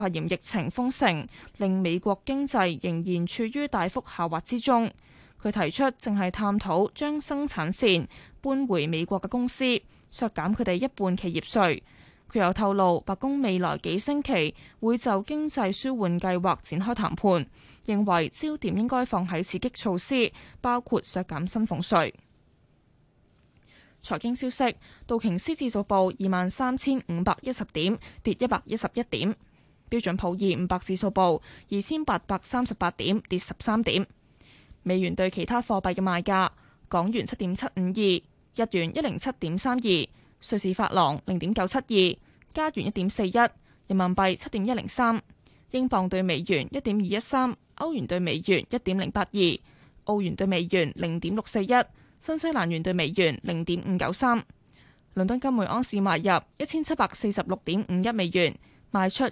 肺炎疫情封城，令美國經濟仍然處於大幅下滑之中。佢提出正係探討將生產線搬回美國嘅公司，削減佢哋一半企業稅。佢又透露，白宮未來幾星期會就經濟舒緩計劃展開談判，認為焦點應該放喺刺激措施，包括削減薪俸稅。財經消息，道瓊斯指數報23,510點，跌111點；標準普爾500指數報2838點，跌13點。美元對其他貨幣嘅賣價：港元7.752，日元107.32，瑞士法郎0.972，加元1.41，人民幣7.103，英鎊對美元1.213，歐元對美元1.082，澳元對美元0.641，新西蘭元對美元0.593。倫敦金每盎司買入1746.51美元，賣出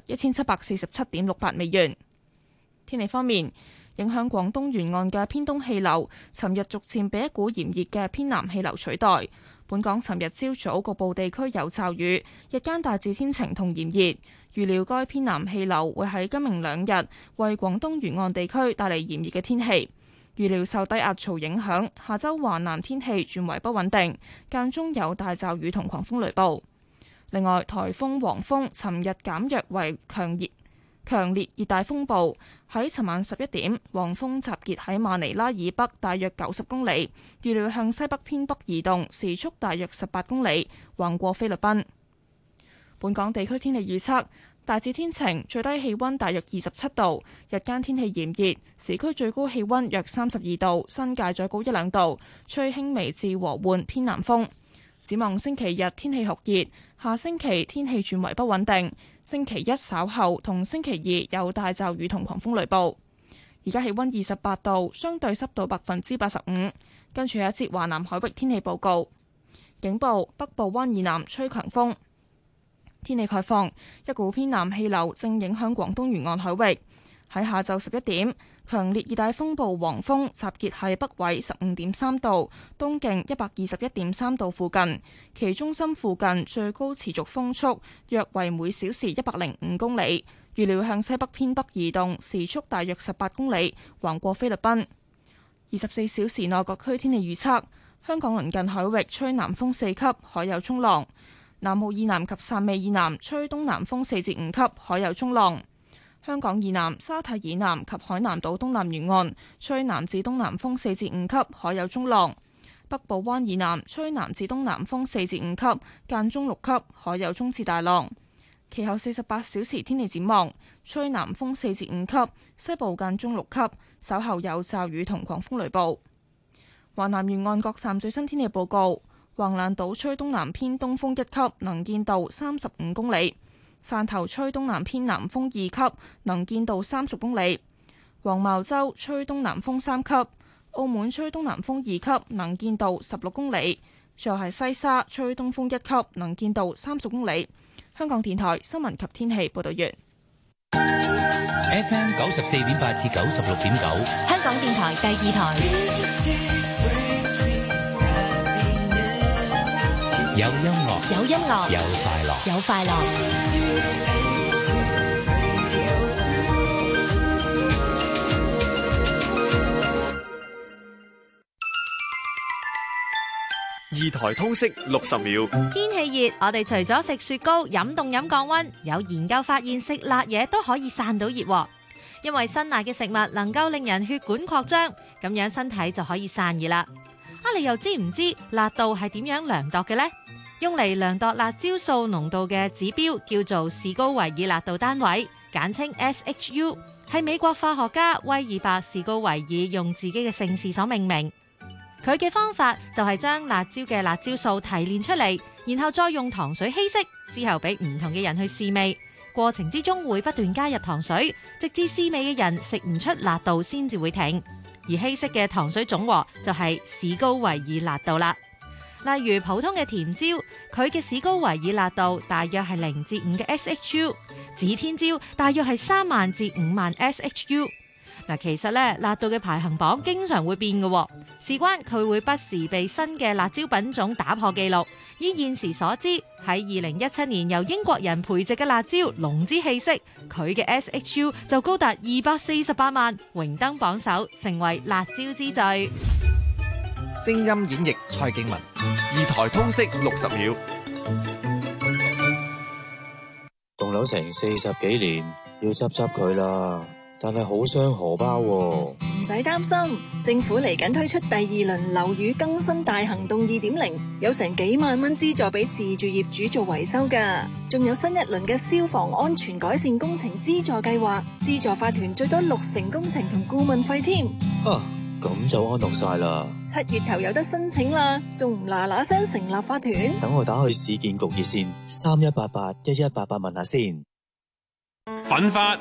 1747.68美元。天氣方面，影響廣東沿岸嘅偏東氣流，尋日逐漸被一股炎熱嘅偏南氣流取代。本港尋日朝早局部地區有驟雨，日間大致天晴同炎熱。預料該偏南氣流會喺今明兩日為廣東沿岸地區帶嚟炎熱嘅天氣。預料受低壓槽影響，下周華南天氣轉為不穩定，間中有大驟雨同狂風雷暴。另外，颱風黃蜂尋日減弱為強烈熱帶風暴，喺尋晚11點，黃蜂集結喺馬尼拉以北大約90公里，預料向西北偏北移動，時速大約18公里，橫過菲律賓。本港地區天氣預測，大致天晴，最低氣溫大約27度，日間天氣炎熱，市區最高氣溫約32度，新界再高1-2度，吹輕微至和緩偏南風。展望星期日天氣酷熱，下星期天氣轉為不穩定。星期一稍後同星期二有大驟雨同狂風雷暴。而家氣溫28度，相對濕度85%。跟住有一節華南海域天氣報告。警報：北部灣以南吹強風。天氣概況：一股偏南氣流正影響廣東沿岸海域。喺下晝11點，強烈熱帶風暴黃蜂集結喺北緯15.3度、東經121.3度附近，其中心附近最高持續風速約為每小時105公里，預料向西北偏北移動，時速大約18公里，橫過菲律賓。24小時內各區天氣預測：香港鄰近海域吹南風4級，海有衝浪；南澳以南及汕尾以南吹東南風4至5級，海有衝浪。香港以南、沙堤以南及海南島東南沿岸吹南至東南風4至5級，海有中浪；北部灣以南吹南至東南風4至5級，間中6級，海有中至大浪。其後48小時天氣展望：吹南風4至5級，西部間中6級，稍後有驟雨同狂風雷暴。華南沿岸各站最新天氣報告：橫瀾島吹東南偏東風1級，能見度35公里。汕頭吹東南偏南風2級，能見度30公里；黃茅洲吹東南風3級；澳門吹東南風2級，能見度16公里；最後係西沙吹東風1級，能見度30公里。香港電台新聞及天氣報道完。 FM 94.8至96.9， 香港電台第2台。 有音樂， 有音樂， 有快樂， 有快樂。 二台通識60秒。 天氣熱，我哋除咗食雪糕、飲凍飲降溫，有研究發現食辣嘢都可以散到熱喎。因為辛辣嘅食物能夠令人血管擴張，咁樣身體就可以散熱啦。你又知唔知辣度係點樣量度嘅呢？用嚟量度辣椒素濃度嘅指標叫做士高維爾辣度單位，簡稱 SHU， 係美國化學家威爾伯士高維爾用自己嘅姓氏所命名。佢嘅方法就係將辣椒嘅辣椒素提煉出嚟，然後再用糖水稀釋，之後俾唔同嘅人去試味。過程之中會不斷加入糖水，直至試味嘅人食唔出辣度先至會停。而稀釋嘅糖水總和就係士高維爾辣度啦。例如普通嘅甜椒，佢嘅士高維爾辣度大約係0至5嘅 SHU， 指天椒大約係3萬至5萬 SHU。 嗱，其實咧辣度嘅排行榜經常會變嘅，事關佢會不時被新嘅辣椒品種打破紀錄。依現時所知，喺2017年由英國人培植嘅辣椒龍之氣息，佢嘅 SHU 就高達248萬，榮登榜首，成為辣椒之最。 聲音演繹蔡敬文， 二台通識60秒。 棟樓成40幾年，要執佢啦，但係好傷荷包喎。 唔使擔心，政府嚟緊推出第2輪樓宇更新大行動2.0，有成幾萬蚊資助俾自住業主做維修㗎，仲有新一輪嘅消防安全改善工程資助計劃，資助法團最多60%工程同顧問費添。 咁就安樂晒啦。 7月頭有得申請啦，仲唔嗱聲成立法團？ 等我打去市建局熱線31881188問下先。 奮發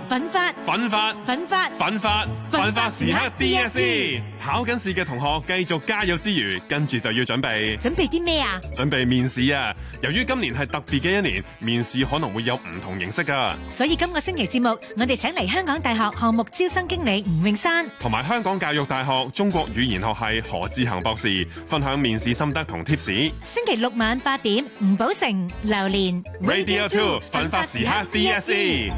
時刻 DSE， 考緊試嘅同學繼續加油之餘，跟住就要準備啲咩啊？ 準備面試啊！由於今年係特別嘅一年，面試可能會有唔同形式噶。 所以今個星期節目，我哋請嚟香港大學項目招生經理吳永山， 同埋香港教育大學中國語言學系何志恒博士分享面試心得同貼士。 星期六晚8點，吳寶成、榴蓮 Radio 2奮發時刻 DSE。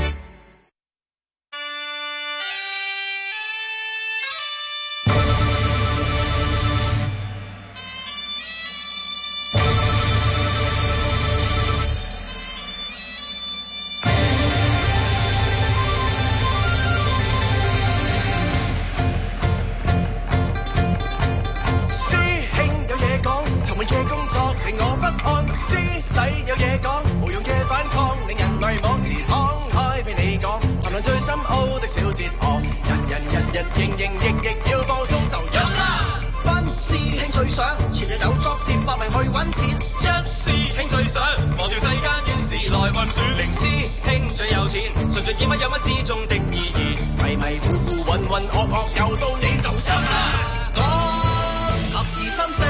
最深奧的小哲學，人營亦要放鬆就飲啦。班師兄最想全日有作接百名去揾錢，一師兄最想忘掉世間怨事來運轉，零師兄最有錢，純粹見乜有乜之中的意義，迷糊混噩又到你就飲啦。講合二心聲，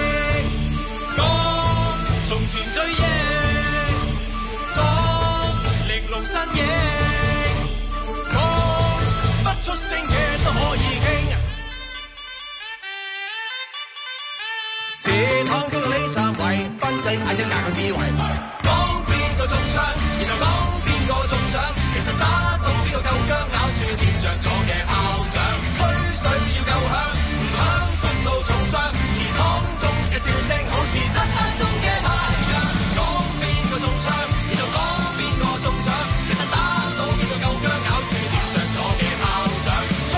講從前追憶，講玲瓏身影。出聲嘢都可以傾，這趟中嘅呢三位，賓仔眼一眼嘅智慧，講邊個中槍，然後講邊個中獎，其實打到邊個夠薑，咬住點着咗嘅炮仗，吹水要夠響，唔響毒到重傷，池塘中嘅笑聲好似漆黑中嘅太陽，講邊個中槍，然後講邊個中獎，其實打到邊個夠薑，咬住點着咗嘅炮仗。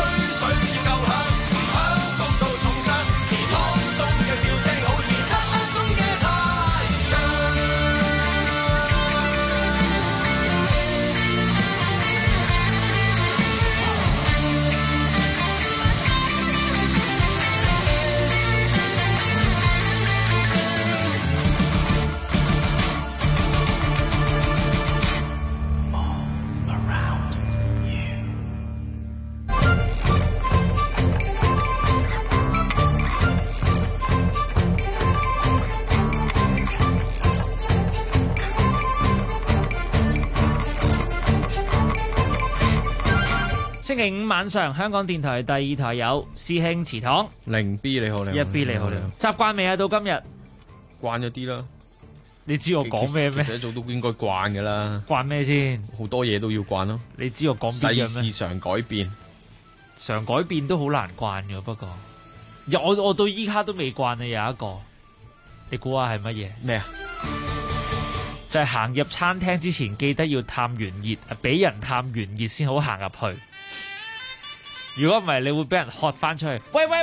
星期五晚上，香港電台第2台有師兄祠堂 0B 你好 ，1B 你好，習慣未啊？到今日慣咗啲啦。 你知我講咩咩？ 其實一早都應該慣噶啦。 慣咩先？ 好多嘢都要慣咯。 你知我講邊樣咩？ 世事常改變， 常改變都好難慣嘅。不過，我到依家都未慣啊！有一個，你估下係乜嘢？ 咩啊？ 就係行入餐廳之前，記得要探完熱，俾人探完熱先好行入去。如果唔係，你會俾人喝翻出去。喂！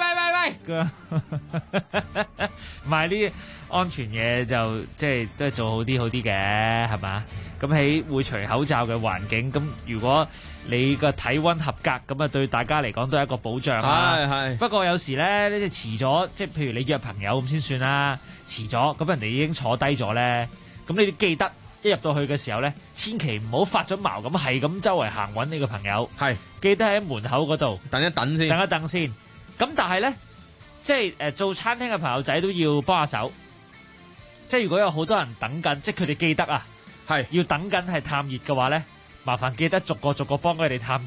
買呢啲安全嘢就即係都係做好啲嘅，係嘛？咁喺會除口罩嘅環境，咁如果你個體溫合格，咁啊對大家嚟講都係一個保障啦。係。不過有時咧，你遲咗，即係譬如你約朋友咁先算啦。遲咗，咁人哋已經坐低咗咧，咁你記得。一入到去嘅時候咧，千祈唔好發咗矛咁，係咁周圍行揾你個朋友。係，記得喺門口嗰度等一等先。 咁但係咧，即係做餐廳嘅朋友仔都要幫下手。即係如果有好多人等緊，即係佢哋記得啊，係要等緊係探熱嘅話咧，麻煩記得逐個幫佢哋探熱，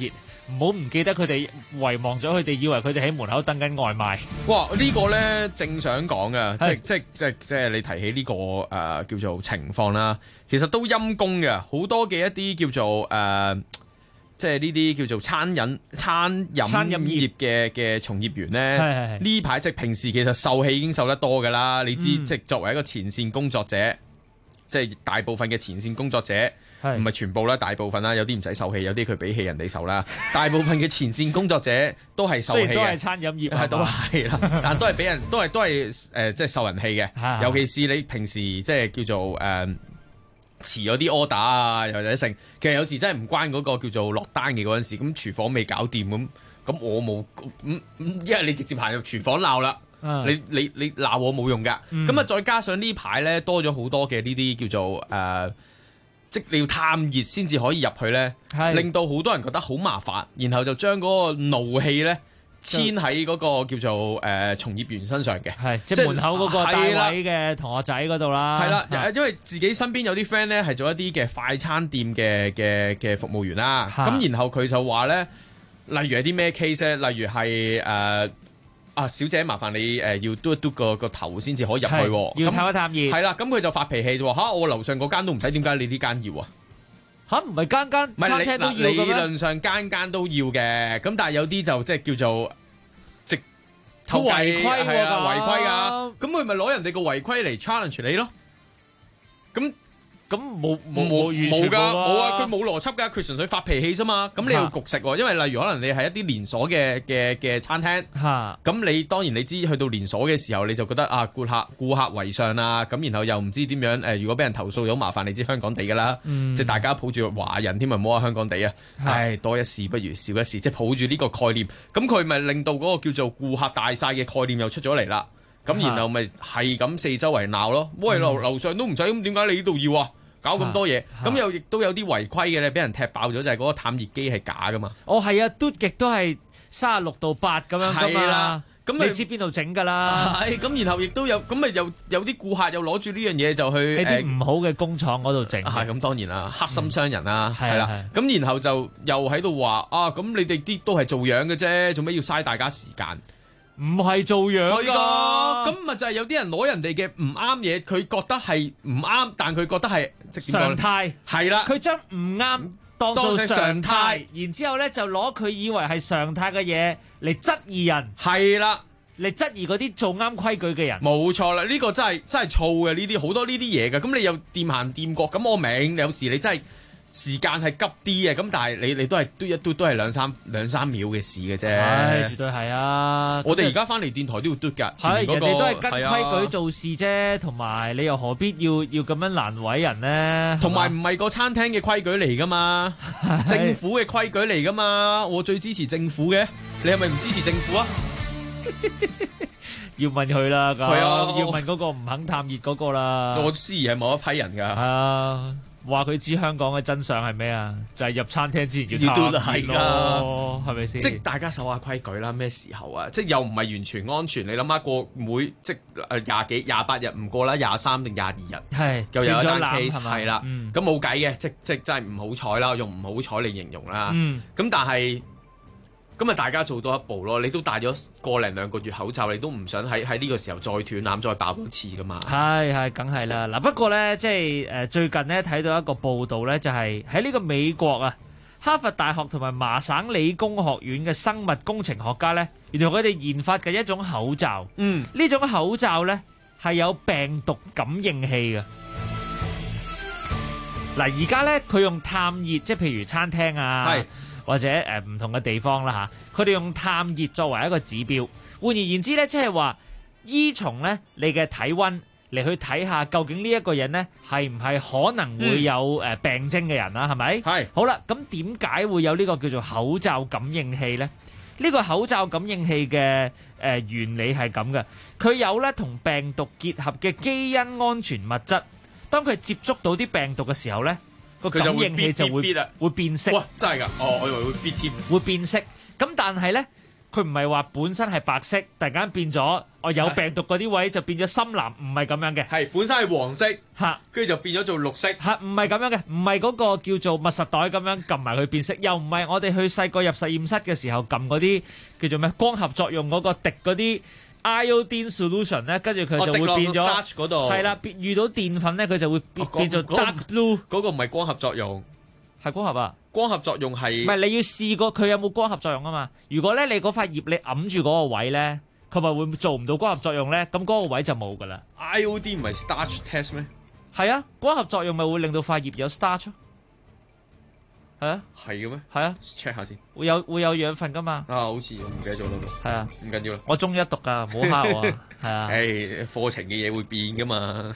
唔好唔記得佢哋，遺忘咗佢哋，以為佢哋喺門口等緊外賣。 哇！呢個咧正想講嘅，即係你提起呢個叫做情況啦，其實都陰公嘅，好多嘅一啲叫做即係呢啲叫做餐飲業嘅從業員咧，呢排即係平時其實受氣已經受得多㗎啦。你知即係作為一個前線工作者，即係大部分嘅前線工作者，唔係全部啦，大部分啦，有啲唔使受氣，有啲佢俾氣人哋受啦。大部分嘅前線工作者都係受氣嘅， 雖然都係餐飲業， 都係啦，但都係俾人都係即係受人氣嘅。尤其是你平時即係叫做遲咗啲 order 啊，又或者剩，其實有時真係唔關嗰個叫做落單嘅嗰陣時，咁廚房未搞掂咁我冇因為你直接行入廚房鬧啦。你鬧我冇用㗎，咁再加上呢排咧多咗好多嘅呢啲叫做即你要探熱先至可以入去咧，令到好多人覺得好麻煩，然後就將嗰個怒氣咧遷喺嗰個叫做從業員身上嘅， 即係門口嗰個單位嘅同學仔嗰度啦。 係啦，因為自己身邊有啲 friend 咧係做一啲嘅快餐店嘅服務員啦，咁然後佢就話咧，例如係啲咩 case 咧，例如係小姐，麻煩你要嘟一嘟個頭先至可以入去喎， 要探一探熱。係啦，咁佢就發脾氣就話我樓上嗰間都唔使，點解你呢間要啊？ 唔係間間餐廳都要嘅咩？ 理論上間間都要嘅，咁但係有啲就即係叫做即偷雞違規喎， 違規㗎，咁佢咪攞人哋個違規嚟 challenge 你咯？咁冇㗎，冇啊！佢冇邏輯㗎，佢純粹發脾氣啫嘛。咁你要焗食喎，因為例如可能你係一啲連鎖嘅餐廳，咁你當然你知去到連鎖嘅時候，你就覺得顧客為上啊，咁然後又唔知點樣如果俾人投訴有麻煩，你知香港地㗎啦，即係大家抱住華人添，咪唔好話香港地啊，唉，多一事不如少一事，即係抱住呢個概念，咁佢咪令到嗰個叫做顧客大晒嘅概念又出咗嚟啦。咁然後咪係咁四周圍鬧咯，喂，樓上都唔使，咁點解你呢度要啊？搞咁多嘢，咁又亦都有啲違規嘅咧，俾人踢爆咗，就係嗰個探熱機係假噶嘛。 係啊，嘟極都係36度8咁樣噶嘛。咁你知邊度整噶啦？ 咁然後亦都有，咁咪有啲顧客又攞住呢樣嘢就去喺啲唔好嘅工廠嗰度整。 咁當然啦，黑心商人啦，係啦。咁然後就又喺度話咁你哋啲都係做樣嘅啫，做咩要嘥大家時間？ 唔係做樣㗎， 咁咪就係有啲人攞人哋嘅唔啱嘢，佢覺得係唔啱，但佢覺得係常態， 係啦， 佢將唔啱當做常態，然之後咧就攞佢以為係常態嘅嘢嚟質疑人， 係啦， 嚟質疑嗰啲做啱規矩嘅人。 冇錯啦，呢個真係燥嘅，呢啲好多呢啲嘢嘅，咁你又掂行掂過，咁我明有時你真係。時間係急啲嘅，咁但係你都係都係兩三秒嘅事嘅啫。 係，絕對係啊！ 我哋而家翻嚟電台都要嘟㗎， 人哋都係跟規矩做事啫，同埋你又何必要咁樣難為人呢？ 同埋唔係個餐廳嘅規矩嚟㗎嘛，政府嘅規矩嚟㗎嘛，我最支持政府嘅，你係咪唔支持政府啊？ 要問佢啦， 係啊， 要問嗰個唔肯探熱嗰個啦。 我思疑係某一批人㗎。 話佢知香港嘅真相係咩啊？就係入餐廳之前要探熱咯，係咪先？ 即係大家守下規矩啦。咩時候啊？即係又唔係完全安全。你諗下過即28日唔過啦，23定22日， 係又有一單 case 係啦。咁冇計嘅，即真係唔好彩啦，用唔好彩嚟形容啦。咁但係咁咪大家做多一步咯。你都戴咗個零2個月口罩，你都唔想喺呢個時候再斷纜再爆多次噶嘛？ 係，梗係啦。嗱，不過咧，即係最近咧睇到一個報道咧，就係喺呢個美國啊，哈佛大學同埋麻省理工學院嘅生物工程學家咧，原來佢哋研發嘅一種口罩。呢種口罩咧係有病毒感應器嘅。嗱，而家咧佢用探熱，即係譬如餐廳啊。或者唔同嘅地方啦嚇，佢哋用探熱作為一個指標。換而言之咧，即係話依從咧你嘅體温嚟去睇下究竟呢一個人咧係唔係可能會有病徵嘅人啦，係咪？係。好啦，咁點解會有呢個叫做口罩感應器咧？呢個口罩感應器嘅原理係咁嘅，佢有咧同病毒結合嘅基因安全物質，當佢接觸到啲病毒嘅時候咧。個感應器就會變色。 哇！真係㗎，我以為會變添。 會變色。咁但係咧， 佢唔係話本身係白色，突然間變咗有病毒嗰啲位就變咗深藍，唔係咁樣嘅。 係本身係黃色嚇， 跟住就變咗做綠色嚇，唔係咁樣嘅，唔係嗰個叫做密實袋咁樣撳埋佢變色，又唔係我哋去細個入實驗室嘅時候撳嗰啲叫做咩光合作用嗰個滴嗰啲 iodine solution 咧，跟住佢就會變咗嗰度係啦，遇到澱粉咧佢就會變做 dark blue。 嗰個唔係光合作用， 係光合啊！ 光合作用係唔係你要試過佢有冇光合作用啊嘛？如果咧你嗰塊葉你揞住嗰個位咧，佢咪會做唔到光合作用咧？咁嗰個位就冇噶啦。 iodine 唔係 starch test 咩？ 係啊，光合作用咪會令到塊葉有 starch 咯。係啊， 係嘅咩？ 係啊 ，check 下先。會有養分噶嘛？ 啊，好似我唔記得咗咯。 係啊， 唔緊要啦。 我中一讀噶，唔好蝦我啊。係啊。 誒，課程嘅嘢會變噶嘛？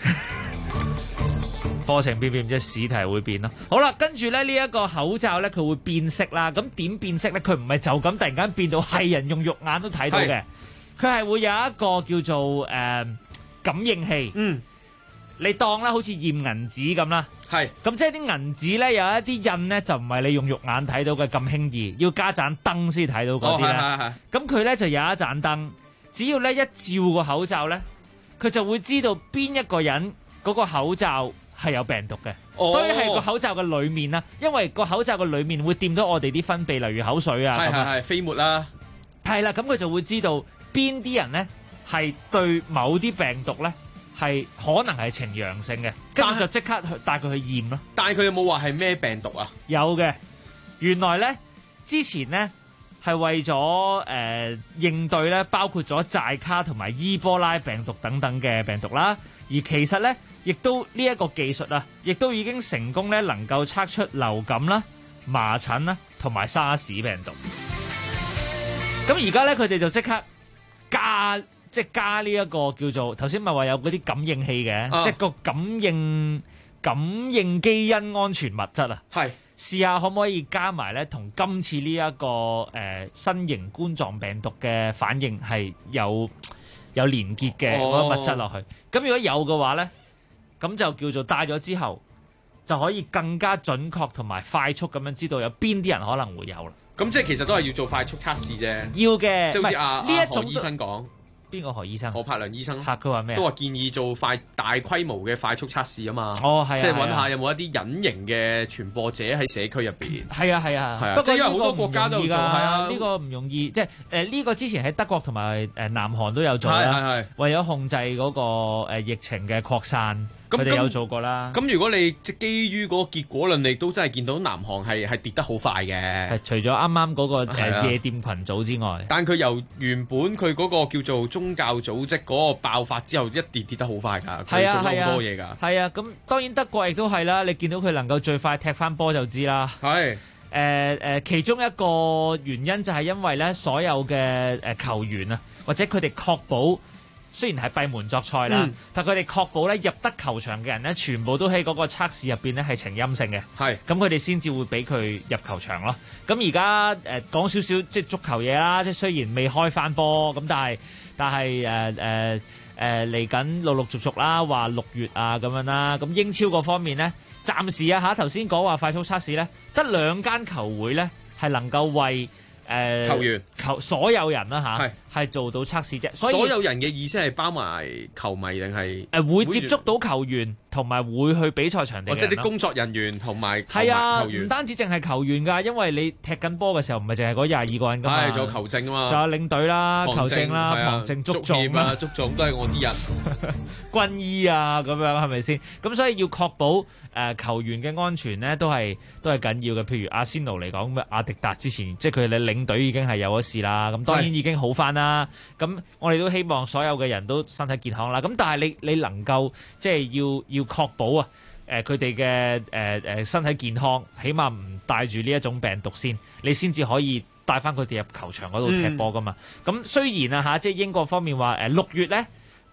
課程變即係試題會變咯。好啦，跟住咧呢一個口罩咧，佢會變色啦。咁點變色咧？佢唔係就咁突然間變到係人用肉眼都睇到嘅，佢係會有一個叫做感應器。你當啦，好似驗銀紙咁啦。 係。 咁即係啲銀紙咧有一啲印咧就唔係你用肉眼睇到嘅咁輕易，要加盞燈先睇到嗰啲咧。咁佢咧就有一盞燈，只要咧一照個口罩咧，佢就會知道邊一個人嗰個口罩係有病毒嘅，當然係個口罩嘅裡面啦，因為個口罩嘅裡面會掂到我哋啲分泌，例如口水啊， 係飛沫啦， 係啦，咁佢就會知道邊啲人咧係對某啲病毒咧係可能係呈陽性嘅，跟住就即刻帶佢去驗咯。 但係佢有冇話係咩病毒啊？ 有嘅，原來咧之前咧係為咗應對咧，包括咗寨卡同埋伊波拉病毒等等嘅病毒啦。而其實咧，亦都呢一個技術啊，亦都已經成功咧，能夠測出流感啦、麻疹啦同埋沙士病毒。咁而家咧，佢哋就即刻加呢一個叫做頭先咪話有嗰啲感應器嘅，即係個感應基因安全物質啊。係試下可唔可以加埋咧，同今次呢一個新型冠狀病毒嘅反應係有連結嘅嗰個物質落去，咁如果有嘅話咧，咁就叫做戴咗之後就可以更加準確同埋快速咁樣知道有邊啲人可能會有啦。 咁即係其實都係要做快速測試啫。 要嘅， 即係好似呢一種何醫生講。 邊個何醫生？ 何柏良醫生。 佢話咩？ 都話建議做大規模嘅快速測試啊嘛。 哦，係啊。 即係揾下有冇一啲隱形嘅傳播者喺社區入邊。 係啊係啊。 係啊。即係因為好多國家都做。係啊。 呢個唔容易，即係呢個之前喺德國同埋南韓都有做啦。係。為咗控制嗰個疫情嘅擴散。佢哋有做過啦。 咁如果你即基於嗰個結果論，你都真係見到南韓係跌得好快嘅。 係除咗啱啱嗰個夜店群組之外， 但佢由原本佢嗰個叫做宗教組織嗰個爆發之後，一跌得好快㗎。佢做得好多嘢㗎。 係啊，咁當然德國亦都係啦。你見到佢能夠最快踢翻波就知啦。 係。 其中一個原因就係因為咧，所有嘅球員啊，或者佢哋確保。雖然係閉門作賽啦，但佢哋確保咧入得球場嘅人咧，全部都喺嗰個測試入邊咧係呈陰性嘅。係，咁佢哋先至會俾佢入球場咯。咁而家講少少即係足球嘢啦，即係雖然未開翻波，咁但係嚟緊陸陸續續啦，話6月啊咁樣啦。咁英超嗰方面咧，暫時啊嚇頭先講話快速測試咧，得2間球會咧係能夠為球員所有人啦嚇，係做到測試啫。 所有人嘅意思係包埋球迷定係會接觸到球員，同埋會去比賽場地嘅人。 即係啲工作人員同埋球員。唔單止淨係球員㗎，因為你踢緊波嘅時候唔係淨係嗰22個人㗎嘛。 仲有球證啊嘛， 仲有領隊啦、球證啦、旁證、足總啦、 足總都係我啲人。 軍醫啊咁樣係咪先？咁所以要確保球員嘅安全咧，都係緊要嘅。譬如阿仙奴嚟講，咁阿迪達之前即係佢哋領隊已經係有咗事啦，咁當然已經好翻啦。咁我哋都希望所有嘅人都身體健康啦。咁但係你能夠即係要確保啊佢哋嘅身體健康，起碼唔帶住呢一種病毒先，你先至可以帶翻佢哋入球場嗰度踢波噶嘛。咁雖然啊嚇，即係英國方面話6月咧。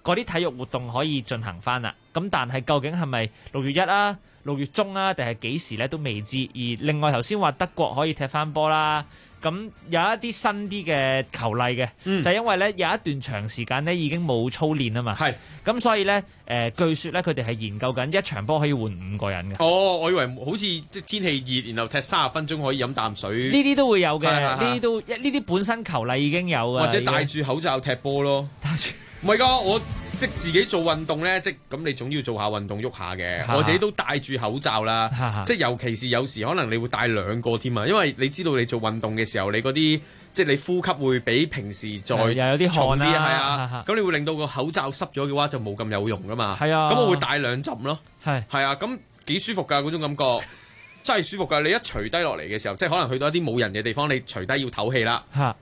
嗰啲體育活動可以進行翻啦。咁但係究竟係咪6月1啊、6月中啊，定係幾時咧都未知。而另外頭先話德國可以踢翻波啦，咁有一啲新啲嘅球例嘅，就係因為咧有一段長時間咧已經冇操練啊嘛。係，咁所以咧據說咧佢哋係研究緊一場波可以換5個人嘅。 哦，我以為好似即係天氣熱，然後踢30分鐘可以飲啖水。 呢啲都會有嘅，呢啲本身球例已經有嘅。 或者戴住口罩踢波咯。唔係㗎，我即係自己做運動咧，即係咁你總要做下運動喐下嘅。我自己都戴住口罩啦，即係尤其是有時可能你會戴2個添啊，因為你知道你做運動嘅時候，你嗰啲即係你呼吸會比平時再又有啲汗啦， 係啊，咁你會令到個口罩濕咗嘅話就冇咁有用㗎嘛。 係啊， 咁我會戴2浸咯。係啊，咁幾舒服㗎嗰種感覺，真係舒服㗎。你一除低落嚟嘅時候，即係可能去到一啲冇人嘅地方，你除低要唞氣啦。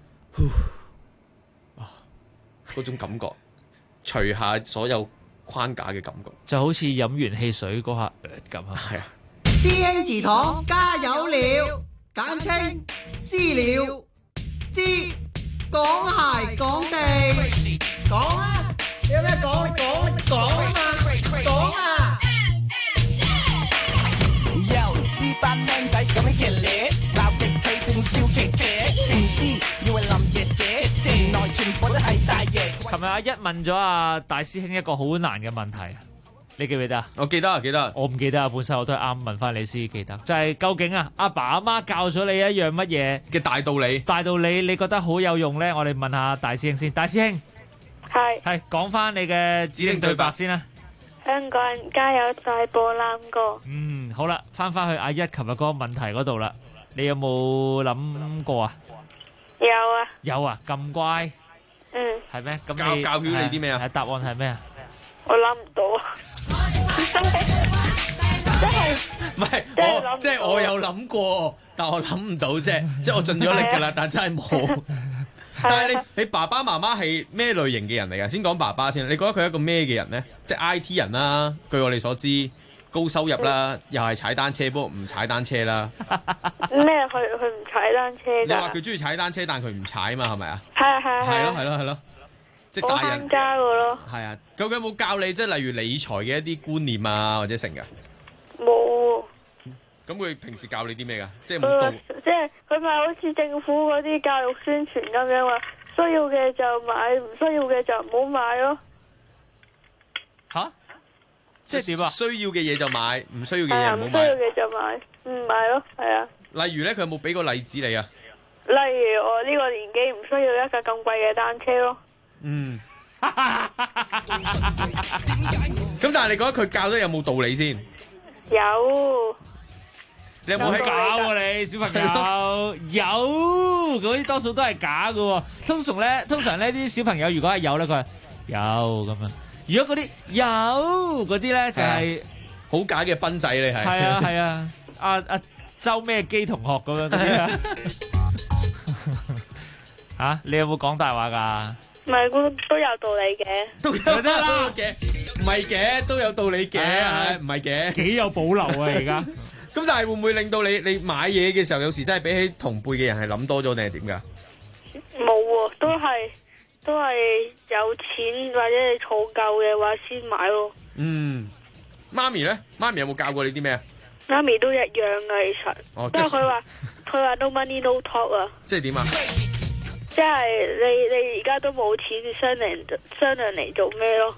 嗰種感覺。除下所有框架嘅感覺， 就好似飲完汽水嗰下咁啊！ 係啊！ 師兄祠堂加油了，簡稱私了，知講鞋講地，講啊！有咩講？講啊嘛！講啊！ Yo， 呢班靚仔咁樣嘅咧，鬧極佢定笑騎騎，唔知以為林姐姐，城內全部都係大爺。 琴日阿一問咗阿大師兄一個好難嘅問題，你記唔記得啊？ 我記得， 我唔記得啊。本身我都係啱問翻你先記得，就係究竟啊，阿爸阿媽教咗你一樣乜嘢嘅大道理？大道理你覺得好有用咧？我哋問下大師兄先。大師兄係講翻你嘅指定對白先啦。 香港人加油，大步攬過。 好啦，翻去阿一琴日嗰個問題嗰度啦，你有冇諗過啊？ 有啊， 咁乖。係咩？咁教曉你啲咩啊？ 答案係咩啊？ 我諗唔到啊！ 唔係即係我有諗過，但我諗唔到啫。即係我盡咗力㗎啦，但真係冇。但係你爸爸媽媽係咩類型嘅人嚟㗎？先講爸爸先。你覺得佢係一個咩嘅人咧？即係 IT 人啦，據我哋所知，高收入啦，又係踩單車，不過唔踩單車啦。 咩？佢唔踩單車㗎？ 你話佢中意踩單車，但佢唔踩嘛？係咪啊？係咯，即係大人家個咯。 係啊，究竟有冇教你即係例如理財嘅一啲觀念啊，或者成㗎？ 冇。 咁佢平時教你啲咩㗎？即係冇道。 即係佢咪好似政府嗰啲教育宣傳咁樣話，需要嘅就買，唔需要嘅就唔好買咯。 吓？即係點啊？ 需要嘅嘢就買，唔需要嘅嘢唔好買。 唔需要嘅就買，唔買咯，係啊。 例如咧，佢有冇俾個例子你啊？ 例如我呢個年紀唔需要一架咁貴嘅單車咯。 咁但係你覺得佢教得有冇道理先？ 有。 你有冇喺搞啊你小朋友？有，嗰啲多數都係假㗎。通常咧啲小朋友如果係有咧，佢話有咁樣。如果嗰啲有嗰啲咧，就係好假嘅賓仔，你係。 係啊，阿周咩基同學咁樣嗰啲啊。吓，你有冇講大話㗎？ 唔係，都有道理嘅。 都有得啦嘅，唔係嘅，都有道理嘅，唔係嘅， 幾有保留啊而家。 咁但係會唔會令到你買嘢嘅時候，有時真係比起同輩嘅人係諗多咗定係點㗎？ 冇喎，都係有錢或者你儲夠嘅話先買咯。 媽咪咧？媽咪有冇教過你啲咩啊？ 媽咪都一樣㗎，其實。 哦， 即係佢話 no money no talk 啊。 即係點啊？ 即係你而家都冇錢，商量嚟做咩咯？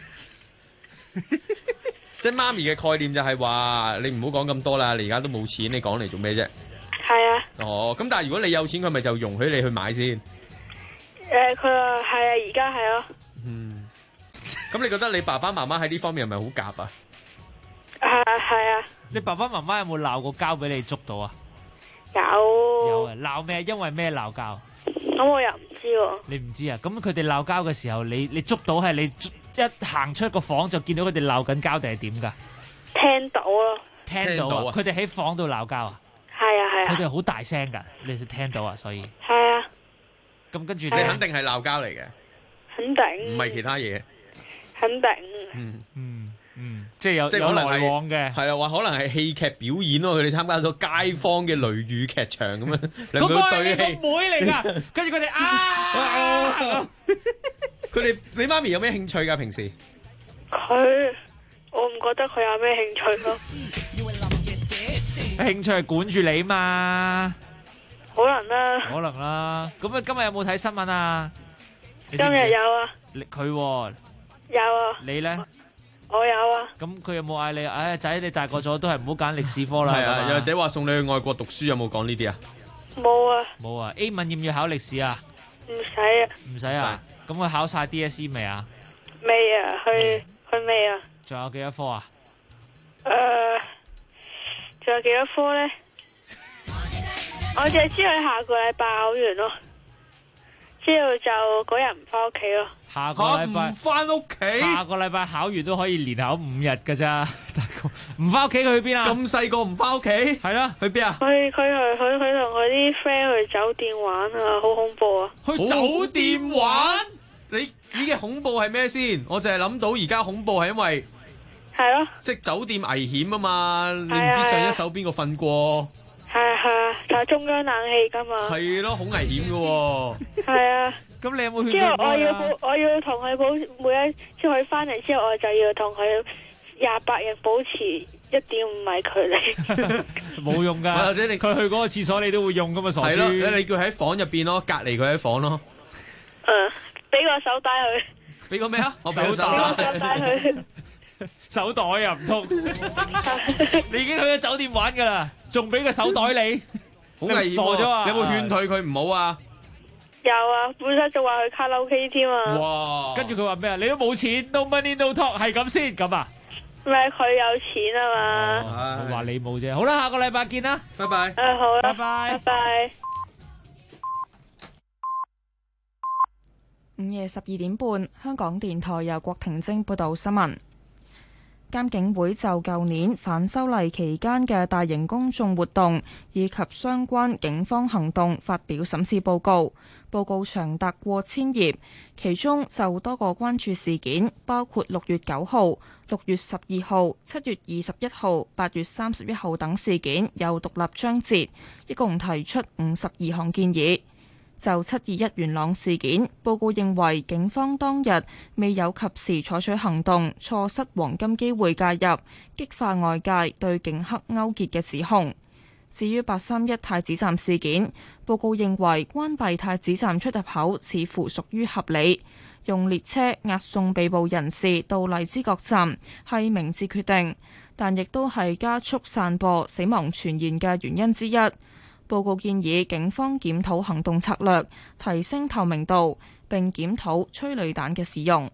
即係媽咪嘅概念就係話你唔好講咁多啦，你而家都冇錢，你講嚟做咩啫？ 係啊。 哦，咁但係如果你有錢，佢咪就容許你去買先？ 佢話係啊，而家係咯。 咁你覺得你爸爸媽媽喺呢方面係咪好夾啊？ 係啊。 你爸爸媽媽有冇鬧過交俾你捉到啊？ 有啊，鬧咩？因為咩鬧交？ 咁我又唔知喎。 你唔知啊？咁佢哋鬧交嘅時候，你捉到係你一行出個房就見到佢哋鬧緊交定係點㗎？ 聽到咯。 聽到啊！佢哋喺房度鬧交啊？ 係啊。 佢哋好大聲㗎，你哋聽到啊？所以係啊。 咁跟住你肯定係鬧交嚟嘅。 肯定。 唔係其他嘢。 肯定。 即係有可能來往嘅， 係啦，話可能係戲劇表演咯，佢哋參加咗街坊嘅雷雨劇場咁樣，兩個對戲。 嗰個係你個妹嚟㗎，跟住佢哋你媽咪有咩興趣㗎？平時我唔覺得佢有咩興趣咯。 興趣係管住你嘛？ 可能啦。 可能啦。咁啊，今日有冇睇新聞啊？ 今日有啊。 佢有啊。 你咧？ 我有啊。 咁佢有冇嗌你？唉，仔，你大個咗都係唔好揀歷史科啦。 係啊，又或者話送你去外國讀書，有冇講呢啲啊？ 冇啊。 冇啊。A 文要唔要考歷史啊？ 唔使啊。 唔使啊？咁佢考晒 DSE 未啊？ 未啊，佢未啊。 仲有幾多科啊？ 仲有幾多科咧？我淨係知佢下個禮拜考完咯，之後就嗰日唔翻屋企咯。 下個禮拜唔翻屋企？ 下個禮拜考完都可以連考5日噶咋？大哥，唔翻屋企佢去邊啊？ 咁細個唔翻屋企？係啦，去邊啊？ 佢同佢啲 friend 去酒店玩啊，好恐怖啊！ 去酒店玩？你指嘅恐怖係咩先？我淨係諗到而家恐怖係因為係咯， 即係酒店危險啊嘛，你唔知上一手邊個瞓過。係啊，但係中央冷氣噶嘛。 係咯，好危險噶。 係啊。 咁你有冇勸佢？ 之後我要同佢每一次佢翻嚟之後，我就要同佢28日保持1.5米距離。 冇用噶，或者佢去嗰個廁所你都會用噶嘛，傻豬。係咯，你叫佢喺房入邊咯，隔離佢喺房咯。 俾個手帶佢。俾個咩啊？我俾個手帶佢。 手袋啊，唔通？你已經去咗酒店玩噶啦，仲俾個手袋你？ 好危險，傻咗啊！你有冇勸退佢唔好啊？ 有啊，本身就話去卡拉 OK 添啊。 哇！跟住佢話咩啊？你都冇錢 ，no money no talk，係咁先咁啊？ 唔係佢有錢啊嘛。 我話你冇啫。好啦，下個禮拜見啦， 拜拜。 好啦， 拜拜， 拜拜。 午夜12點半，香港電台由郭婷晶報道新聞。監警會就舊年反修例期間嘅大型公眾活動以及相關警方行動發表審視報告，報告長達過千頁，其中就多個關注事件，包括6月9號、6月12號、7月21號、8月31號等事件有獨立章節，一共提出52項建議。就721元朗事件，報告認為警方當日未有及時採取行動，錯失黃金機會介入，激化外界對警黑勾結嘅指控。至於831太子站事件，報告認為關閉太子站出入口似乎屬於合理，用列車押送被捕人士到荔枝角站係明智決定，但亦都係加速散播死亡傳言嘅原因之一。報告建議警方檢討行動策略，提升透明度，並檢討催淚彈嘅使用。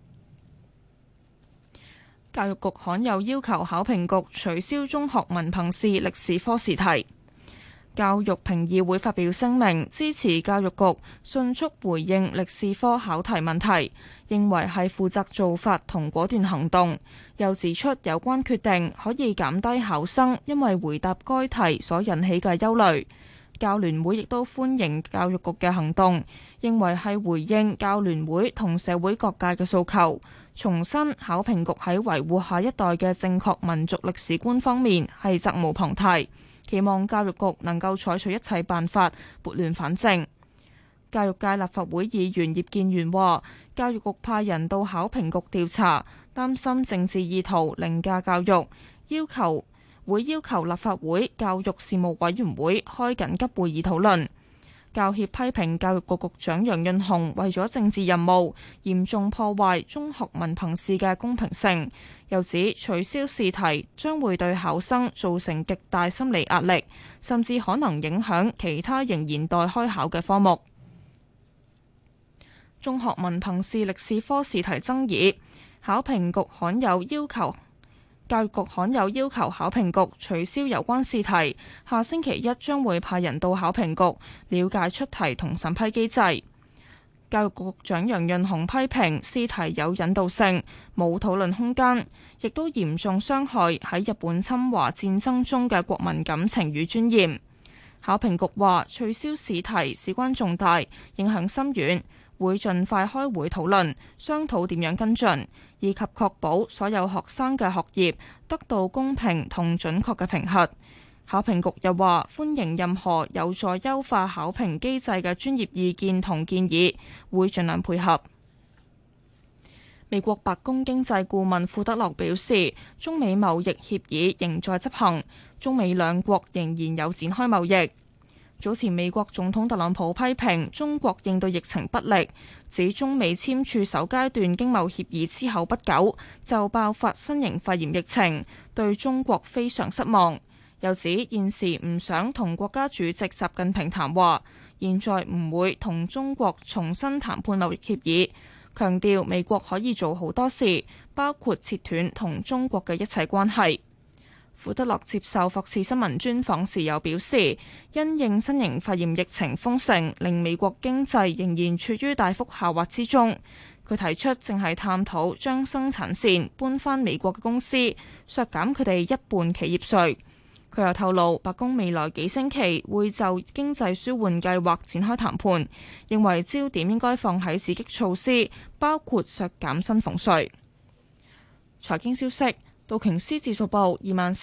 教育局罕有要求考評局取消中學文憑試歷史科試題。教育評議會發表聲明，支持教育局迅速回應歷史科考題問題，認為係負責做法同果斷行動。又指出有關決定可以減低考生因為回答該題所引起嘅憂慮。教聯會亦都歡迎教育局嘅行動，認為係回應教聯會同社會各界嘅訴求，重申考評局喺維護下一代嘅正確民族歷史觀方面係責無旁貸，期望教育局能夠採取一切辦法撥亂反正。教育界立法會議員葉建源話，教育局派人到考評局調查，擔心政治意圖凌駕教育，會要求立法會教育事務委員會開緊急會議討論。教協批評教育局局長楊潤雄為咗政治任務，嚴重破壞中學文憑試嘅公平性，又指取消試題將會對考生造成極大心理壓力，甚至可能影響其他仍然待開考嘅科目。中學文憑試歷史科試題爭議，教育局罕有要求考評局取消有關試題，下星期一將會派人到考評局了解出題同審批機制。教育局局長楊潤雄批評試題有引導性，冇討論空間，亦都嚴重傷害喺日本侵華戰爭中嘅國民感情與尊嚴。考評局話取消試題事關重大，影響深遠，會盡快開會討論，商討點樣跟進，以及確保所有學生嘅學業得到公平同準確嘅評核。考評局又話歡迎任何有助優化考評機制嘅專業意見同建議，會盡量配合。 美國白宮經濟顧問庫德洛表示，中美貿易協議仍在執行，中美兩國仍然有展開貿易。早前美國總統特朗普批評中國應對疫情不力，指中美簽署首階段經貿協議之後不久就爆發新型肺炎疫情，對中國非常失望。又指現時唔想同國家主席習近平談話，現在唔會同中國重新談判貿易協議，強調美國可以做好多事，包括切斷同中國嘅一切關係。庫德洛接受霍士新聞專訪時又表示，因應新型肺炎疫情封城，令美國經濟仍然處於大幅下滑之中。佢提出正係探討將生產線搬返美國嘅公司，削減佢哋一半企業稅。佢又透露，白宮未來幾星期會就經濟舒緩計劃展開談判，認為焦點應該放喺刺激措施，包括削減薪俸稅。財經消息。道瓊斯指數報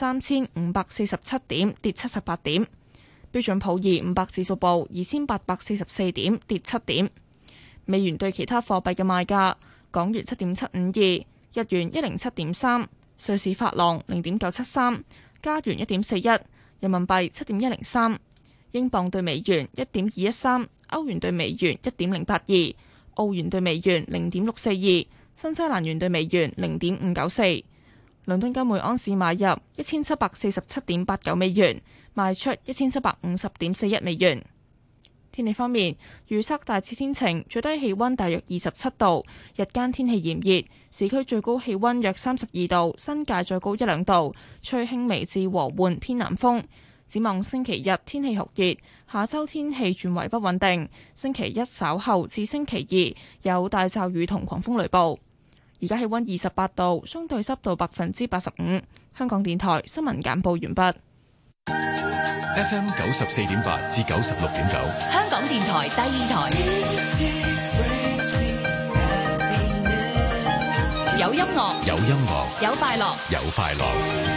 23,547點，跌78點；標準普爾500指數報2844點，跌7點。美元對其他貨幣嘅賣價：港元7.752，日元107.3，瑞士法郎0.973，加元1.41，人民幣7.103，英鎊對美元1.213，歐元對美元1.082，澳元對美元0.642，新西蘭元對美元0.594。倫敦金每盎司買入1747.89美元，賣出1750.41美元。天氣方面，預測大致天晴，最低氣溫大約27度，日間天氣炎熱，市區最高氣溫約32度，新界最高1-2度，吹輕微至和緩偏南風。展望星期日天氣酷熱，下週天氣轉為不穩定，星期一稍後至星期二有大驟雨同狂風雷暴。而家氣溫28度，相對濕度85%。香港電台新聞簡報完畢。 FM 94.8至96.9， 香港電台第二台。有音樂， 有音樂， 有快樂， 有快樂。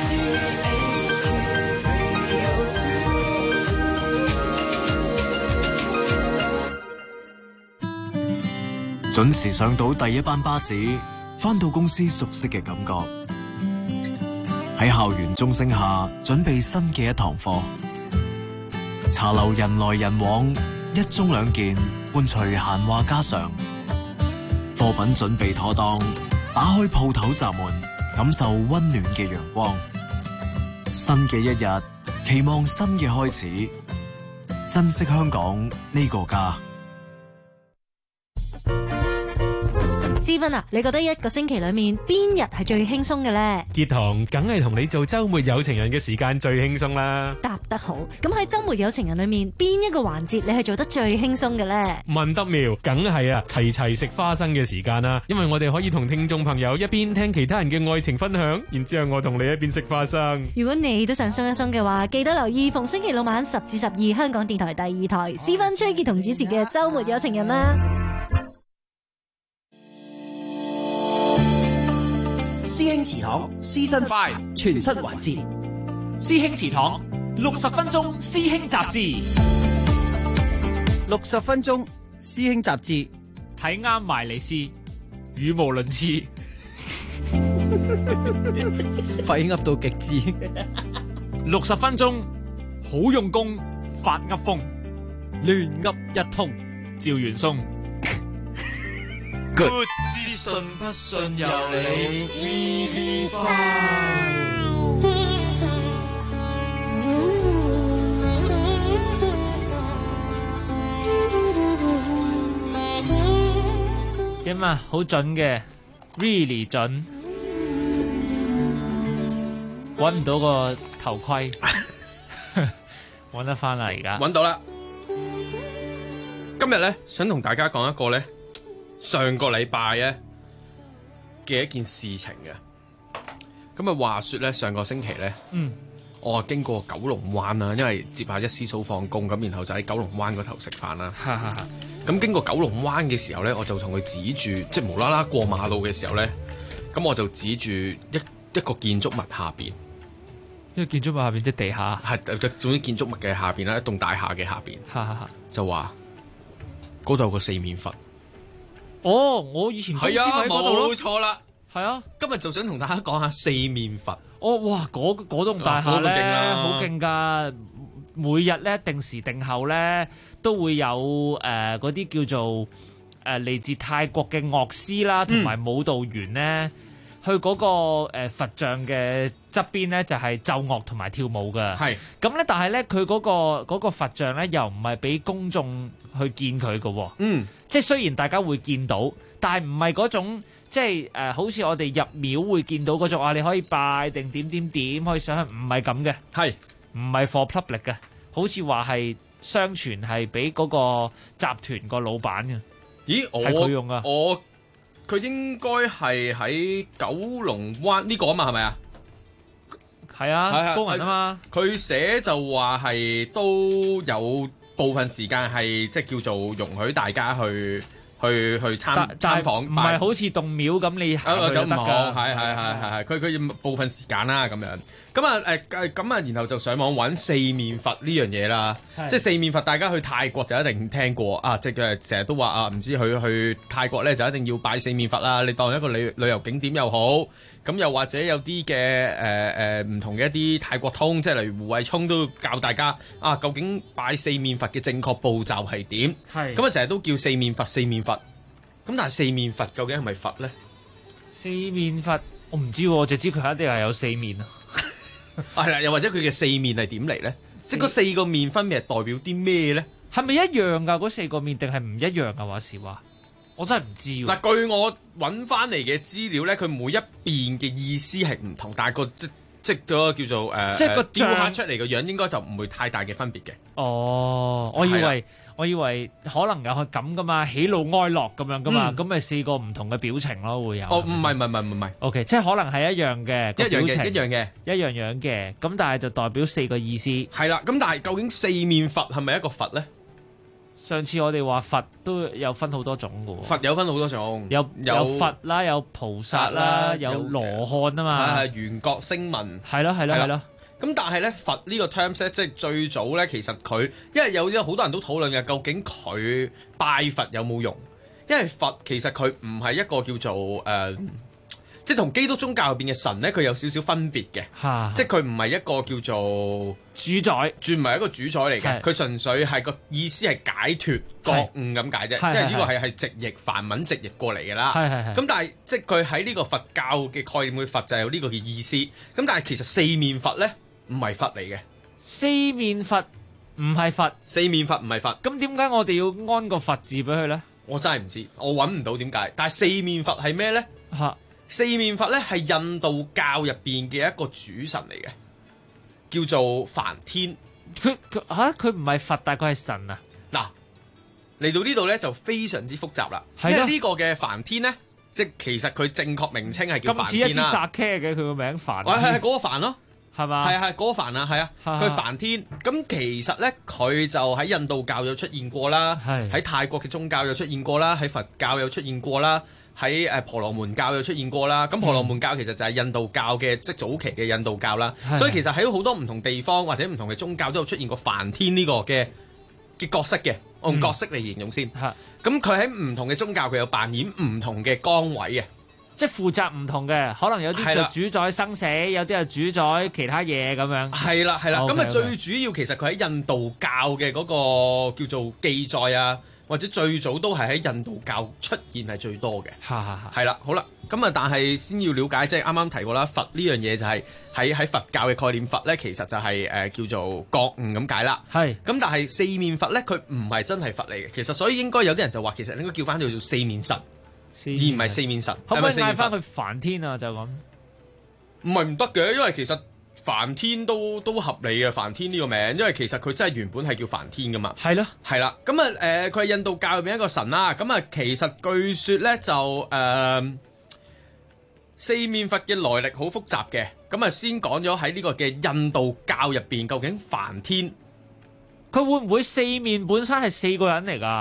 準時上到第一班巴士，返到公司熟悉嘅感覺，喺校園鐘聲下準備新嘅一堂課，茶樓人來人往，一盅兩件伴隨閒話家常，貨品準備妥當，打開鋪頭閘門，感受溫暖嘅陽光。新嘅一日，期望新嘅開始，珍惜香港呢個家。 思芬啊，你覺得一個星期裏面邊日係最輕鬆嘅呢？ 傑堂梗係同你做周末有情人嘅時間最輕鬆啦。 答得好，咁喺周末有情人裏面邊一個環節你係做得最輕鬆嘅呢？ 問得妙，梗係齊齊食花生嘅時間啦，因為我哋可以同聽眾朋友一邊聽其他人嘅愛情分享，然之後我同你一邊食花生。 如果你都想鬆一鬆嘅話，記得留意逢星期六晚10至12香港電台第二台思芬崔潔同主持嘅周末有情人啦。 師兄祠堂 Season 5全新環節，師兄祠堂60分鐘師兄雜誌，60分鐘師兄雜誌， 睇啱埋你試，語無倫次， 廢噏到極致 ，60分鐘好用功，發噏風， 亂噏一通， 趙元松。 Good 資訊不信由你 EB5。 點啊？好準嘅 ，really 準。搵唔到個頭盔，搵得翻啦！而家搵到啦。今日咧，想同大家講一個咧。上個禮拜咧嘅一件事情嘅，咁啊話說咧，上個星期咧，我經過九龍灣啦，因為接下一師嫂放工，咁然後就喺九龍灣嗰頭食飯啦。咁經過九龍灣嘅時候咧，我就同佢指住，即係無啦啦過馬路嘅時候咧，咁我就指住一個建築物下邊， 一個建築物下邊即係地下， 係總之建築物嘅下邊啦，一棟大廈嘅下邊，就話嗰度有個四面佛。 哦，我以前公司係啊， 喺嗰度咯冇錯啦。 係啊， 今日就想同大家講下四面佛。 哦，哇！嗰棟大廈咧，好勁㗎！每日咧定時定候咧都會有嗰啲叫做嚟自泰國嘅樂師啦，同埋舞蹈員咧，去嗰個佛像嘅側邊咧就係奏樂同埋跳舞㗎。係咁咧，但係咧佢嗰個佛像咧又唔係俾公眾去見佢㗎喎。即係雖然大家會見到，但係唔係嗰種。即係好似我哋入廟會見到嗰種你可以拜定點可以上去，唔係咁嘅，係唔係 for public 嘅？好似話係相傳係俾嗰個集團個老闆嘅。咦，係佢用啊？ 佢應該係喺九龍灣呢個啊嘛，係咪啊？ 係啊，高人啊嘛。 佢寫就話係都有部分時間係即係叫做容許大家去參訪， 唔係好似洞廟咁你行去就得㗎。 係，佢部分時間啦咁樣。咁啊然後就上網揾四面佛呢樣嘢啦。即係四面佛，大家去泰國就一定聽過啊！即係成日都話啊，唔知去泰國咧就一定要拜四面佛啦。你當一個旅遊景點又好，咁又或者有啲嘅唔同嘅一啲泰國通，即係例如胡慧聰都教大家啊，究竟拜四面佛嘅正確步驟係點？咁啊，成日都叫四面佛。咁但係四面佛究竟係咪佛咧？ 四面佛我唔知喎，我就知佢一定係有四面啊。 係啦，又或者佢嘅四面係點嚟咧？即係嗰四個面分別係代表啲咩咧？ 係咪一樣㗎？嗰四個面定係唔一樣㗎？話時話，我真係唔知喎。 嗱，據我揾翻嚟嘅資料咧，佢每一邊嘅意思係唔同，但係個即係嗰個叫做即係個雕刻出嚟嘅樣應該就唔會太大嘅分別嘅。 哦，我以為可能有係咁噶嘛，喜怒哀樂咁樣噶嘛，咁咪四個唔同嘅表情咯，會有。 哦，唔係。 OK， 即係可能係一樣嘅， 一樣嘅，咁但係就代表四個意思。 係啦，咁但係究竟四面佛係咪一個佛咧？ 上次我哋話佛都有分好多種嘅喎。 佛有分好多種， 有佛啦，有菩薩啦，有羅漢啊嘛。 係圓覺聲聞。 係咯。 咁但係咧，佛呢個 terms 咧，即係最早咧，其實佢因為有好多人都討論嘅，究竟佢拜佛有冇用？因為佛其實佢唔係一個叫做即係同基督宗教入邊嘅神咧，佢有少少分別嘅。即係佢唔係一個叫做主宰， 唔係一個主宰嚟嘅。佢純粹係個意思係解脫覺悟咁解啫。因為呢個係直譯梵文直譯過嚟嘅啦。咁但係即係佢喺呢個佛教嘅概念嘅佛就係有呢個嘅意思。咁但係其實四面佛咧，唔係佛嚟嘅。 四面佛唔係佛， 四面佛唔係佛。 咁點解我哋要安個佛字俾佢咧？ 我真係唔知，我揾唔到點解。但係四面佛係咩咧？四面佛咧係印度教入邊嘅一個主神嚟嘅，叫做梵天。 佢唔係佛，但係佢係神啊！ 嗱，嚟到呢度咧就非常之複雜啦。因為呢個嘅梵天咧，即係其實佢正確名稱係叫梵天啦。 咁似一支薩茄嘅佢個名梵。 係嗰個梵咯。 係嘛？ 係嗰個梵啊，係啊，佢梵天。咁其實咧，佢就喺印度教有出現過啦，喺泰國嘅宗教有出現過啦，喺佛教有出現過啦，喺婆羅門教有出現過啦。咁婆羅門教其實就係印度教嘅即係早期嘅印度教啦。所以其實喺好多唔同地方或者唔同嘅宗教都有出現過梵天呢個嘅角色嘅。我用角色嚟形容先。咁佢喺唔同嘅宗教佢有扮演唔同嘅崗位嘅。 即係負責唔同嘅，可能有啲就主宰生死，有啲係主宰其他嘢咁樣。 係啦，咁啊最主要其實佢喺印度教嘅嗰個叫做記載啊，或者最早都係喺印度教出現係最多嘅。係啦，好啦，咁啊但係先要了解，即係啱啱提過啦，佛呢樣嘢就係喺佛教嘅概念，佛咧其實就係叫做覺悟咁解啦。咁但係四面佛咧，佢唔係真係佛嚟嘅，其實所以應該有啲人就話其實應該叫翻佢做四面神。而唔係四面神， 可唔可以嗌翻佢梵天啊？就咁， 唔係唔得嘅，因為其實梵天都合理嘅，梵天呢個名，因為其實佢真係原本係叫梵天噶嘛。係啦，咁啊佢係印度教入邊一個神啦。咁啊其實據說咧就四面佛嘅來歷好複雜嘅。咁啊先講咗喺呢個嘅印度教入邊，究竟梵天佢會唔會四面本身係四個人嚟㗎？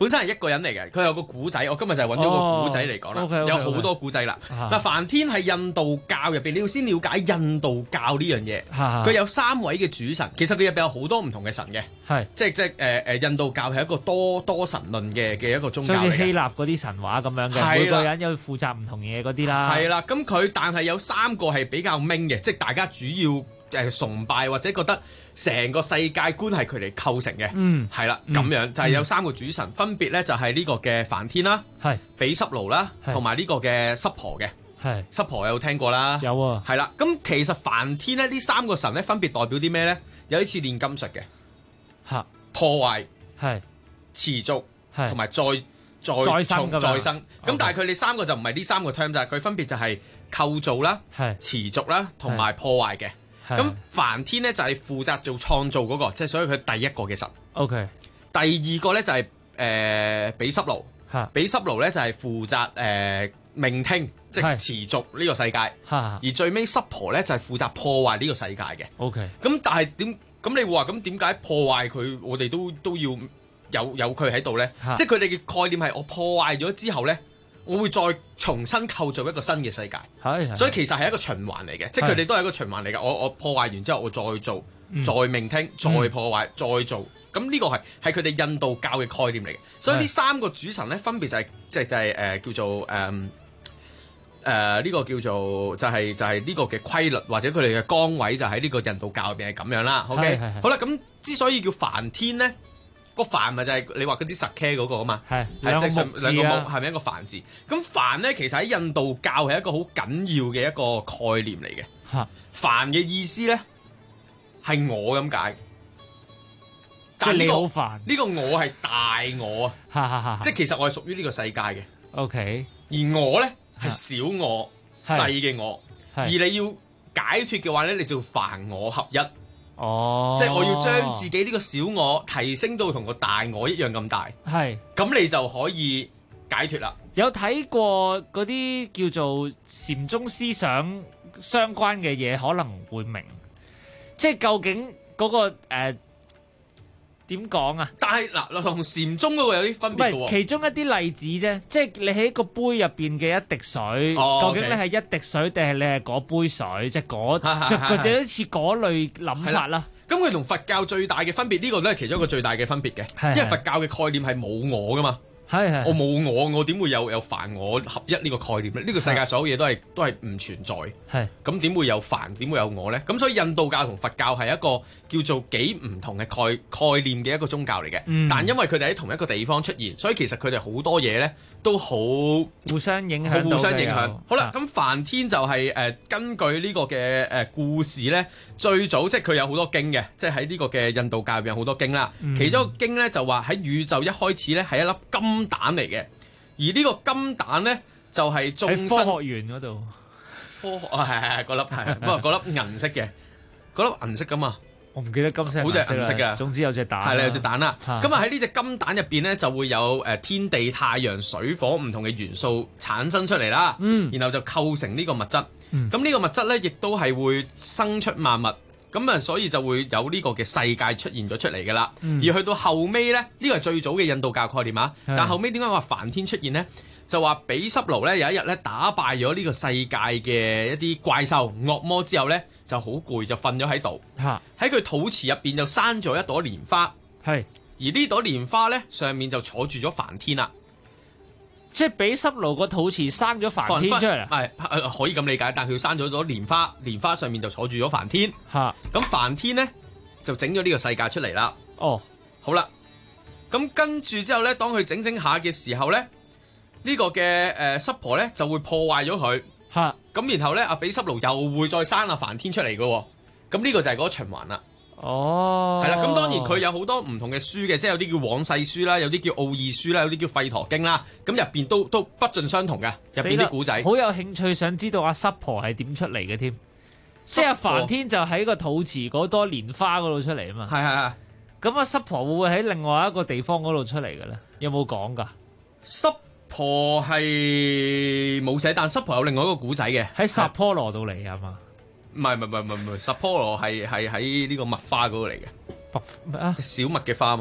本身係一個人嚟嘅，佢有個古仔，我今日就係揾咗個古仔嚟講啦。 okay, 有好多古仔啦。嗱，梵天係印度教入邊，你要先了解印度教呢樣嘢。佢有3位嘅主神，其實佢入邊有好多唔同嘅神嘅。 係即係印度教係一個多神論嘅一個宗教嚟嘅。 好似希臘嗰啲神話咁樣嘅，每個人有負責唔同嘢嗰啲啦。 係啦，咁但係有3個係比較明嘅，即係大家主要崇拜或者覺得成個世界觀係佢哋構成嘅。係啦，咁樣就係有3個主神，分別咧就係呢個嘅梵天啦， 係比濕奴啦，同埋呢個嘅濕婆嘅。係濕婆有聽過啦， 有啊。 係啦，咁其實梵天咧呢3個神咧分別代表啲咩咧？有啲似煉金術嘅， 嚇破壞係持續係同埋再生。咁但係佢哋3個就唔係呢3個 term，就係佢分別就係構造啦、持續啦同埋破壞嘅。咁梵天咧就係負責做創造嗰個，即係所以佢第一個嘅神。 OK。 第二個咧就係比濕奴，比濕奴咧就係負責命聽，即係持續呢個世界。而最尾濕婆咧就係負責破壞呢個世界嘅。 OK。 咁但係咁你會話咁點解破壞佢？我哋都要有佢喺度咧？即係佢哋嘅概念係我破壞咗之後咧，我會再重新構造一個新嘅世界。所以其實係一個循環嚟嘅，即係佢哋都係一個循環嚟嘅。我破壞完之後，我再做，再命聽，再破壞，再做。咁呢個係佢哋印度教嘅概念嚟嘅。所以呢3個主神咧，分別就係叫做呢個叫做就係呢個嘅規律，或者佢哋嘅崗位就喺呢個印度教入邊係咁樣啦。OK，好啦，咁之所以叫梵天咧，個梵咪就係你話嗰啲實 K 嗰個啊嘛，係兩個木係咪一個梵字？咁梵咧其實喺印度教係一個好緊要嘅一個概念嚟嘅。梵嘅意思咧係我咁解，但係你好煩呢個我係大我啊，即係其實我係屬於呢個世界嘅。 OK， 而我咧係小我細嘅我，而你要解脫嘅話咧，你就梵我合一。即係我要將自己呢個小我提升到同個大我一樣咁大，咁你就可以解脫啦。 有睇過嗰啲叫做禪宗思想相關嘅嘢，可能會明，即係究竟嗰個點講啊？ 但係嗱，同禪宗嗰個有啲分別嘅喎。 其中一啲例子啫，即係你喺個杯入邊嘅一滴水，究竟你係一滴水定係你係嗰杯水，即係或者好似嗰類諗法啦。 咁佢同佛教最大嘅分別，呢個都係其中一個最大嘅分別嘅，因為佛教嘅概念係冇我噶嘛。我冇我點會有梵我合一呢個概念咧？呢個世界所有嘢都係唔存在。咁點會有梵？點會有我咧？咁所以印度教同佛教係一個叫做幾唔同嘅概念嘅一個宗教嚟嘅。但因為佢哋喺同一個地方出現，所以其實佢哋好多嘢咧都好互相影響。 好啦，咁梵天就係根據呢個嘅故事咧，最早即係佢有好多經嘅，即係喺呢個嘅印度教入邊有好多經啦。其中一個經咧就話喺宇宙一開始咧係一粒金蛋嚟嘅，而呢個金蛋咧就係眾生喺科學園嗰度， 科學係嗰粒係，不過嗰粒銀色嘅，嗰粒銀色噶嘛， 我唔記得金色， 好似係銀色嘅， 總之有隻蛋， 係啦，有隻蛋啦。咁啊喺呢隻金蛋入邊咧就會有天地太陽水火唔同嘅元素產生出嚟啦，然後就構成呢個物質。咁呢個物質咧亦都係會生出萬物。咁啊，所以就會有呢個嘅世界出現咗出嚟㗎啦。而去到後尾咧，呢個係最早嘅印度教概念啊。但後尾點解話梵天出現咧？就話比濕奴咧有一日咧打敗咗呢個世界嘅一啲怪獸惡魔之後咧，就好攰就瞓咗喺度。喺佢肚臍入邊就生咗一朵蓮花。而呢朵蓮花咧上面就坐住咗梵天啦。 即係比濕奴個肚臍生咗梵天出嚟， 可以咁理解，但佢生咗朵蓮花，蓮花上面就坐住咗梵天。咁梵天咧就整咗呢個世界出嚟啦。好啦，咁跟住之後咧，當佢整下嘅時候咧，呢個嘅濕婆咧就會破壞咗佢。咁然後咧，阿比濕奴又會再生阿梵天出嚟嘅。咁呢個就係嗰個循環啦。係啦，咁當然佢有好多唔同嘅書嘅，即係有啲叫往世書啦，有啲叫奧義書啦，有啲叫吠陀經啦，咁入邊都不盡相同嘅，入邊啲古仔。 好有興趣想知道阿濕婆係點出嚟嘅添，即係阿梵天就喺個肚臍嗰朵蓮花嗰度出嚟啊嘛。係。咁阿濕婆會唔會喺另外一個地方嗰度出嚟嘅咧？有冇講㗎？ 濕婆係冇寫，但濕婆有另外一個古仔嘅， 喺薩婆羅度嚟係嘛？ 唔係，薩婆羅係喺呢個麥花嗰度嚟嘅，小麥嘅花係咪？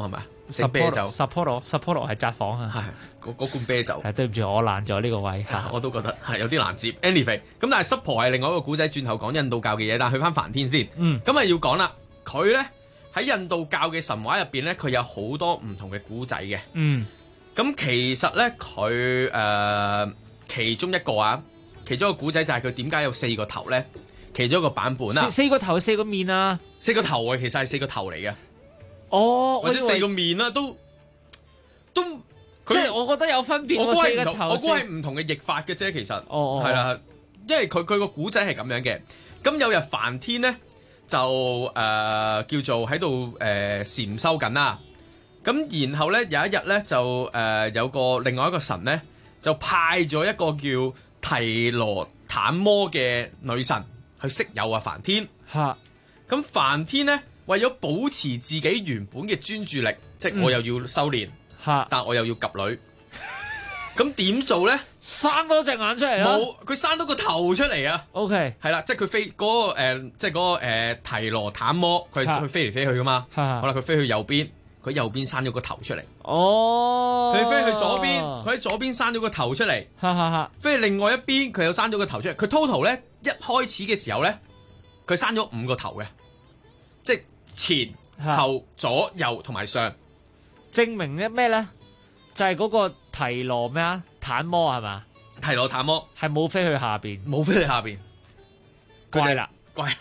整啤酒。 Sapporo 係札幌啊， 係嗰罐啤酒。 係對唔住，我爛咗呢個位。 我都覺得係有啲難接。Anyway， 咁但係濕婆係另外一個古仔，轉頭講印度教嘅嘢，但係去翻梵天先。咁啊要講啦，佢咧喺印度教嘅神話入邊咧，佢有好多唔同嘅古仔嘅。咁其實咧佢其中一個古仔就係佢點解有4個頭咧？其中一個版本啦， 4個頭4個面啊 ，4個頭啊，其實係4個頭嚟嘅。或者4個面啦，都即係我覺得有分別。 我估係唔同嘅譯法嘅啫，其實係啦，因為佢個古仔係咁樣嘅。咁有日梵天咧就叫做喺度禪修緊啦。咁然後咧有一日咧就有另外一個神咧就派咗一個叫提羅坦摩嘅女神去色誘梵天。咁梵天咧為咗保持自己原本嘅專注力，即係我又要修煉，但我又要及女，咁點做咧？ 生多隻眼出嚟啦！ 冇，佢生多個頭出嚟啊 ！OK， 係啦，即係佢飛嗰個即係嗰個提羅坦摩，佢飛嚟飛去噶嘛。好啦，佢飛去右邊，佢右邊生咗個頭出嚟。佢飛去左邊，佢喺左邊生咗個頭出嚟。飛去另外一邊，佢又生咗個頭出嚟。佢 total 咧一開始嘅時候咧，佢生咗5個頭嘅。即係前後左右同埋上， 證明咧咩咧？就係嗰個提羅咩啊？坦摩係嘛？ 提羅坦摩係冇飛去下邊， 冇飛去下邊， 怪啦， 怪。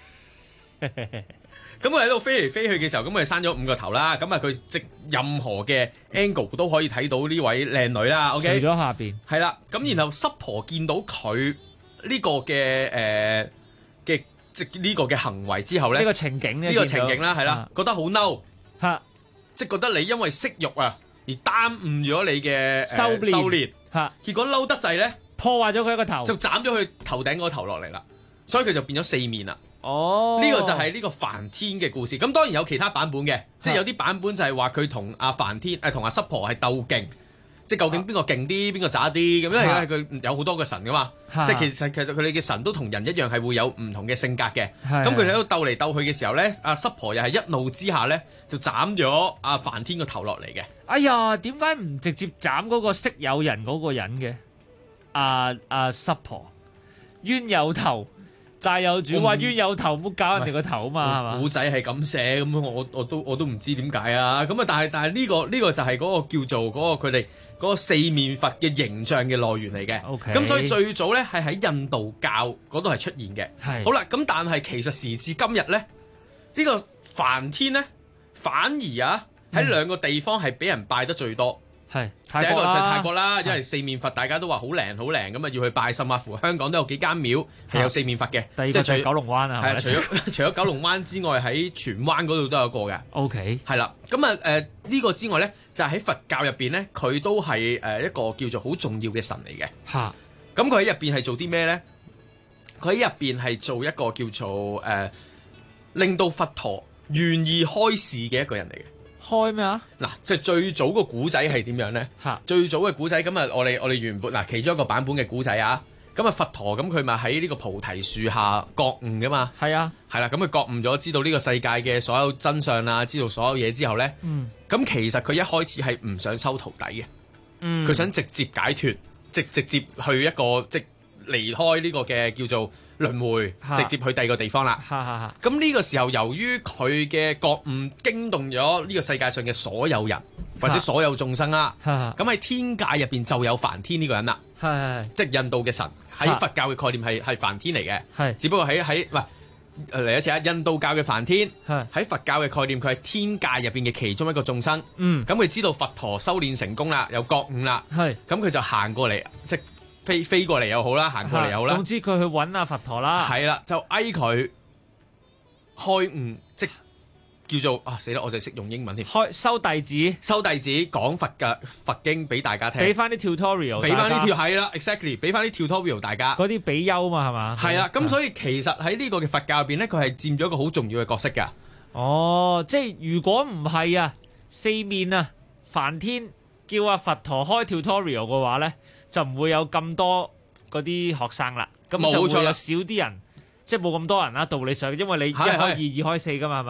咁佢喺度飛嚟飛去嘅時候，咁佢生咗5個頭啦。咁啊，佢即任何嘅 angle 都可以睇到呢位靚女啦。OK， 除咗下邊係啦。咁然後濕婆見到佢呢個嘅即呢個嘅行為之後咧， 呢個情景啦，係啦，覺得好嬲，即係覺得你因為色欲啊而耽誤咗你嘅修煉，結果嬲得滯咧， 破壞咗佢一個頭， 就斬咗佢頭頂嗰個頭落嚟啦，所以佢就變咗4面啦。呢個就係呢個梵天嘅故事。咁當然有其他版本嘅，即係有啲版本就係話佢同阿梵天同阿濕婆係鬥勁。即係究竟邊個勁啲，邊個渣啲咁？因為佢有好多個神噶嘛，即係其實佢哋嘅神都同人一樣係會有唔同嘅性格嘅。咁佢哋喺度鬥嚟鬥去嘅時候咧，阿濕婆又係一怒之下咧就斬咗阿梵天個頭落嚟嘅。 哎呀，點解唔直接斬嗰個色誘人嗰個人嘅？阿濕婆冤有頭債有主，話冤有頭唔好搞人哋個頭啊嘛，係嘛？ 古仔係咁寫咁，我都唔知點解啊。咁啊，但係呢個就係嗰個叫做嗰個佢哋嗰個4面佛嘅形象嘅來源嚟嘅。 OK， 咁所以最早咧係喺印度教嗰度係出現嘅。好啦，咁但係其實時至今日咧，呢個梵天咧反而喺2個地方係俾人拜得最多。第一個就係泰國啦，因為4面佛大家都話好靈好靈咁啊，要去拜。甚至乎香港都有幾間廟係有4面佛嘅。 第二個就係九龍灣啊， 係除咗九龍灣之外，喺荃灣嗰度都有個嘅。 OK， 係啦，咁啊呢個之外咧，就係喺佛教入邊咧，佢都係一個叫做好重要嘅神嚟嘅。咁佢喺入邊係做啲咩咧？佢喺入邊係做一個叫做令到佛陀願意開示嘅一個人嚟嘅。 開咩啊？ 嗱，即係最早個古仔係點樣咧？最早嘅古仔咁啊，我哋原本嗱其中一個版本嘅古仔啊，咁啊佛陀咁佢咪喺呢個菩提樹下覺悟噶嘛？係啦，咁佢覺悟咗，知道呢個世界嘅所有真相啊，知道所有嘢之後咧，咁其實佢一開始係唔想收徒弟嘅，佢想直接解脫，直接去一個即離開呢個嘅叫做輪迴，直接去第二個地方啦。咁呢個時候，由於佢嘅覺悟驚動咗呢個世界上嘅所有人或者所有眾生啦，咁喺天界入邊就有梵天呢個人啦，即係印度嘅神。喺佛教嘅概念係梵天嚟嘅，只不過喺嚟一次啊，印度教嘅梵天喺佛教嘅概念，佢係天界入邊嘅其中一個眾生。咁佢知道佛陀修煉成功啦，有覺悟啦，咁佢就行過嚟，即飛過嚟又好啦，行過嚟又好啦。 總之佢去揾阿佛陀啦。 係啦，就嗌佢開悟，即叫做死啦！我就識用英文添。 收弟子講佛經俾大家聽， 俾翻啲 tutorial， 俾翻啲係啦 ，exactly， 俾翻啲 tutorial 大家。 嗰啲比丘嘛係嘛？ 係啦，咁所以其實喺呢個嘅佛教入邊咧，佢係佔咗一個好重要嘅角色㗎。 哦，即係如果唔係啊，四面啊，梵天叫阿佛陀開 tutorial 嘅話咧，就唔會有咁多嗰啲學生啦，咁就會有少啲人，即係冇咁多人啦。道理上，因為你一開二，二開四噶嘛，係嘛？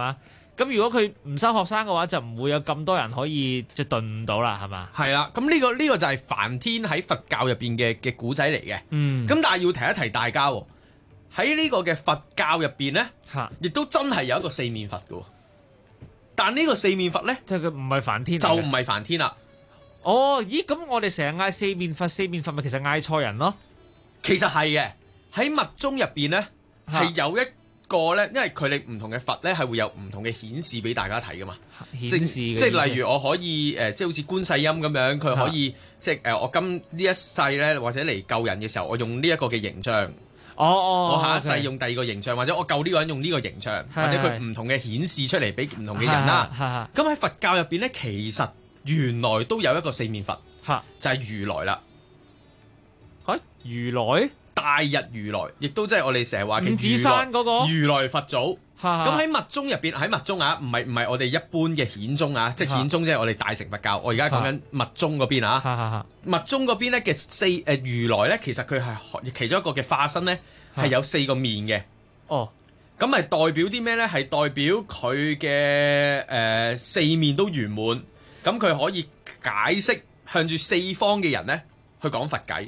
咁如果佢唔收學生嘅話，就唔會有咁多人可以即係頓到啦，係嘛？ 係啦，咁呢個就係梵天喺佛教入邊嘅古仔嚟嘅。咁但係要提一提大家喎，喺呢個嘅佛教入邊咧，亦都真係有一個四面佛嘅。但呢個四面佛咧， 就佢唔係梵天， 就唔係梵天啦。 哦，咦？咁我哋成日嗌四面佛咪其實嗌錯人咯？ 其實係嘅，喺密宗入邊咧係有一個咧，因為佢哋唔同嘅佛咧係會有唔同嘅顯示俾大家睇噶嘛。 顯示即係例如我可以即係好似觀世音咁樣，佢可以即係我今呢一世咧，或者嚟救人嘅時候，我用呢一個嘅形象。我下一世用第二個形象，或者我救呢個人用呢個形象，或者佢唔同嘅顯示出嚟俾唔同嘅人啦。咁喺佛教入邊咧，其實原來都有一個四面佛，就係如來啦。 如來大日如來，亦都即係我哋成日話嘅五指山嗰個如來佛祖。咁喺密宗入邊，喺密宗啊，唔係我哋一般嘅顯宗啊，即係顯宗即係我哋大乘佛教。我而家講緊密宗嗰邊啊。密宗嗰邊咧嘅如來咧，其實佢係其中一個嘅化身咧，係有四個面嘅。 哦， 咁係代表啲咩咧？係代表佢嘅四面都圓滿，咁佢可以解釋向住四方嘅人咧去講佛偈。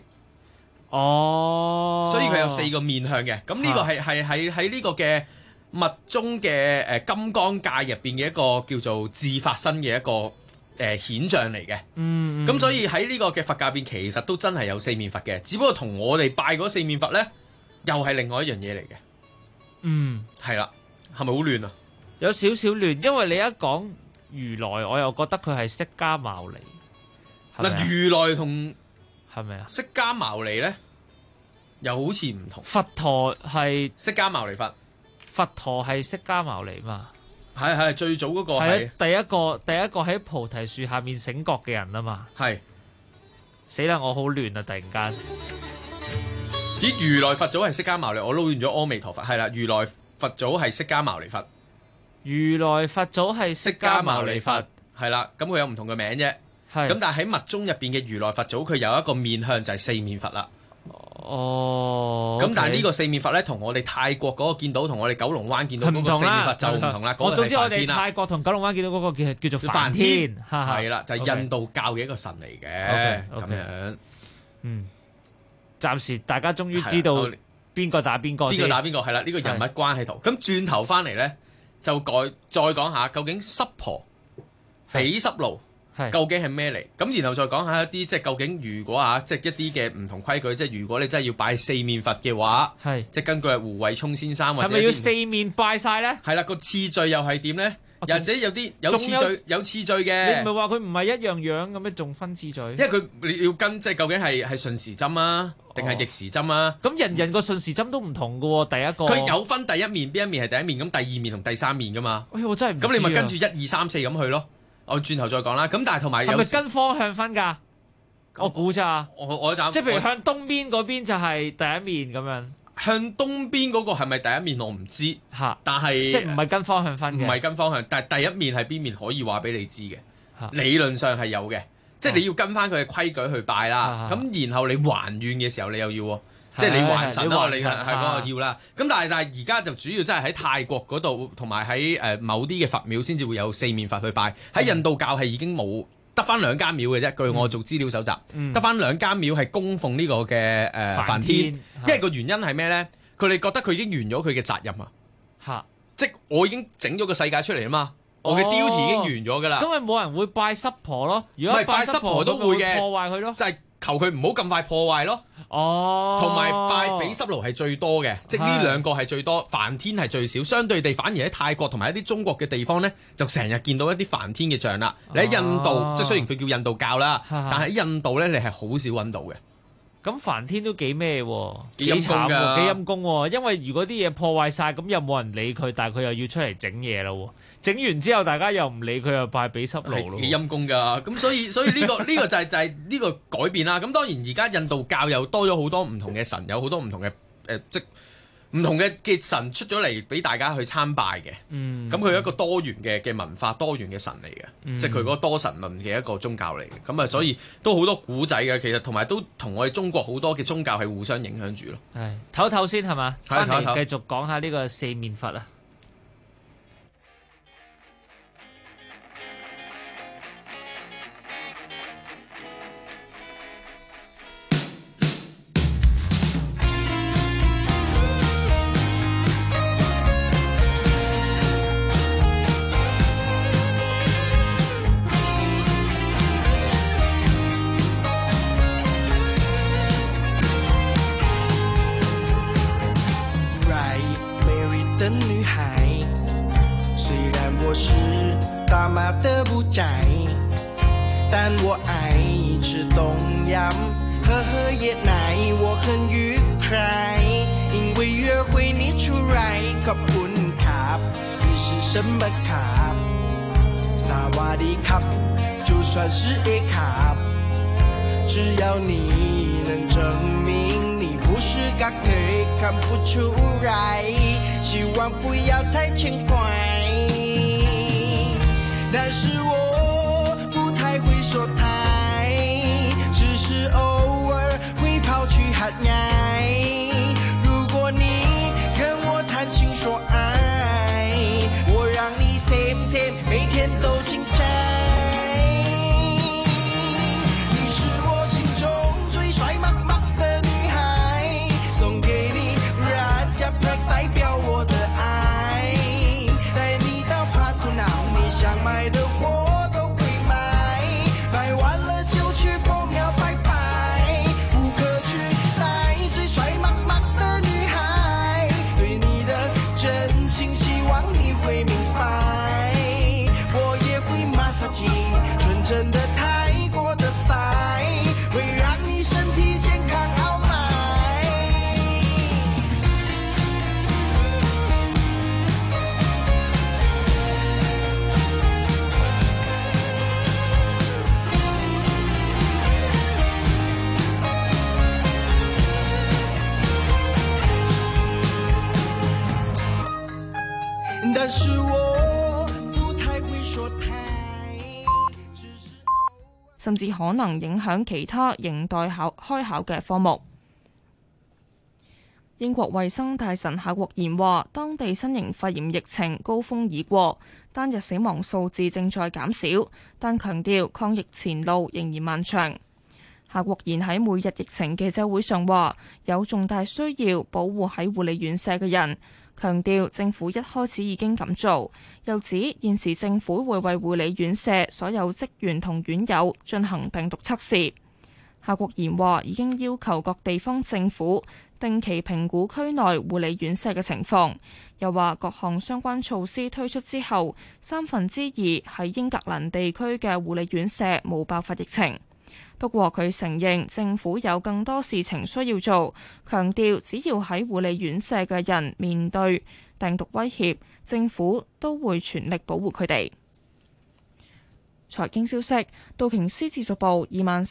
哦， 所以佢有四個面向嘅。咁呢個係喺呢個嘅密宗嘅金剛界入邊嘅一個叫做自發身嘅一個顯象嚟嘅。咁所以喺呢個嘅佛教入邊，其實都真係有四面佛嘅，只不過同我哋拜嗰四面佛咧，又係另外一樣嘢嚟嘅。係啦，係咪好亂啊？ 有少少亂，因為你一講如來，我又覺得佢係釋迦牟尼。 嗱，如來同係咪啊？ 釋迦牟尼咧，又好似唔同。 佛陀係釋迦牟尼佛， 佛陀係釋迦牟尼嘛？ 係最早嗰個係第一個喺菩提樹下面醒覺嘅人啊嘛。 係死啦！我好亂啊！突然間， 咦？如來佛祖係釋迦牟尼，我撈亂咗阿彌陀佛。係啦，如來佛祖係釋迦牟尼佛。 如來佛祖係釋迦牟尼佛。 係啦，咁佢有唔同嘅名啫。咁但係喺密宗入邊嘅如來佛祖，佢有一個面向就係四面佛啦。咁但係呢個四面佛咧，同我哋泰國嗰個見到，同我哋九龍灣見到嗰個四面佛就唔同啦。 我總之我哋泰國同九龍灣見到嗰個叫做梵天， 係啦，就係印度教嘅一個神嚟嘅。咁樣， 暫時大家終於知道邊個打邊個， 邊個打邊個係啦。呢個人物關係圖。咁轉頭翻嚟咧，就再講下究竟濕婆、比濕奴究竟係咩嚟？咁然後再講下一啲即係究竟如果即係一啲嘅唔同規矩，即係如果你真係要拜四面佛嘅話，即係根據胡慧聰先生或者係咪要四面拜晒咧？ 係啦，個次序又係點咧？或者有啲有次序嘅。 你唔係話佢唔係一樣樣咁樣，仲分次序？因為佢你要跟即係究竟係順時針啊，定係逆時針啊？ 咁人個順時針都唔同嘅喎，第一個佢有分第一面邊一面係第一面，咁第二面同第三面噶嘛？ 我真係唔知。 咁你咪跟住1、2、3、4咁去咯。我轉頭再講啦，咁但係同埋係咪跟方向分㗎？我估咋？ 我即係譬如向東邊嗰邊就係第一面咁樣。 向東邊嗰個係咪第一面我唔知嚇， 但係即係唔係跟方向分嘅？ 唔係跟方向，但係第一面係邊面可以話俾你知嘅。理論上係有嘅，即係你要跟翻佢嘅規矩去拜啦。咁然後你還願嘅時候，你又要。即係你還神咯，你係嗰個要啦。咁但係而家就主要真係喺泰國嗰度，同埋喺某啲嘅佛廟先至會有四面佛去拜。喺印度教係已經冇得翻2間廟嘅啫。據我做資料搜集，得翻2間廟係供奉呢個嘅梵天。因為個原因係咩咧？佢哋覺得佢已經完咗佢嘅責任啊！即係我已經整咗個世界出嚟啊嘛，我嘅 duty 已經完咗㗎啦。 咁咪冇人會拜濕婆咯？如果拜濕婆都會嘅， 破壞佢咯， 就係求佢唔好咁快破壞咯。同埋拜比濕奴係最多嘅，即係呢兩個係最多，梵天係最少。相對地，反而喺泰國同埋一啲中國嘅地方咧，就成日見到一啲梵天嘅像啦。你喺印度，即係雖然佢叫印度教啦，但係喺印度咧，你係好少揾到嘅。 咁梵天都幾咩喎？ 幾陰功㗎， 幾陰功喎！因為如果啲嘢破壞晒，咁又冇人理佢，但係佢又要出嚟整嘢咯。整完之後，大家又唔理佢，又拜比濕奴咯。 幾陰功㗎！咁所以呢個就係呢個改變啦。咁當然而家印度教又多咗好多唔同嘅神，有好多唔同嘅即唔同嘅神出咗嚟俾大家去參拜嘅。咁佢係一個多元嘅文化，多元嘅神嚟嘅，即係佢嗰個多神論嘅一個宗教嚟嘅。咁啊，所以都好多古仔嘅，其實同埋都同我哋中國好多嘅宗教係互相影響住咯。 係唞唞先係嘛？翻嚟唞繼續講下呢個四面佛啊！ 但我愛吃冬陰，喝椰奶我很愉快，因為約會你出來ขอบคุณครับ你是什麼ครับ薩瓦迪卡就算是 A 卡，只要你能證明你不是個腿看不出來，希望不要太輕快，但是我不太會說台，只是偶爾會跑去喊愛，如果你跟我談情說愛，我讓你 same same 每天都精彩，你是我心中最帥媽媽的女孩，送給你 Raja Pack 代表我的愛，帶你到 Park Now 你想買的我都會買，買完了就去破廟拜拜，不可取代最帥媽媽的女孩，對你的真心希望你會明白，我也會 massage 純正的泰國的 style， 會讓你身體健康傲買。但是我不太會說太， 甚至可能影響其他仍待開考嘅科目。英國衛生大臣夏國賢話，當地新型肺炎疫情高峰已過，單日死亡數字正在減少，但強調抗疫前路仍然漫長。夏國賢喺每日疫情記者會上話，有重大需要保護喺護理院舍嘅人，強調政府一開始已經咁做，又指現時政府會為護理院舍所有職員同院友進行病毒測試。夏國賢話已經要求各地方政府定期評估區內護理院舍嘅情況，又話各項相關措施推出之後，2/3喺英格蘭地區嘅護理院舍冇爆發疫情。不過佢承認政府有更多事情需要做，強調只要喺護理院舍嘅人面對病毒威脅，政府都會全力保護佢哋。財經消息，道瓊斯指數報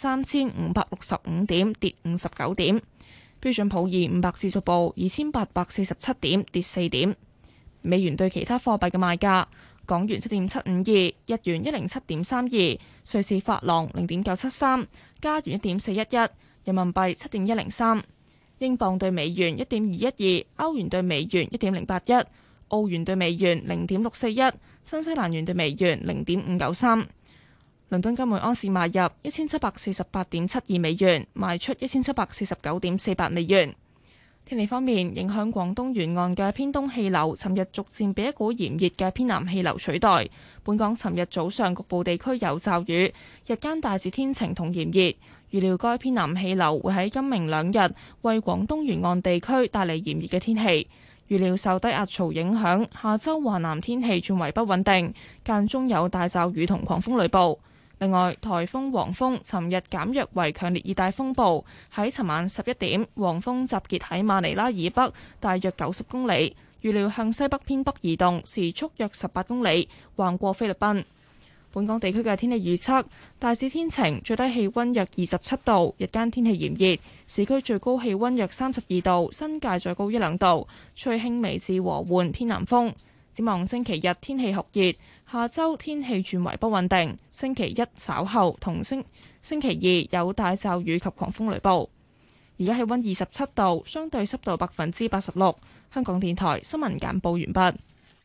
23,565點，跌59點；標準普爾500指數報2847點，跌4點。美元對其他貨幣嘅賣價：港元7.752，日元107.32，瑞士法郎0.973，加元1.411，人民幣7.103，英鎊對美元1.212，歐元對美元1.081，澳元對美元0.641，新西蘭元對美元0.593。倫敦金每盎司買入1748.72美元，賣出1749.48美元。天氣方面，影響廣東沿岸嘅偏東氣流，尋日逐漸被一股炎熱嘅偏南氣流取代。本港尋日早上局部地區有驟雨，日間大致天晴同炎熱。預料該偏南氣流會喺今明兩日為廣東沿岸地區帶嚟炎熱嘅天氣。預料受低壓槽影響，下週華南天氣轉為不穩定，間中有大驟雨同狂風雷暴。另外，颱風黃蜂尋日減弱為強烈熱帶風暴，喺尋晚11點，黃蜂集結喺馬尼拉以北大約90公里，預料向西北偏北移動，時速約18公里，橫過菲律賓。本港地區嘅天氣預測，大致天晴，最低氣温約27度，日間天氣炎熱，市區最高氣温約32度，新界再高1-2度，吹輕微至和緩偏南風。展望星期日天氣酷熱，下週天氣轉為不穩定，星期一稍後同星期二有大驟雨及狂風雷暴。而家氣温27度，相對濕度86%。香港電台新聞簡報完畢。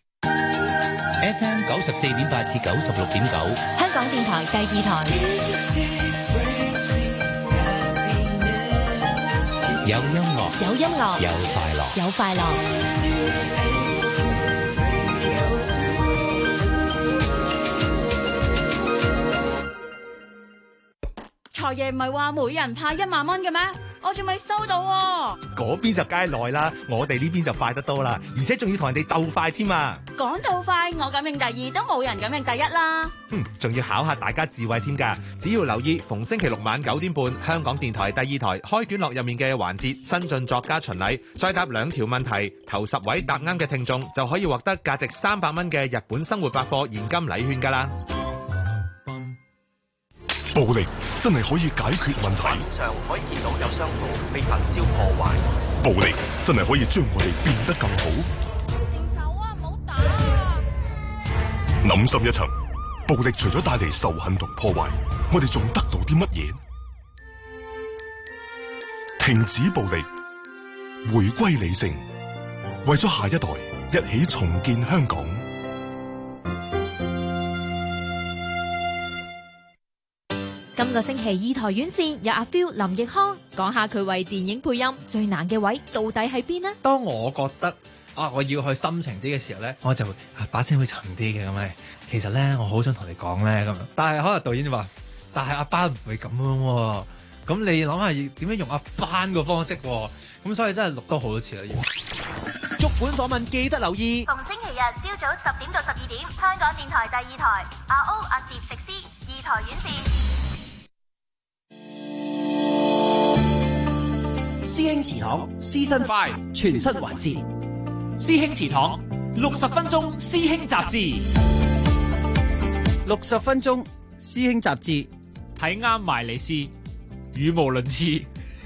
FM 94.8至96.9， 香港電台第二台。 有音樂， 有音樂， 有快樂， 有快樂。 財爺唔係話每人派1萬蚊嘅咩？ 我仲未收到喎。 嗰邊就梗係耐啦，我哋呢邊就快得多啦，而且仲要同人哋鬥快添啊！ 講到快，我敢認第二，都冇人敢認第一啦。 仲要考下大家智慧添㗎。只要留意逢星期六晚9點半，香港電台第2台開卷樂入面嘅環節新晉作家巡禮，再答2條問題，頭10位答啱嘅聽眾就可以獲得價值300蚊嘅日本生活百貨現金禮券㗎啦。 暴力真係可以解決問題。 畫面上可以見到有商鋪被焚燒破壞。 暴力真係可以將我哋變得更好。 停手啊！唔好打啊！ 諗深一層，暴力除咗帶嚟仇恨同破壞，我哋仲得到啲乜嘢？停止暴力，回歸理性，為咗下一代，一起重建香港。 今個星期2台院線有阿 Phil 林奕匡講下佢為電影配音最難嘅位到底喺邊呢？ 當我覺得我要去深情啲嘅時候咧，我就會把聲會沉啲嘅咁咪。其實咧，我好想同你講咧咁樣，但係可能導演話，但係阿班唔會咁樣喎。咁你諗下點樣用阿班個方式喎？咁所以真係錄多好多次啦。 足本訪問記得留意， 逢星期日朝早10點到12點，香港電台第2台阿 O 阿薛迪斯2台院線。 師兄祠堂 Season 5全新環節， 師兄祠堂60分鐘師兄雜誌 ，60分鐘師兄雜誌， 睇啱埋嚟試，語無倫次，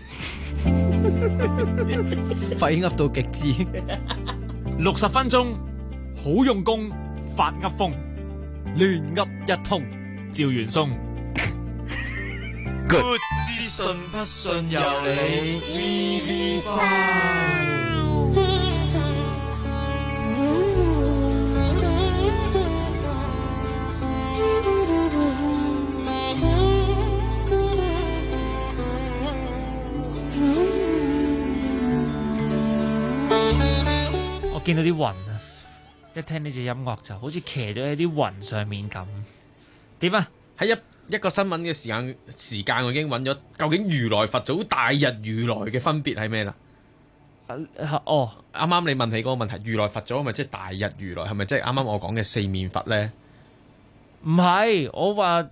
廢噏到極致 ，60分鐘好用功，發噏風，亂噏一通，趙元松。 Good 資訊不信由你 VV5。 我見到啲雲啊，一聽呢隻音樂就好似騎咗喺啲雲上面咁。點啊？ 喺一個新聞嘅時間，我已經揾咗究竟如來佛祖、大日如來嘅分別係咩啦？啱啱你問起嗰個問題，如來佛祖係咪即係大日如來？係咪即係啱啱我講嘅四面佛咧？ 唔係，我話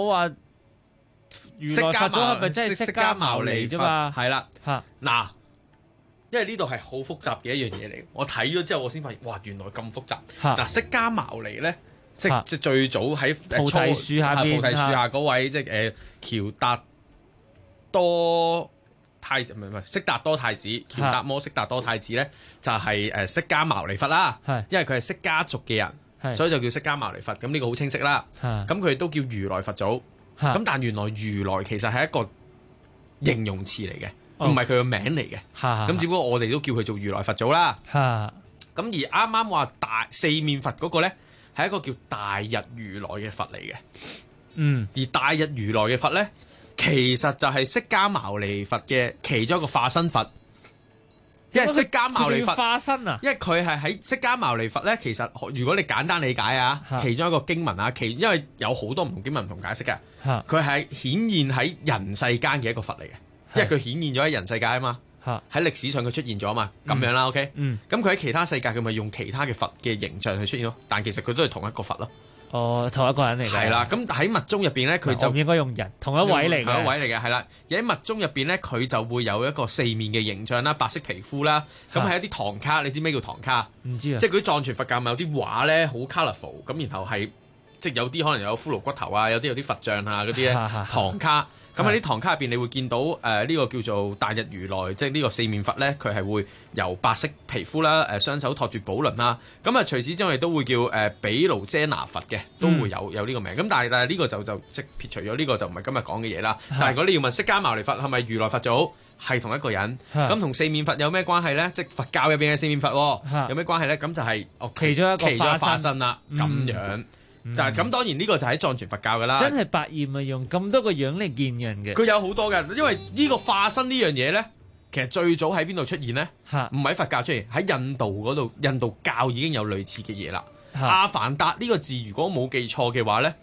如來佛祖係咪即係釋迦牟尼啫嘛？ 係啦，嗱，因為呢度係好複雜嘅一樣嘢嚟。我睇咗之後，我先發現，哇，原來咁複雜。嗱，釋迦牟尼咧。即最早喺菩提樹下邊， 菩提樹下嗰位即係喬達多太唔係悉達多太子，喬達摩悉達多太子咧就係釋迦牟尼佛啦。因為佢係釋迦族嘅人，所以就叫釋迦牟尼佛。咁呢個好清晰啦。咁佢哋都叫如來佛祖。咁但原來如來其實係一個形容詞嚟嘅，唔係佢個名嚟嘅。咁只不過我哋都叫佢做如來佛祖啦。咁而啱啱話四面佛嗰個咧，係一個叫大日如來嘅佛嚟嘅，而大日如來嘅佛咧，其實就係釋迦牟尼佛嘅其中一個化身佛，因為釋迦牟尼佛化身啊， 因為佢係喺釋迦牟尼佛咧，其實如果你簡單理解啊，其中一個經文啊，因為有好多唔同經文唔同解釋嘅，佢係顯現喺人世間嘅一個佛嚟嘅，因為佢顯現咗喺人世界啊嘛。喺歷史上佢出現咗嘛，咁樣啦 ，OK，咁佢喺其他世界佢咪用其他嘅佛嘅形象去出現咯，但其實佢都係同一個佛咯。 哦，同一個人嚟嘅。係啦，咁喺密宗入邊咧，佢就應該用人同一位嚟嘅。 同一位嚟嘅，係啦。而喺密宗入邊咧，佢就會有一個四面嘅形象啦，白色皮膚啦，咁係一啲唐卡，你知咩叫唐卡？ 唔知啊。 即係嗰啲藏傳佛教咪有啲畫咧，好 colourful，咁然後係即係有啲可能有骷髏骨頭啊，有啲佛像啊嗰啲咧，唐卡。咁喺啲唐卡入邊，你會見到呢個叫做大日如來，即係呢個四面佛咧，佢係會由白色皮膚啦，雙手托住寶輪啦。咁啊，除此之外都會叫毗盧遮那佛嘅，都會有呢個名。咁但係呢個就即撇除咗呢個就唔係今日講嘅嘢啦。但係如果你要問釋迦牟尼佛係咪如來佛祖，係同一個人。咁同四面佛有咩關係咧？即係佛教入邊嘅四面佛有咩關係咧？咁就係其中一個化身啦，咁樣。就係咁，當然呢個就喺藏傳佛教噶啦。 真係百厭啊！用咁多個樣嚟見人嘅。 佢有好多嘅，因為呢個化身呢樣嘢咧，其實最早喺邊度出現咧？唔喺佛教出現，喺印度嗰度，印度教已經有類似嘅嘢啦。阿凡達呢個字，如果冇記錯嘅話咧，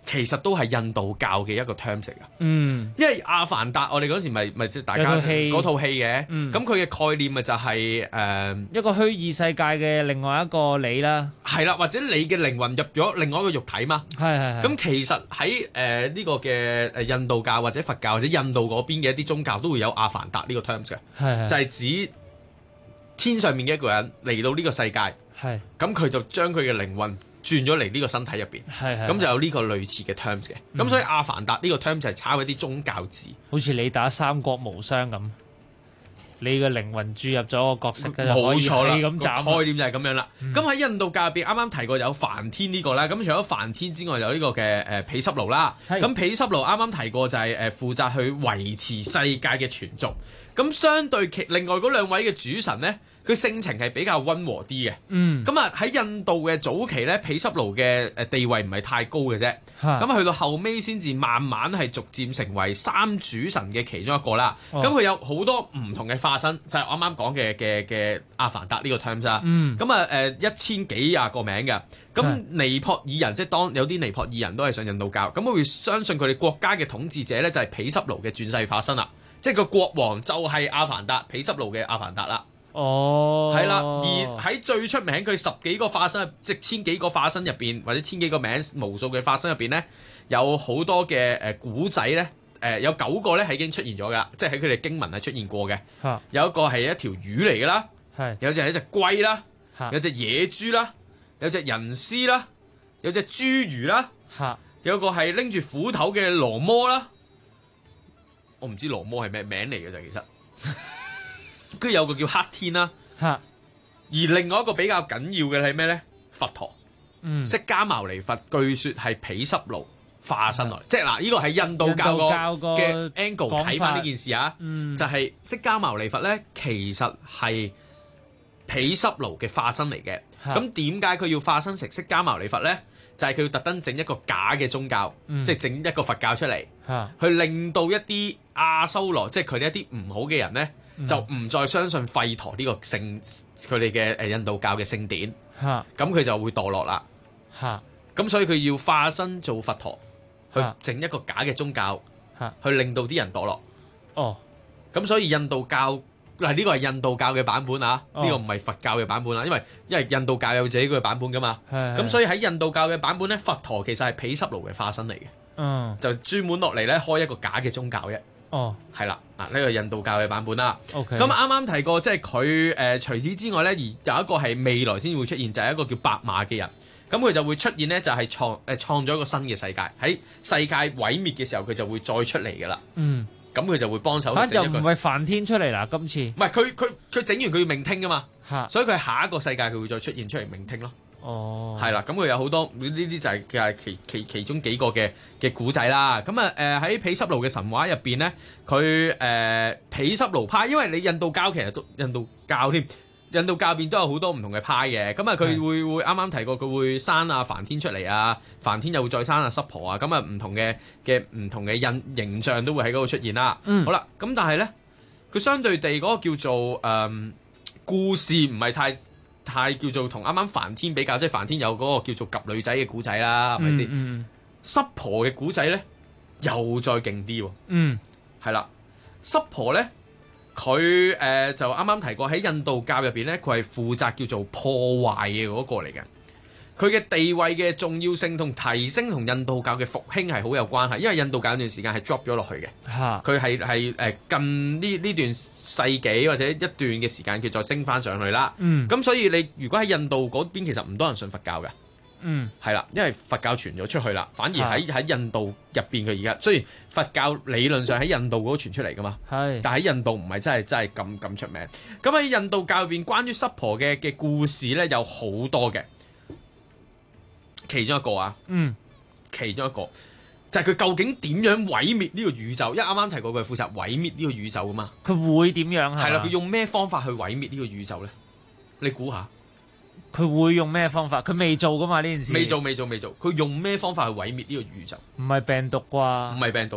其實都係印度教嘅一個 terms 嚟㗎。 嗯， 因為阿凡達，我哋嗰時咪即係大家嗰套戲嘅，咁佢嘅概念咪就係一個虛擬世界嘅另外一個你啦， 係啦，或者你嘅靈魂入咗另外一個肉體嘛。 係。 咁其實喺呢個嘅印度教或者佛教或者印度嗰邊嘅一啲宗教都會有阿凡達呢個 terms 嘅， 係就係指天上面嘅一個人嚟到呢個世界， 係咁佢就將佢嘅靈魂轉咗嚟呢個身體入邊，咁就有呢個類似嘅 terms 嘅。咁所以阿凡達呢個 terms 就係抄一啲宗教字， 好似你打三國無雙咁，你嘅靈魂注入咗個角色嘅， 冇錯啦。 咁斬概念就係咁樣啦。咁喺印度教入邊，啱啱提過有梵天呢個啦。咁除咗梵天之外，有呢個嘅毗濕奴啦。咁毗濕奴啱啱提過就係負責去維持世界嘅存續。咁相對另外嗰兩位嘅主神咧，佢性情係比較溫和啲嘅。咁啊喺印度嘅早期咧，毗濕奴嘅地位唔係太高嘅啫。咁去到後尾先至慢慢係逐漸成為三主神嘅其中一個啦。咁佢有好多唔同嘅化身，就係我啱啱講嘅阿凡達呢個 terms 啦。咁啊1000幾廿個名嘅。咁尼泊爾人即係當有啲尼泊爾人都係上印度教，咁佢會相信佢哋國家嘅統治者咧就係毗濕奴嘅轉世化身啦。即係個國王就係阿凡達，毗濕奴嘅阿凡達啦。 哦， 係啦。而喺最出名佢10幾個化身，即係1000幾個化身入邊，或者1000幾個名、無數嘅化身入邊咧，有好多嘅古仔咧。有9個咧係已經出現咗㗎，即係喺佢哋經文係出現過嘅。有一個係一條魚嚟㗎啦，有隻係一隻龜啦，有隻野豬啦，有隻人獅啦，有隻侏儒啦，有個係拎住斧頭嘅羅摩啦。我唔知羅摩係咩名嚟嘅啫，其實。跟住有個叫黑天啦，而另外一個比較緊要嘅係咩咧？佛陀，釋迦牟尼佛，據說係毗濕奴化身來，即係嗱，呢個係印度教嘅 angle 睇翻呢件事啊，就係釋迦牟尼佛咧，其實係毗濕奴嘅化身嚟嘅。咁點解佢要化身成釋迦牟尼佛咧？就係佢要特登整一個假嘅宗教，即係整一個佛教出嚟，去令到一啲阿修羅，即係佢哋一啲唔好嘅人咧，就唔再相信吠陀呢個聖，佢哋嘅印度教嘅聖典，咁佢就會墮落啦。咁所以佢要化身做佛陀，去整一個假嘅宗教，去令到啲人墮落。咁所以印度教嗱，呢個係印度教嘅版本啊，呢個唔係佛教嘅版本啊，因為印度教有自己嘅版本噶嘛。咁所以喺印度教嘅版本咧，佛陀其實係毗濕奴嘅化身嚟嘅，就專門落嚟咧開一個假嘅宗教啫。係啦，呢個印度教嘅版本啦。咁啱啱提過，即係佢除此之外咧，而有一個係未來先會出現，就係一個叫白馬嘅人。咁佢就會出現咧，就係創咗一個新嘅世界。喺世界毀滅嘅時候，佢就會再出嚟噶啦。咁佢就會幫手整一個。 又唔係梵天出嚟啦，今次。唔係佢整完佢要命聽噶嘛，所以佢下一個世界佢會再出現出嚟命聽咯。 係啦，咁佢有好多呢啲就係其中幾個嘅古仔啦。咁啊喺毗濕奴嘅神話入邊咧，佢毗濕奴派，因為你印度教其實都印度教添。印度教邊都有好多唔同嘅派嘅，咁啊佢會啱啱提過，佢會生啊梵天出嚟啊，梵天又會再生啊濕婆啊，咁啊唔同嘅形象都會喺嗰度出現啦。好啦，咁但係咧，佢相對地嗰個叫做故事唔係太叫做同啱啱梵天比較，即係梵天有嗰個叫做及女仔嘅古仔啦，係咪先？濕婆嘅古仔咧又再勁啲喎。係啦，濕婆咧。佢就啱啱提過喺印度教入邊咧，佢係負責叫做破壞嘅嗰個嚟嘅。佢嘅地位嘅重要性同提升同印度教嘅復興係好有關係，因為印度教有段時間係 drop 咗落去嘅。佢係近呢段世紀或者一段嘅時間，佢再升翻上去啦。咁所以你如果喺印度嗰邊，其實唔多人信佛教嘅。係啦，因為佛教傳咗出去啦，反而喺印度入邊佢而家，雖然佛教理論上喺印度嗰度傳出嚟噶嘛，但喺印度唔係真係咁出名。咁喺印度教入邊，關於濕婆嘅故事咧有好多嘅，其中一個其中一個就係佢究竟點樣毀滅呢個宇宙？因為啱啱提過佢係負責毀滅呢個宇宙噶嘛， 佢會點樣？ 係啦，佢用咩方法去毀滅呢個宇宙咧？你估下？ 佢會用咩方法？佢未做噶嘛呢件事？ 未做。佢用咩方法去毀滅呢個宇宙？ 唔係病毒啩？ 唔係病毒。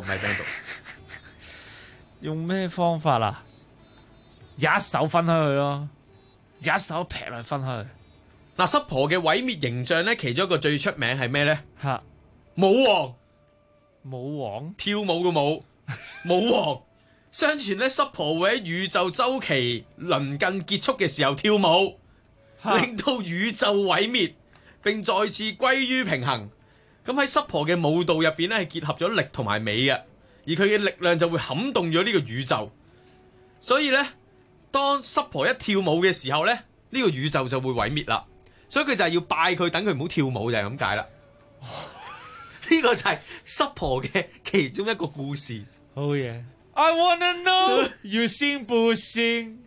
用咩方法啊？一手分開佢咯，一手劈落去分開佢。 嗱，濕婆嘅毀滅形象咧，其中一個最出名係咩咧？ 舞王跳舞嘅舞，舞王。相傳咧，濕婆會喺宇宙周期臨近結束嘅時候跳舞，令到宇宙毀滅，並再次歸於平衡。咁喺濕婆嘅舞蹈入邊咧，係結合咗力同埋美嘅，而佢嘅力量就會撼動咗呢個宇宙。所以咧，當濕婆一跳舞嘅時候咧，呢個宇宙就會毀滅啦。所以佢就係要拜佢，等佢唔好跳舞就係咁解啦。呢個就係濕婆嘅其中一個故事。 好嘢。I wanna know you 信不信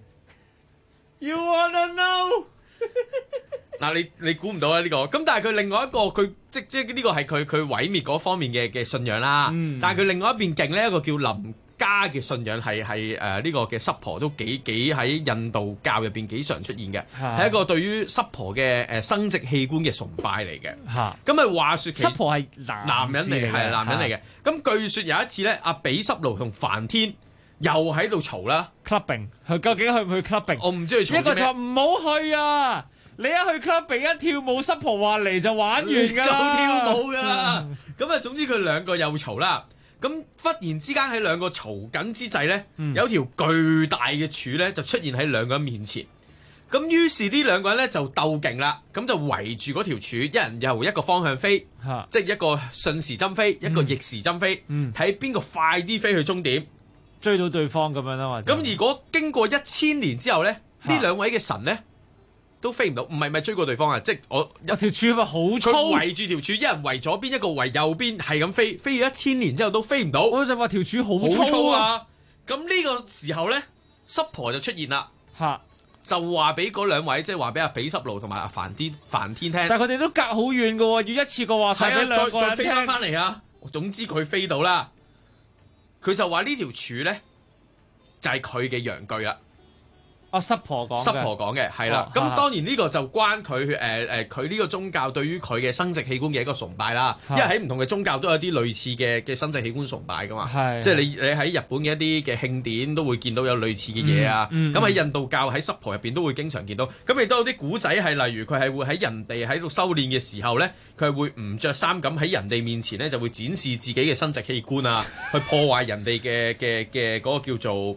？You wanna know？ 嗱，你估唔到啊呢個，咁但係佢另外一個佢即呢個係佢毀滅嗰方面嘅信仰啦。但係佢另外一邊勁呢，一個叫林家嘅信仰係呢個嘅濕婆都幾喺印度教入邊幾常出現嘅，係一個對於濕婆嘅生殖器官嘅崇拜嚟嘅。咁啊話説濕婆係男人嚟嘅，係男人嚟嘅。咁據說有一次咧，阿比濕奴同梵天又喺度嘈啦 ，clubbing， 佢究竟去唔去 clubbing？ 我唔知佢嘈咩。 一個就唔好去啊！你一去 clubbing 一跳舞，濕婆話嚟就玩完㗎啦， 就跳舞㗎啦。咁啊，總之佢兩個又嘈啦。咁忽然之間喺兩個嘈緊之際咧，有條巨大嘅柱咧就出現喺兩個人面前。咁於是呢兩個人咧就鬥勁啦，咁就圍住嗰條柱，一人由一個方向飛，即係一個順時針飛，一個逆時針飛，睇邊個快啲飛去終點， 追到對方咁樣啦嘛。 咁如果經過1000年之後咧，呢兩位嘅神咧都飛唔到，唔係追過對方啊！即係我條柱咪好粗， 佢圍住條柱，一人圍左邊，一個圍右邊，係咁飛，飛咗1000年之後都飛唔到。 我就話條柱好粗啊！咁呢個時候咧，濕婆就出現啦，就話俾嗰兩位，即係話俾阿比濕奴同埋阿梵天聽。但係佢哋都隔好遠嘅喎，要一次過話晒俾兩個人聽。 再飛翻嚟啊！總之佢飛到啦，佢就話呢條柱咧就係佢嘅陽具啦。 濕婆講嘅係啦，咁當然呢個就關佢佢呢個宗教對於佢嘅生殖器官嘅一個崇拜啦。因為喺唔同嘅宗教都有啲類似嘅生殖器官崇拜噶嘛，即係你喺日本嘅一啲嘅慶典都會見到有類似嘅嘢啊。咁喺印度教喺濕婆入邊都會經常見到。咁亦都有啲古仔係例如佢係會喺人哋喺度修煉嘅時候咧，佢係會唔着衫咁喺人哋面前咧就會展示自己嘅生殖器官啊，去破壞人哋嘅嗰個叫做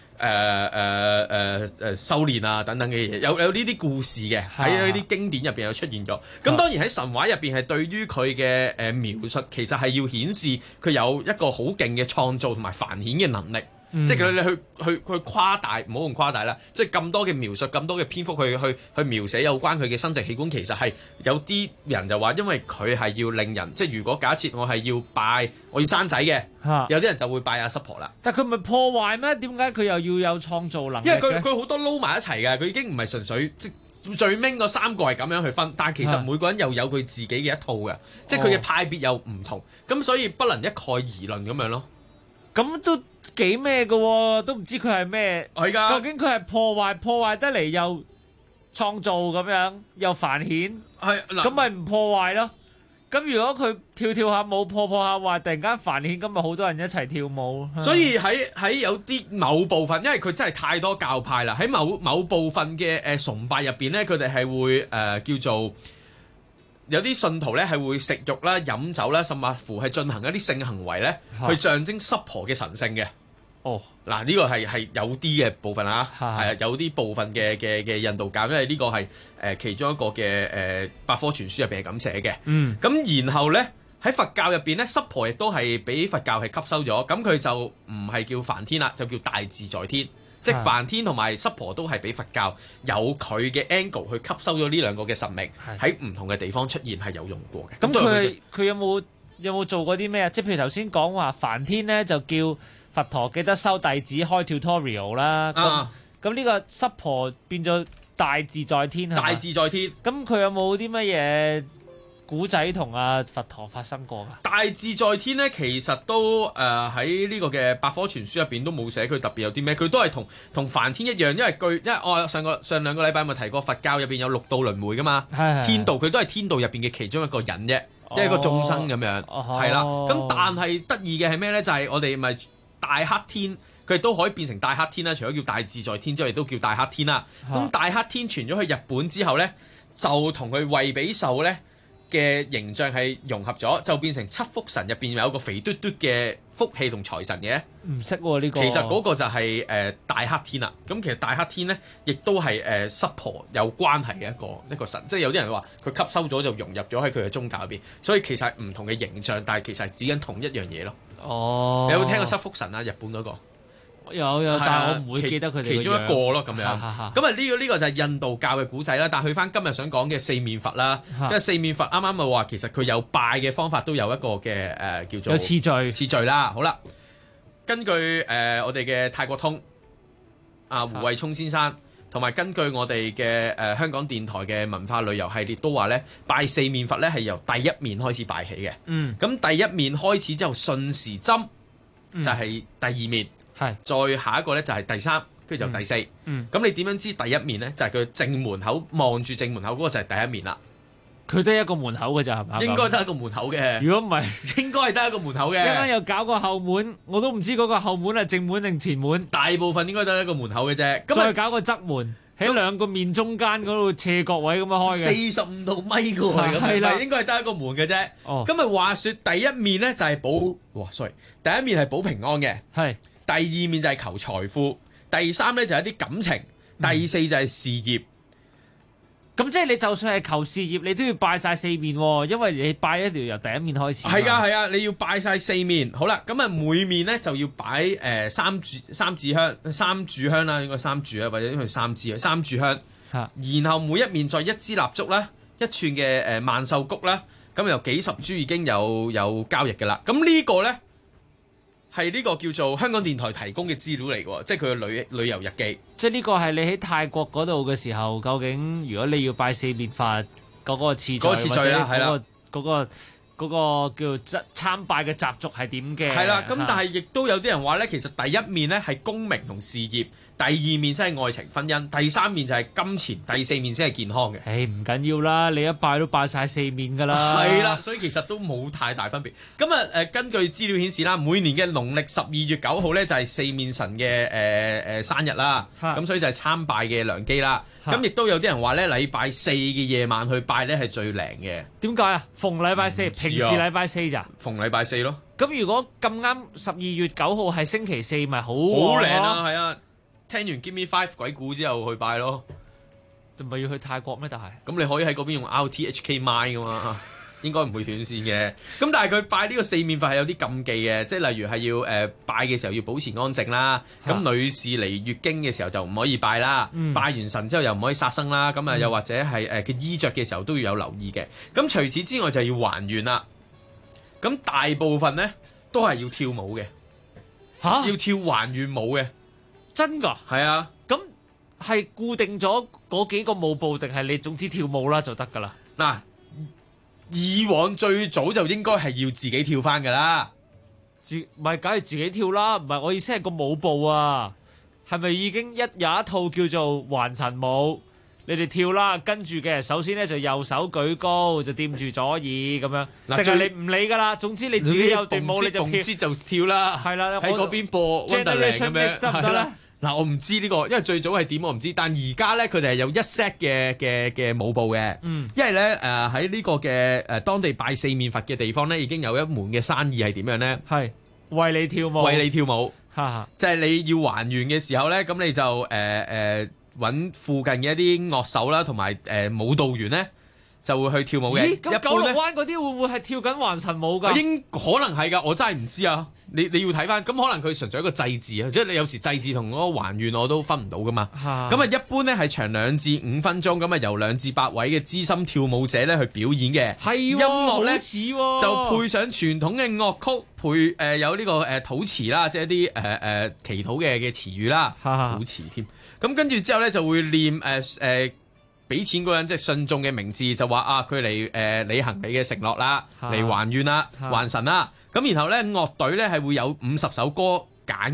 修練啊等等嘅嘢，有呢啲故事嘅喺呢啲經典入邊有出現咗。咁當然喺神話入邊係對於佢嘅描述，其實係要顯示佢有一個好勁嘅創造同埋繁衍嘅能力。即係你去誇大，唔好用誇大啦。即係咁多嘅描述，咁多嘅篇幅去描寫有關佢嘅生殖器官，其實係有啲人就話，因為佢係要令人，即係如果假設我係要拜，我要生仔嘅，有啲人就會拜阿濕婆啦。 但佢唔係破壞咩？點解佢又要有創造能力？ 因為佢好多撈埋一齊嘅，佢已經唔係純粹即最尾嗰3個係咁樣去分，但係其實每個人又有佢自己嘅一套嘅，即係佢嘅派別又唔同，咁所以不能一概而論咁樣咯。 咁都幾咩嘅喎，都唔知佢係咩。 係㗎。 究竟佢係破壞得嚟又創造咁樣，又繁衍。 係嗱。 咁咪唔破壞咯？咁如果佢跳下舞破下壞，突然間繁衍，咁咪好多人一齊跳舞。 所以喺有啲某部分，因為佢真係太多教派啦，喺某部分嘅崇拜入邊咧，佢哋係會叫做。有啲信徒咧係會食肉啦、飲酒啦，甚至乎係進行一啲性行為咧，去象徵濕婆嘅神聖嘅。嗱呢個係有啲嘅部分啊，係有啲部分嘅印度教，因為呢個係其中一個嘅百科全書入邊係咁寫嘅。咁然後咧喺佛教入邊咧，濕婆亦都係俾佛教係吸收咗，咁佢就唔係叫梵天啦，就叫大自在天。即係梵天同埋濕婆都係俾佛教有佢嘅 angle 去吸收咗呢兩個嘅神明喺唔同嘅地方出現係有用過嘅。 咁佢有冇做過啲咩啊？即係譬如頭先講話梵天咧就叫佛陀記得收弟子開 tutorial 啦。咁呢個濕婆變咗大自在天係嘛？ 大自在天。 咁佢有冇啲乜嘢古仔同阿佛陀發生過㗎？ 大自在天咧，其實都喺呢個嘅百科全書入邊都冇寫佢特別有啲咩，佢都係同梵天一樣，因為我上兩個禮拜咪提過佛教入邊有6道輪迴噶嘛，天道佢都係天道入邊嘅其中一個人啫，即係一個眾生咁樣，係啦。咁但係得意嘅係咩咧？就係我哋咪大黑天，佢都可以變成大黑天啦。除咗叫大自在天之外，亦都叫大黑天啦。咁大黑天傳咗去日本之後咧，就同佢惠比壽咧。 嘅形象係融合咗，就變成七福神入邊有一個肥嘟嘟嘅福氣同財神嘅。 唔識喎呢個。 其實嗰個就係大黑天啦。咁其實大黑天咧，亦都係濕婆有關係嘅一個神。即係有啲人話佢吸收咗就融入咗喺佢嘅宗教入邊，所以其實係唔同嘅形象，但係其實係指緊同一樣嘢咯。 哦， 你有冇聽過七福神啊？日本嗰個？ 有，但係我唔會記得佢哋其中一個咯咁樣。咁啊呢個就係印度教嘅古仔啦。但係去翻今日想講嘅四面佛啦，因為四面佛啱啱咪話其實佢有拜嘅方法都有一個嘅叫做有次序啦。好啦，根據我哋嘅泰國通胡慧聰先生，同埋根據我哋嘅香港電台嘅文化旅遊系列都話咧，拜四面佛咧係由第一面開始拜起嘅。咁第一面開始之後順時針就係第二面。再下一個咧就係第三，跟住就第四。咁你點樣知第一面咧？就係佢正門口望住正門口嗰個就係第一面啦。 佢得一個門口嘅咋係嘛？ 應該得一個門口嘅。如果唔係， 應該係得一個門口嘅。 一陣間又搞個後門，我都唔知嗰個後門係正門定前門。 大部分應該得一個門口嘅啫。 咁再搞個側門喺兩個面中間嗰度斜角位咁樣開嘅。 45度米嘅喎，係啦，應該係得一個門嘅啫。咁咪話説第一面咧就係第一面係保平安嘅。 係。 第二面就係求財富，第三咧就係一啲感情，第四就係事業。 咁即係你就算係求事業，你都要拜晒四面喎，因為你拜一條由第一面開始。 係啊，你要拜晒四面。好啦，咁啊每面咧就要擺三炷香啦，應該三炷啊，或者因為三炷香。然後每一面再一支蠟燭啦，一寸嘅萬壽菊啦，咁有幾十株已經有交易嘅啦。咁呢個咧。係呢個叫做香港電台提供嘅資料嚟嘅，即係佢嘅旅遊日記。 即係呢個係你喺泰國嗰度嘅時候，究竟如果你要拜四面佛嗰個次序，或者嗰個叫參拜嘅習俗係點嘅？ 係啦，咁但係亦都有啲人話咧，其實第一面咧係功名同事業，第二面先係愛情婚姻，第三面就係金錢，第四面先係健康嘅。 唔緊要啦，你一拜都拜晒四面㗎啦。 係啦，所以其實都冇太大分別。咁啊根據資料顯示啦，每年嘅農曆12月9號咧就係四面神嘅生日啦，咁所以就係參拜嘅良機啦。咁亦都有啲人話咧，禮拜四嘅夜晚去拜咧係最靈嘅。 點解啊？逢禮拜四，平時禮拜四咋？ 逢禮拜四咯。 咁如果咁啱12月9號係星期四，咪好靈啊！係啊，聽完 Give Me Five 鬼故之後去拜咯。 唔係要去泰國咩？但係咁你可以喺嗰邊用 RTHK Mine 噶嘛，應該唔會斷線嘅。咁但係佢拜呢個四面佛係有啲禁忌嘅，即係例如係要拜嘅時候要保持安靜啦。咁女士嚟月經嘅時候就唔可以拜啦。拜完神之後又唔可以殺生啦。咁又或者係嘅衣着嘅時候都要有留意嘅。咁除此之外就要還願啦。咁大部分咧都係要跳舞嘅，要跳還願舞嘅， 真㗎？ 係啊， 咁係固定咗嗰幾個舞步，定係你總之跳舞啦就得㗎啦？ 嗱，以往最早就應該係要自己跳翻㗎啦， 唔係梗係自己跳啦，唔係我意思係個舞步啊，係咪已經有一套叫做還神舞？你哋跳啦，跟住嘅首先咧就右手舉高，就掂住左耳咁樣。定係你唔理㗎啦，總之你自己有段舞你就跳， 就跳啦。 係啦， 喺嗰邊播 Wonderland 咁樣。 得唔得咧？ 嗱，我唔知呢個，因為最早係點我唔知，但而家咧佢哋係有一 set 嘅舞步嘅。因為咧喺呢個嘅當地拜四面佛嘅地方咧，已經有一門嘅生意係點樣咧？ 係為你跳舞， 為你跳舞。即係你要還願嘅時候咧，咁你就揾附近嘅一啲樂手啦，同埋舞蹈員咧，就會去跳舞嘅。 咦？咁九龍灣嗰啲會唔會係跳緊還神舞㗎？ 應可能係㗎，我真係唔知啊！你要睇翻，咁可能佢純粹一個祭祀啊，即係你有時祭祀同嗰個還願我都分唔到㗎嘛。咁一般咧係長2至5分鐘，咁由2至8位嘅資深跳舞者咧去表演嘅。 係音樂咧就配上傳統嘅樂曲，有呢個禱詞啦，即係一啲祈禱嘅詞語啦，禱詞添。咁跟住之後咧就會念俾錢嗰人即係信眾嘅名字，就話佢嚟履行你嘅承諾啦，嚟還願啦，還神啦。咁然後咧樂隊咧係會有50首歌揀嘅，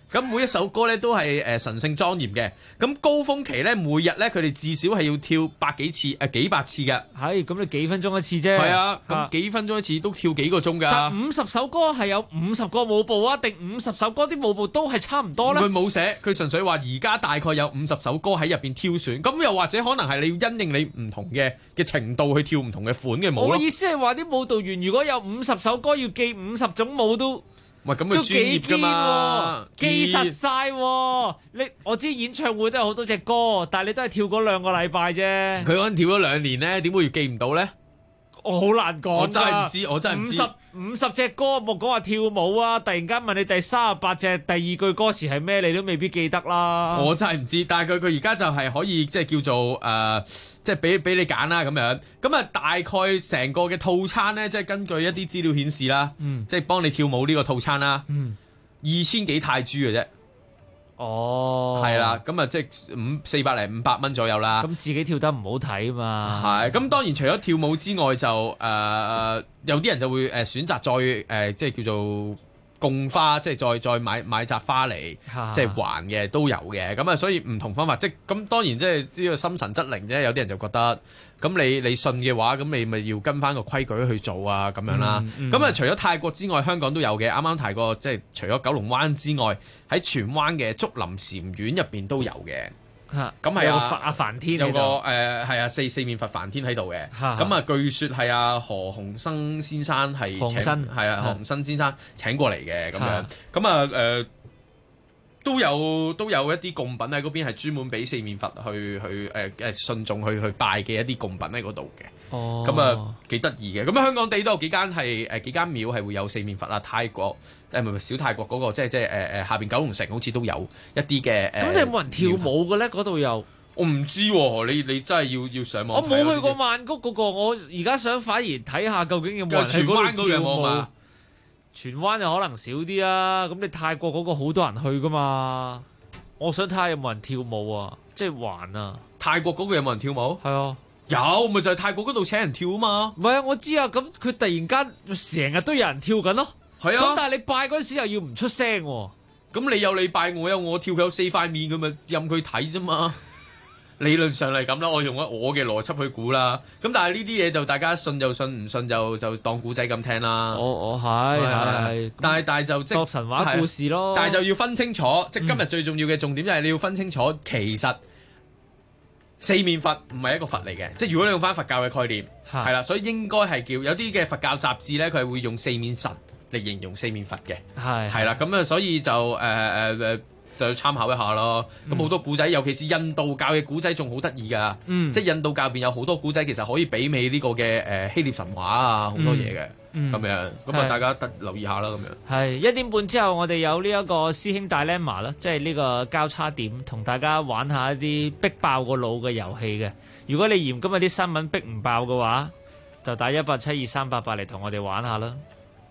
咁每一首歌咧都係神聖莊嚴嘅。咁高峰期咧，每日咧佢哋至少係要跳幾百次嘅。 係咁，你幾分鐘一次啫。 係啊，咁幾分鐘一次都跳幾個鐘㗎。 但50首歌係有50個舞步啊，定50首歌啲舞步都係差唔多咧？ 佢冇寫，佢純粹話而家大概有50首歌喺入邊挑選。咁又或者可能係你要因應你唔同嘅程度去跳唔同嘅款嘅舞咯。 我意思係話啲舞蹈員如果有50首歌要記50種舞都。 喂，咁佢專業㗎嘛， 記實晒喎。我知演唱會都有好多隻歌，但係你都係跳嗰2個禮拜啫。 佢可能跳咗2年咧，點會記唔到咧？ 我好難講， 我真係唔知，我真係唔知。 50隻歌，冇講話跳舞啊！突然間問你第38隻第2句歌詞係咩，你都未必記得啦。 我真係唔知，但係佢而家就係可以即係叫做即係俾你揀啦咁樣。咁啊，大概成個嘅套餐咧，即係根據一啲資料顯示啦，即係幫你跳舞呢個套餐啦，2000幾泰銖嘅啫。 哦， 係啦，咁啊即係400零500蚊左右啦。 咁自己跳得唔好睇嘛？ 係，咁當然除咗跳舞之外，就有啲人就會選擇再即係叫做供花，即係再買扎花嚟即係還嘅都有嘅。咁啊，所以唔同方法，即係咁當然即係呢個心神則靈啫。有啲人就覺得。咁你信嘅話，咁你咪要跟翻個規矩去做啊，咁樣啦。咁啊，除咗泰國之外，香港都有嘅。啱啱提過，即係除咗九龍灣之外，喺荃灣嘅竹林禪院入邊都有嘅。咁係阿梵天有個係啊四面佛梵天喺度嘅。咁啊，據說係阿何鴻燊先生係何鴻燊先生請過嚟嘅咁樣。咁啊都有一啲供品喺嗰邊係專門俾四面佛去信眾去拜嘅一啲供品喺嗰度嘅。咁啊幾得意嘅。咁香港地都有幾間廟係會有四面佛啊。泰國唔係小泰國嗰個即係下邊九龍城好似都有一啲嘅。 咁你有冇人跳舞嘅咧？嗰度有？ 我唔知喎，你真係要上網。 我冇去過曼谷嗰個，我而家想反而睇下究竟有冇人喺嗰度跳舞。荃灣就可能少啲啊，咁你泰國嗰個好多人去噶嘛，我想睇下有冇人跳舞啊，即係還啊。 泰國嗰個有冇人跳舞？ 係啊， 有咪就係泰國嗰度請人跳啊嘛。 唔係啊，我知啊，咁佢突然間成日都有人跳緊咯。 係啊， 咁但係你拜嗰陣時又要唔出聲喎。 咁你有你拜，我有我跳，佢有4塊面咁咪任佢睇啫嘛。理論上係咁啦，我用咗我嘅邏輯去估啦。咁但係呢啲嘢就大家信就信，唔信就當古仔咁聽啦。 我係， 但係就即係神話故事咯。 但係就要分清楚，即係今日最重要嘅重點就係你要分清楚，其實四面佛唔係一個佛嚟嘅。即係如果你用翻佛教嘅概念，係啦，所以應該係叫有啲嘅佛教雜誌咧，佢係會用四面神嚟形容四面佛嘅。係啦，咁啊，所以就就參考一下咯。咁好多古仔，尤其是印度教嘅古仔仲好得意㗎。即係印度教入邊有好多古仔，其實可以媲美呢個嘅希臘神話啊，好多嘢嘅咁樣。咁啊，大家留意下啦。咁樣係1點半之後，我哋有呢一個師兄大 Lemma 啦，即係呢個交叉點，同大家玩下一啲逼爆個腦嘅遊戲嘅。如果你嫌今日啲新聞逼唔爆嘅話，就打1872388嚟同我哋玩下啦。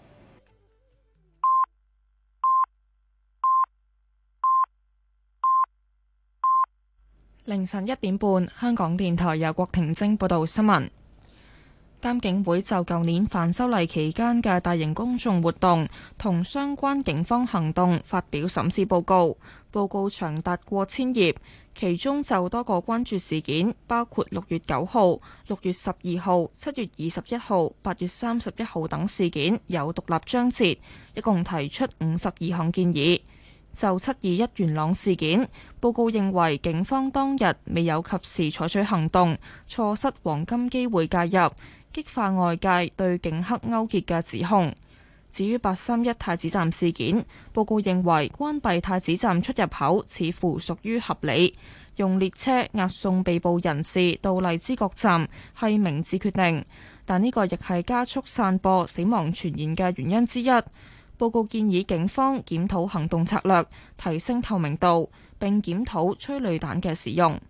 凌晨1點半，香港電台由郭婷晶報道新聞。監警會就舊年反修例期間嘅大型公眾活動同相關警方行動發表審視報告，報告長達過千頁，其中就多個關注事件，包括6月9號、6月12號、7月21號、8月31號等事件有獨立章節，一共提出52項建議。就721元朗事件，報告認為警方當日未有及時採取行動，錯失黃金機會介入，激化外界對警黑勾結嘅指控。至於831太子站事件，報告認為關閉太子站出入口似乎屬於合理，用列車押送被捕人士到荔枝角站係明智決定，但呢個亦係加速散播死亡傳言嘅原因之一。報告建議警方檢討行動策略，提升透明度，並檢討催淚彈嘅使用。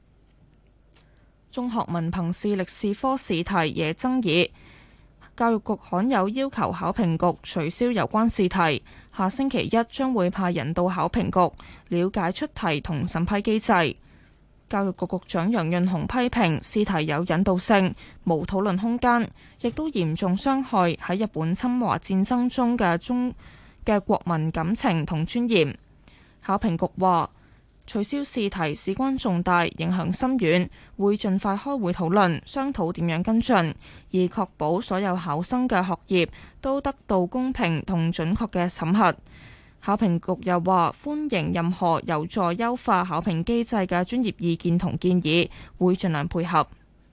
中學文憑試歷史科試題惹爭議，教育局罕有要求考評局取消有關試題，下星期一將會派人到考評局了解出題同審批機制。教育局局長楊潤雄批評試題有引導性，無討論空間，亦都嚴重傷害喺日本侵華戰爭中嘅國民感情同尊嚴。 考評局話，取消試題事關重大，影響深遠，會盡快開會討論，商討點樣跟進，以確保所有考生嘅學業都得到公平同準確嘅審核。考評局又話，歡迎任何有助優化考評機制嘅專業意見同建議，會盡量配合。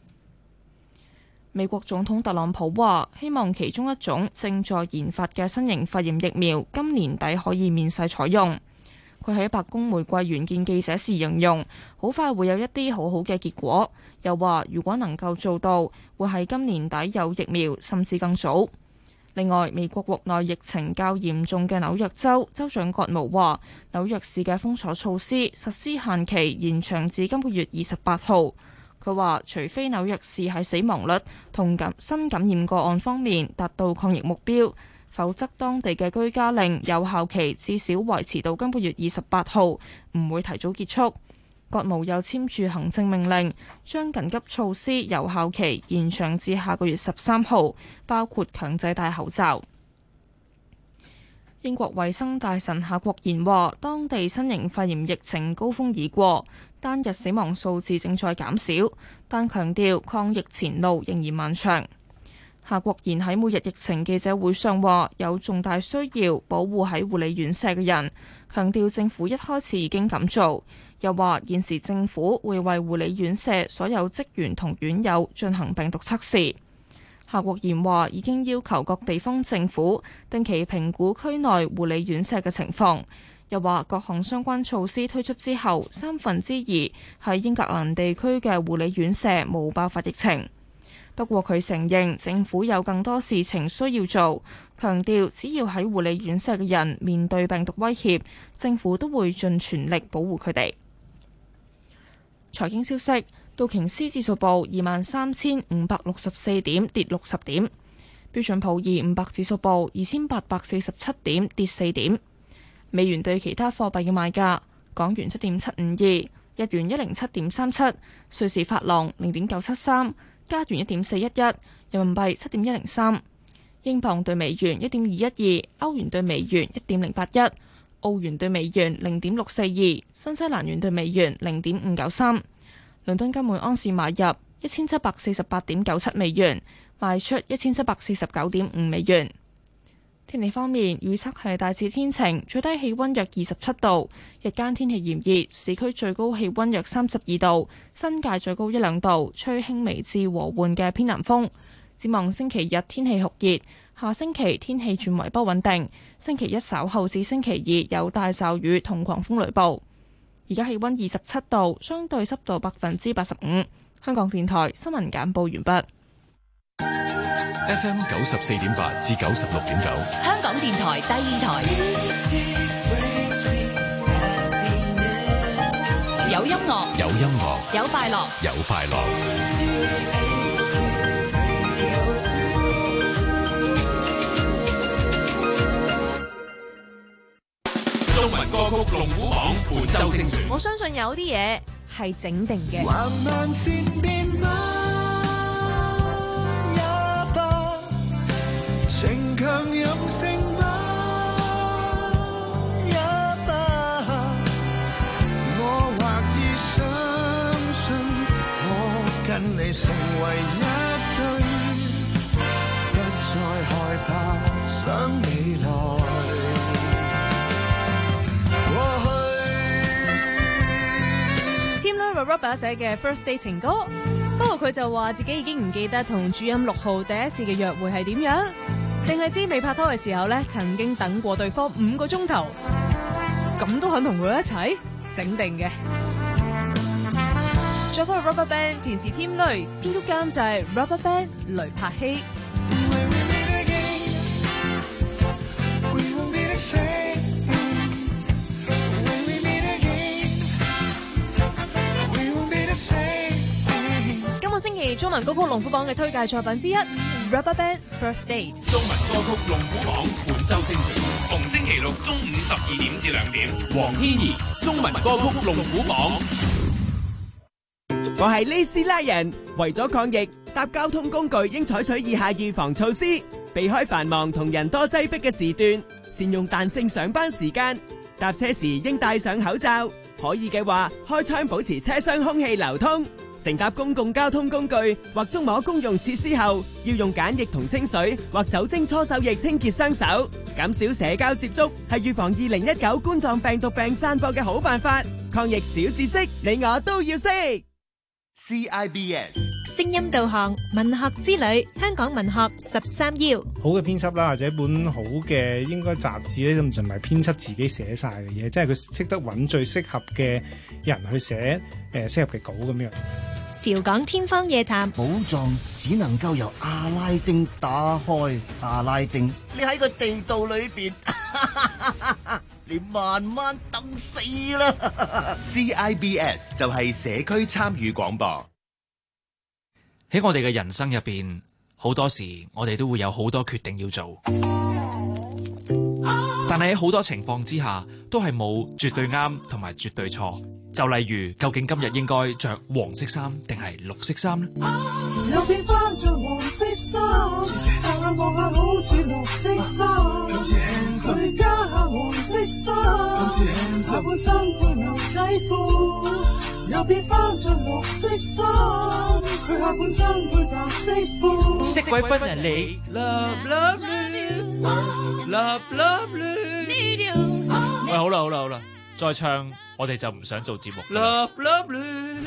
美國總統特朗普話，希望其中一種正在研發嘅新型肺炎疫苗今年底可以面世採用。佢喺白宮玫瑰園見記者時形容，好快會有一啲好好嘅結果。又話如果能夠做到，會喺今年底有疫苗，甚至更早。另外，美國國內疫情較嚴重嘅紐約州州長葛謨話，紐約市嘅封鎖措施實施限期延長至今個月28號。佢話，除非紐約市喺死亡率同新感染個案方面達到抗疫目標，否則當地嘅居家令有效期至少維持到今個月28號，唔會提早結束。葛謨又簽署行政命令，將緊急措施有效期延長至下個月13號，包括強制戴口罩。英國衛生大臣夏國賢話，當地新型肺炎疫情高峰已過，單日死亡數字正在減少，但強調抗疫前路仍然漫長。夏國賢喺每日疫情記者會上話，有重大需要保護喺護理院舍嘅人，強調政府一開始已經咁做，又話現時政府會為護理院舍所有職員同院友進行病毒測試。夏國賢話已經要求各地方政府定期評估區內護理院舍嘅情況，又話各項相關措施推出之後，2/3喺英格蘭地區嘅護理院舍冇爆發疫情。不過佢承認政府有更多事情需要做，強調只要喺護理院舍嘅人面對病毒威脅，政府都會盡全力保護佢哋。財經消息，道瓊斯指數報23,564點，跌60點；標準普爾500指數報2847點，跌4點。美元對其他貨幣嘅賣價：港元7.752，日元107.37，瑞士法郎0.973，加元1.411，人民幣7.103，英鎊對美元1.212，歐元對美元1.081，澳元對美元0.642，新西蘭元對美元0.593。倫敦金每盎司買入1748.97美元，賣出1749.5美元。天氣方面，預測係大致天晴，最低氣溫約27度，日間天氣炎熱，市區最高氣溫約32度，新界最高1-2度，吹輕微至和緩嘅偏南風。展望星期日天氣酷熱，下星期天氣轉為不穩定，星期一稍後至星期二有大驟雨同狂風雷暴。而家氣溫27度，相對濕度85%。香港電台新聞簡報完畢。 FM 94.8至96.9， 香港電台第二台，有音樂， 有音樂， 有快樂， 有快樂。 中文歌曲龍虎榜本周精選。 我相信有啲嘢係整定嘅。 逞強任性吧，也罷。我或已相信，我跟你成為一對，不再害怕想未來。過去 Team Rubber 寫嘅 First Day 情歌，不過佢就話自己已經唔記得同主音6號第一次嘅約會係點樣。淨係知未拍拖嘅時候呢，曾經等過對方5個鐘頭，咁都肯同佢一齊整定嘅。作曲 Rubber Band， 填詞添雷，編曲監製 Rubber Band 雷柏希。今個星期中文歌曲龍虎榜嘅推介作品之一 Rubber Band First Date。 中文歌曲龍虎榜本周精選，逢星期六中午12點至2點。黃天怡中文歌曲龍虎榜。 我係呢斯拉人，為咗抗疫，搭交通工具應採取以下預防措施：避開繁忙同人多擠迫嘅時段，善用彈性上班時間， 搭車時應戴上口罩，可以嘅話開窗保持車廂空氣流通。乘搭公共交通工具或觸摸公用設施後，要用梘液同清水或酒精搓手液清潔雙手。減少社交接觸係預防2019冠狀病毒病散播嘅好辦法。抗疫小知識，你我都要識。 CIBS 聲音導航文學之旅，香港文學13邀。 好嘅編輯啦，或者一本好嘅應該雜誌咧，就唔係編輯自己寫晒嘅嘢，即係佢識得揾最適合嘅人去寫適合嘅稿咁樣。 潮港天方夜譚， 寶藏只能夠由阿拉丁打開。阿拉丁，你喺個地道裏邊，你慢慢等死啦。CIBS 就係社區參與廣播。 喺我哋嘅人生入邊，好多時我哋都會有好多決定要做，但係喺好多情況之下，都係冇絕對啱同埋絕對錯。就例如，究竟今日應該着黃色衫定係綠色衫呢？ 又變翻着黃色衫，乍眼望下好似綠色衫，佢加下黃色衫，下半身配牛仔褲，又變翻着綠色衫，佢下半身配白色褲。 色鬼分人嚟 ，love love love love love。 喂，好啦，再唱我哋就唔想做節目。 Love love。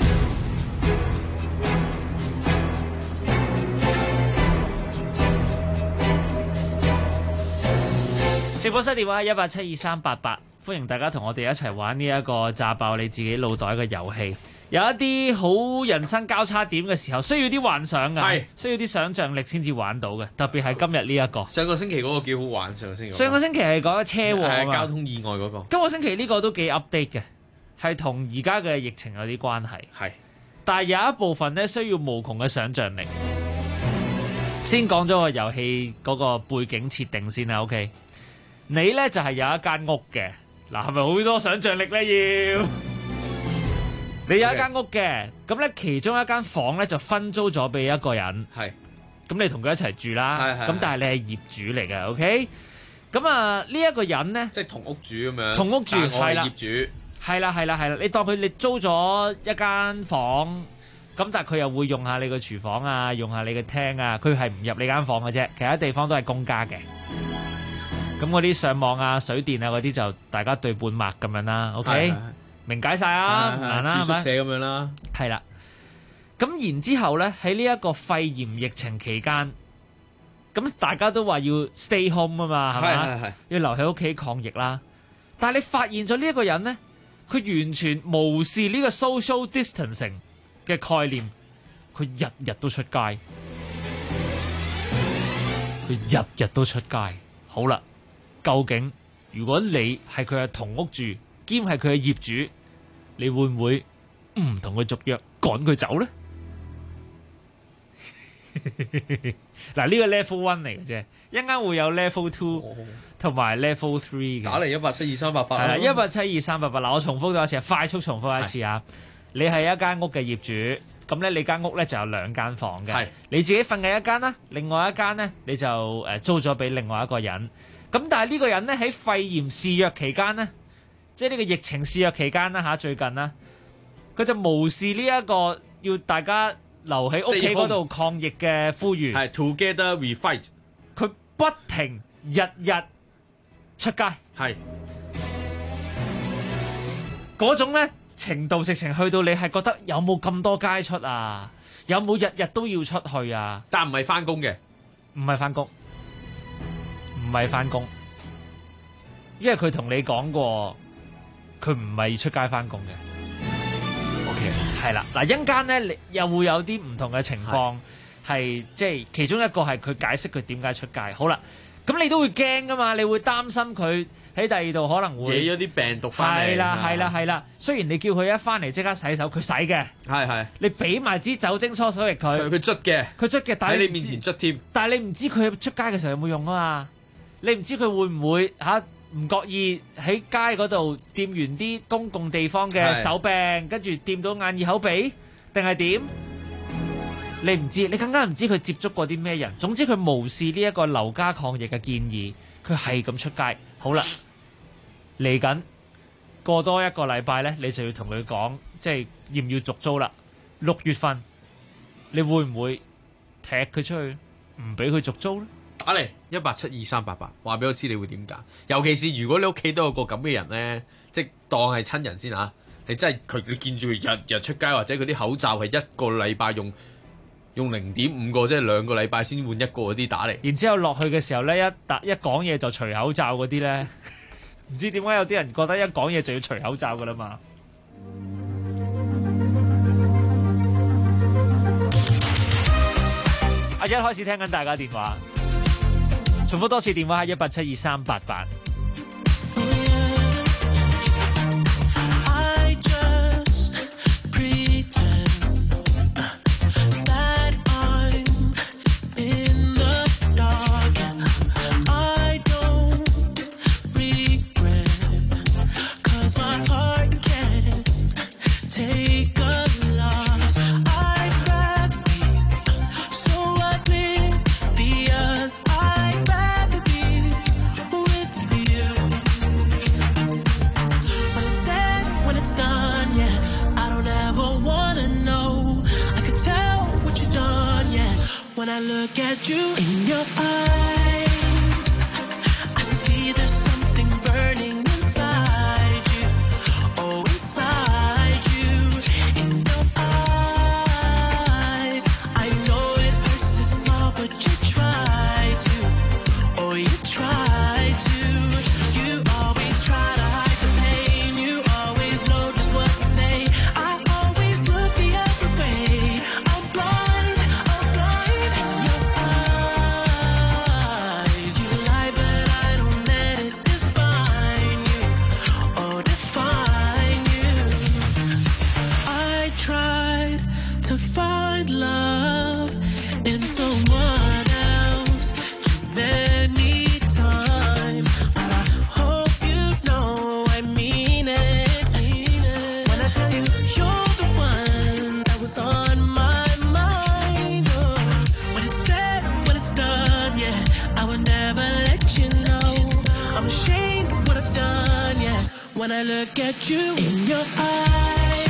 直播室電話1872388，歡迎大家同我哋一齊玩呢一個炸爆你自己腦袋嘅遊戲。有一啲好人生交叉點嘅時候，需要啲幻想㗎，需要啲想像力先至玩到嘅。特別係今日呢一個。 上個星期嗰個幾好玩，上個星期係講車禍啊嘛， 交通意外嗰個。 今個星期呢個都幾 update 嘅，係同而家嘅疫情有啲關係。係，但係有一部分咧需要無窮嘅想像力。先講咗個遊戲嗰個背景設定先啦 ，OK？ 你咧就係有一間屋嘅，嗱係咪好多想像力咧要？你有一間屋嘅，咁咧其中一間房咧就分租咗俾一個人，係，咁你同佢一齊住啦，咁但係你係業主嚟嘅 ，OK？ 咁啊呢一個人咧， 即係同屋住咁樣， 同屋住係啦， 業主係啦，你當你租咗一間房，咁但係佢又會用下你個廚房啊，用下你嘅廳啊，佢係唔入你間房嘅啫，其他地方都係公家嘅。咁嗰啲上網啊、水電啊嗰啲就大家對半麥咁樣啦 ，OK？明解晒啊，唔難啦， 住宿舍咁樣啦， 係啦。咁然之後咧，喺呢一個肺炎疫情期間，咁大家都話要 stay home 啊嘛，係嘛？要留喺屋企抗疫啦。但係你發現咗呢一個人咧，佢完全無視呢個 social distancing 嘅概念，佢日日都出街，佢日日都出街。好啦，究竟如果你係佢嘅同屋住，兼係佢嘅業主，你會唔會唔同佢續約趕佢走咧？嗱，呢個 level 1嚟嘅啫，一陣間會有 level 2同埋 level 3嘅。 打嚟1872388， 係啦，1872388。嗱，我重複多一次，快速重複一次啊！你係一間屋嘅業主，咁咧你間屋咧就有2間房嘅，你自己瞓嘅一間啦，另外一間咧你就租咗俾另外一個人。咁但係呢個人咧喺肺炎肆虐期間咧，即係呢個疫情肆虐期間啦嚇，最近啦，佢就無視呢一個要大家留喺屋企嗰度抗疫嘅呼籲， 係 Together we fight。 佢不停日日出街，係嗰種咧程度，直情去到你係覺得有冇咁多街出啊？有冇日日都要出去啊？ 但唔係翻工嘅， 唔係翻工，唔係翻工，因為佢同你講過。佢唔係出街翻工嘅 ，OK， 係啦。嗱，一陣間咧，你又會有啲唔同嘅情況，係即係其中一個係佢解釋佢點解出街。好啦，咁你都會驚噶嘛？你會擔心佢喺第二度可能會惹咗啲病毒翻嚟。 係啦。雖然你叫佢一翻嚟即刻洗手，佢洗嘅。係。你俾埋支酒精搓手液佢捽嘅。但係喺你面前捽添。但係你唔知佢出街嘅時候有冇用啊嘛？你唔知佢會唔會唔覺意喺街嗰度掂完啲公共地方嘅手柄，跟住掂到眼耳口鼻，定係點？你唔知，你更加唔知佢接觸過啲咩人。總之佢無視呢一個留家抗疫嘅建議，佢係咁出街。好啦，嚟緊過多一個禮拜咧，你就要同佢講，即係要唔要續租啦。6月份你會唔會踢佢出去，唔俾佢續租咧？ 打嚟1872388，話俾我知你會點揀。尤其是如果你屋企都有個咁嘅人咧，即係當係親人先嚇，你真係你見住佢日日出街，或者佢啲口罩係一個禮拜用 0.5 個，即係2個禮拜先換一個嗰啲打嚟。 然之後落去嘅時候咧，一講嘢就除口罩嗰啲咧，唔知點解有啲人覺得一講嘢就要除口罩噶啦嘛。阿一開始聽緊大家電話，重複多次電話係1872388。 When I look at you in your eyes, I see there's something burning inside you. Oh, inside you, in your eyes. I know it hurts to smile, but you try to. Oh, you try to. You always try to hide the pain. You always know just what to say. I always look the other way. I'm blind. To find love in someone else too many times, but I hope you know I mean it. When I tell you you're the one that was on my mind, oh, when it's said, when it's done, yeah, I would never let you know. I'm ashamed of what I've done, yeah. When I look at you in your eyes,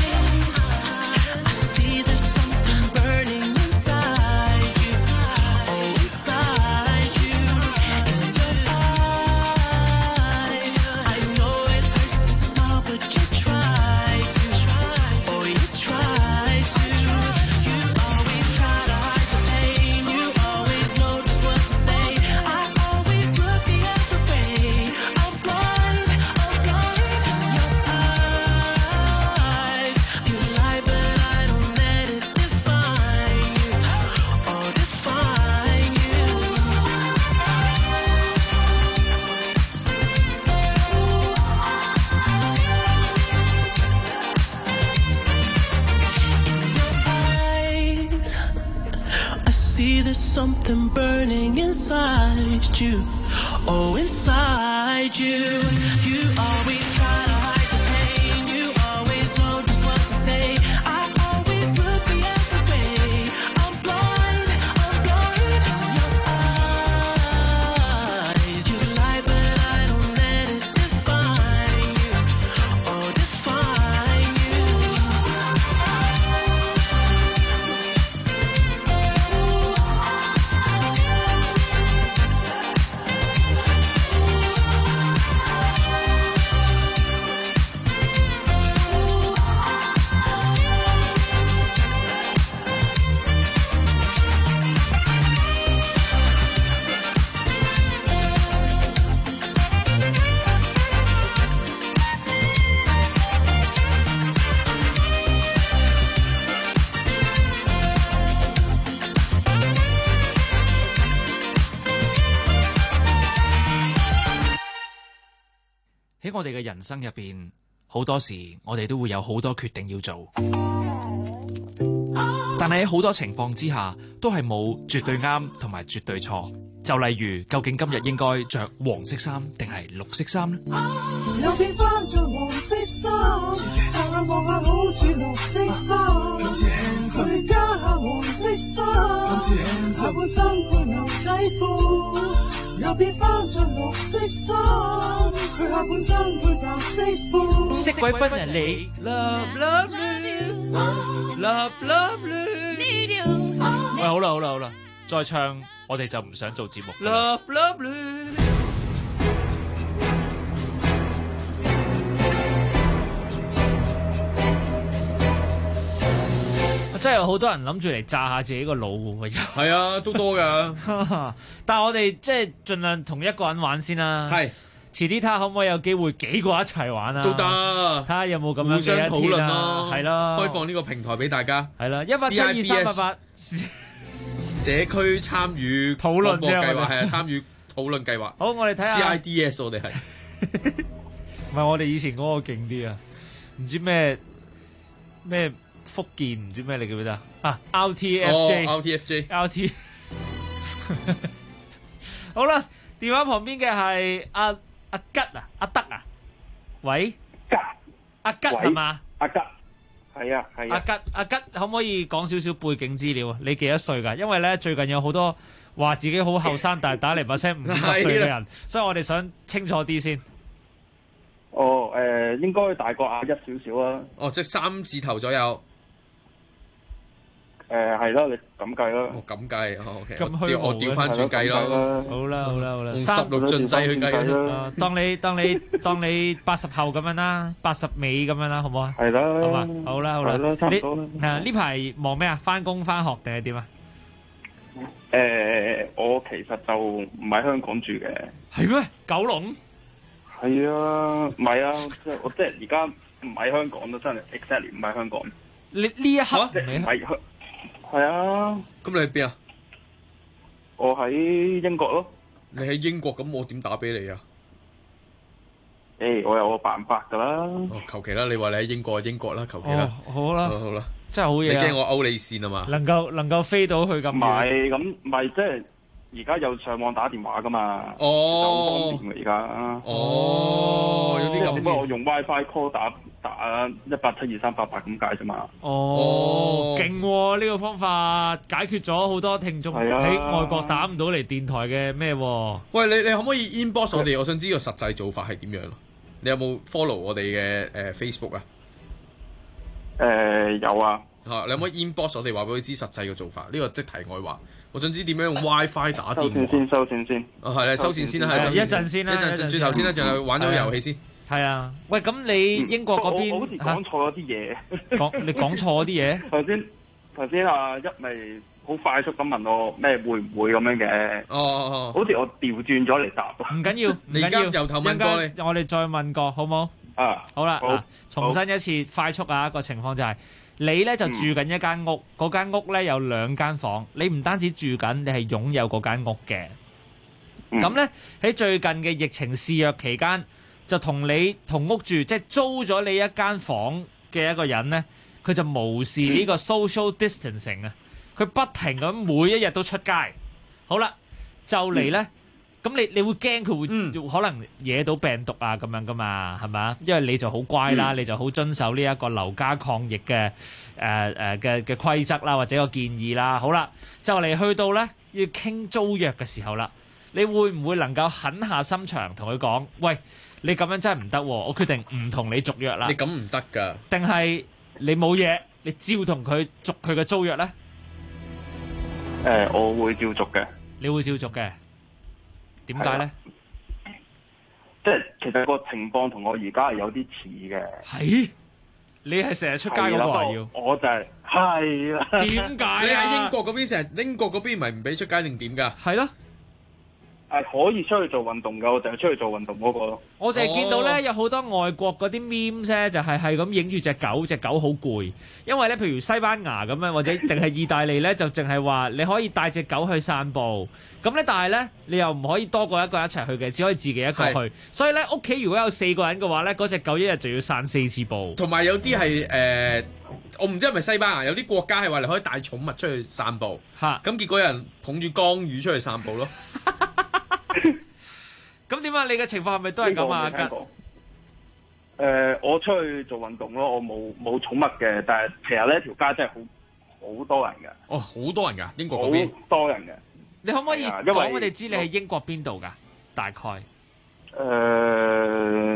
something burning inside you. Oh, inside you. You always try to hide the pain. You always know just what to say. I always look the other way. I'm blind in your eyes. You lie, but I don't let it define you. Oh, define you. 喺我哋嘅人生入邊，好多時我哋都會有好多決定要做，但係喺好多情況之下，都係冇絕對啱同埋絕對錯。就例如，究竟今日應該着黃色衫定係綠色衫呢？ 又變返着黃色衫，望下望下好似綠色衫，佢加下黃色衫，下半身配牛仔褲，又變返着綠色衫，佢下半身配白色褲。 色鬼分人離。Love love love love love。喂，好啦好啦好啦，再唱我哋就唔想做節目。Love love love。真係有好多人諗住嚟炸下自己個腦喎， 係啊，都多噶。 但係我哋即係盡量同一個人玩先啦。 係， 遲啲睇下可唔可以有機會幾個一齊玩啊？ 都得， 睇下有冇咁樣互相嘅一討論天啊咯， 係咯， 開放呢個平台俾大家。 係啦，172-388 社區參與討論計劃啫我哋係啊，參與討論計劃。 好，我哋睇下 CIDS 我哋係， 唔係我哋以前嗰個勁啲啊？唔知咩福建唔知咩你記唔記得啊？RTFJ。好啦，電話旁邊嘅係阿吉啊，阿德啊，喂，阿吉係嘛？ 阿吉，係啊。 阿吉，可唔可以講少少背景資料啊？你幾多歲㗎？因為咧最近有好多話自己好後生，但係打嚟把聲50歲嘅人，所以我哋想清楚啲先。 哦，應該大過阿一少少啦。 哦，即係3字頭左右。 係啦，你咁計啦。 咁計，OK。 咁虛無我調翻轉計咯。 好啦， 用16進制去計啦。 當你80後咁樣啦，80尾咁樣啦，好唔好啊？ 係啦。 好嘛，好啦。 係啦，差唔多啦。 呢排忙咩啊？翻工翻學定係點啊？ 我其實就唔喺香港住嘅。 係咩？九龍？ 係啊，唔係啊，我即係而家唔喺香港咯，真係 exactly 唔喺香港。 你呢一刻唔係香？係啊。 咁你喺邊啊？ 我喺英國咯。 你喺英國，咁我點打俾你啊？ 我有個辦法㗎啦。 哦，求其啦，你話你喺英國啦，求其啦。 好啦， 好啦， 真係好嘢。 你驚我勾你線啊嘛？ 能夠飛到去咁遠。 唔係咁，唔係即係而家有上網打電話㗎嘛？ 哦， 好方便㗎而家。 哦，有啲咁。 不過我用 WiFi call 打1872388咁解啫嘛。 哦，勁喎！呢個方法解決咗好多聽眾喺外國打唔到嚟電台嘅咩喎？ 喂，你可唔可以 inbox 我哋？我想知個實際做法係點樣咯？你有冇 follow 我哋嘅Facebook 啊？ 有啊。 你可唔可以 inbox 我哋話俾佢知實際嘅做法？呢個即題外話。我想知點樣用 WiFi 打電話。 收線先。 係啦，收線先啦，係一陣先啦， 一陣轉頭先啦，仲有玩咗個遊戲先。 係啊，喂，咁你英國嗰邊我好似講錯咗啲嘢。 你講錯啲嘢？ 頭先阿一咪好快速咁問我咩會唔會咁樣嘅？ 哦， 好似我調轉咗嚟答。 唔緊要， 你而家由頭問過你， 我哋再問過，好冇？好啦，重申一次快速啊！個情況就係你咧就住緊一間屋，嗰間屋咧有2間房，你唔單止住緊，你係擁有嗰間屋嘅。咁咧喺最近嘅疫情肆虐期間，就同你同屋住，即係租咗你一間房嘅一個人咧，佢就無視呢個 social distancing 啊！佢不停咁每一日都出街。好啦，就嚟咧，咁你會驚佢會可能惹到病毒啊咁樣噶嘛，係咪？因為你就好乖啦，你就好遵守呢一個留家抗疫嘅嘅規則啦，或者個建議啦。好啦，就嚟去到咧要傾租約嘅時候啦，你會唔會能夠狠下心腸同佢講，喂？你咁樣真係唔得喎，我決定唔同你續約啦。 你咁唔得㗎？定係你冇嘢，你照同佢續佢嘅租約咧？ 我會照續嘅。 你會照續嘅？點解咧？ 即係其實個情況同我而家係有啲似嘅。 係？你係成日出街嗰個啊？要？ 我就係啦。 點解啊？ 你喺英國嗰邊英國嗰邊咪唔俾出街定點㗎？ 係咯。 可以出去做運動㗎，我就係出去做運動嗰個咯。 我就係見到咧，有好多外國嗰啲 memes 咧，就係咁影住隻狗好攰。因為咧，譬如西班牙咁樣，或者定係意大利咧，就淨係話你可以帶隻狗去散步。咁咧，但係咧，你又唔可以多過一個一齊去嘅，只可以自己一個去。所以咧，屋企如果有4個人嘅話咧，嗰隻狗一日就要散4次步。 同埋有啲係我唔知係咪西班牙，有啲國家係話你可以帶寵物出去散步。咁結果有人捧住江魚出去散步咯。 咁點啊？你嘅情況係咪都係咁啊？ 我出去做運動咯，我冇寵物嘅，但係其實呢條街真係好多人嘅。 哦，好多人㗎，英國嗰邊好多人嘅。 你可唔可以講我哋知你係英國邊度㗎？大概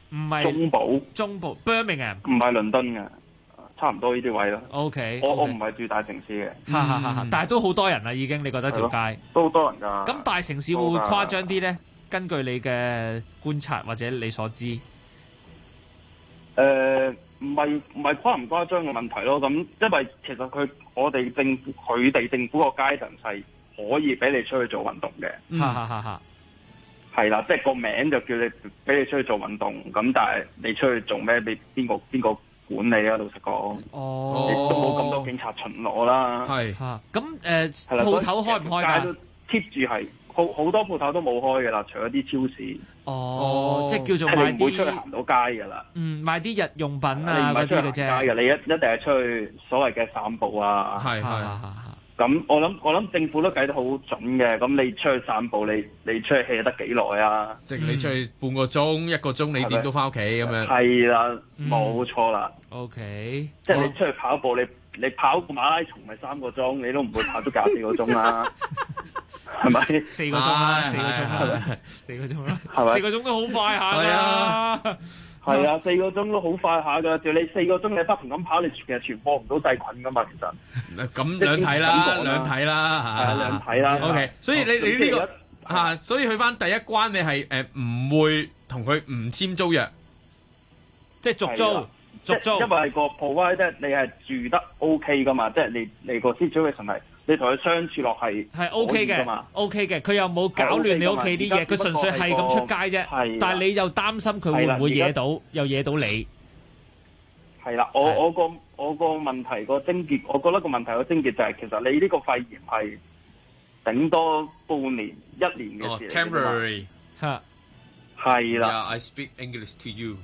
唔係中部 Birmingham， 唔係倫敦嘅，差唔多呢啲位咯。 OK， 我唔係住大城市嘅， 但係都好多人啦，已經你覺得條街都好多人㗎。 咁大城市會唔會誇張啲咧？根據你嘅觀察或者你所知， 唔係誇唔誇張嘅問題咯。咁因為其實佢哋政府個 guidance 係可以俾你出去做運動嘅。係啦，即係個名就叫你俾你出去做運動，咁但係你出去做咩？俾邊個管理啊？老實講，你都冇咁多警察巡邏啦。 係咁鋪頭開唔開㗎？ 街都 keep 住係好多鋪頭都冇開㗎啦，除咗啲超市。 即係叫做買啲， 你唔會出去行到街㗎啦。 買啲日用品啊嗰啲嘅啫。 你一定係出去所謂嘅散步啊。 係。 咁我諗政府都計得好準嘅，咁你出去散步，你出去 hea 得幾耐啊？ 即係你出去半個鐘、1個鐘，你點都翻屋企咁樣。 係啦，冇錯啦。 OK， 即係你出去跑步，你跑個馬拉松咪3個鐘，你都唔會跑足4個鐘啦，係咪 ？4個鐘啦，4個鐘啦，4個鐘啦，係咪？4個鐘都好快下㗎。 係啊，4個鐘都好快下㗎，就你4個鐘你不停咁跑，你其實傳播唔到細菌㗎嘛，其實。 咁兩睇啦， 兩睇啦。 OK， 所以你呢個所以去翻第一關，你係唔會同佢唔簽租約， 即係續租。 因為個 provider 你係住得 OK 㗎嘛，即係你個 situation 係你同佢相處落係 OK 嘅，OK 嘅，佢又冇搞亂你屋企啲嘢，佢純粹係咁出街啫。但係你又擔心佢會唔會惹到，又惹到你。 係啦，我個問題個症結，我覺得個問題個症結就係其實你呢個肺炎係頂多半年、1年嘅事嚟㗎嘛。 Temporary 係啦。 I speak English to you。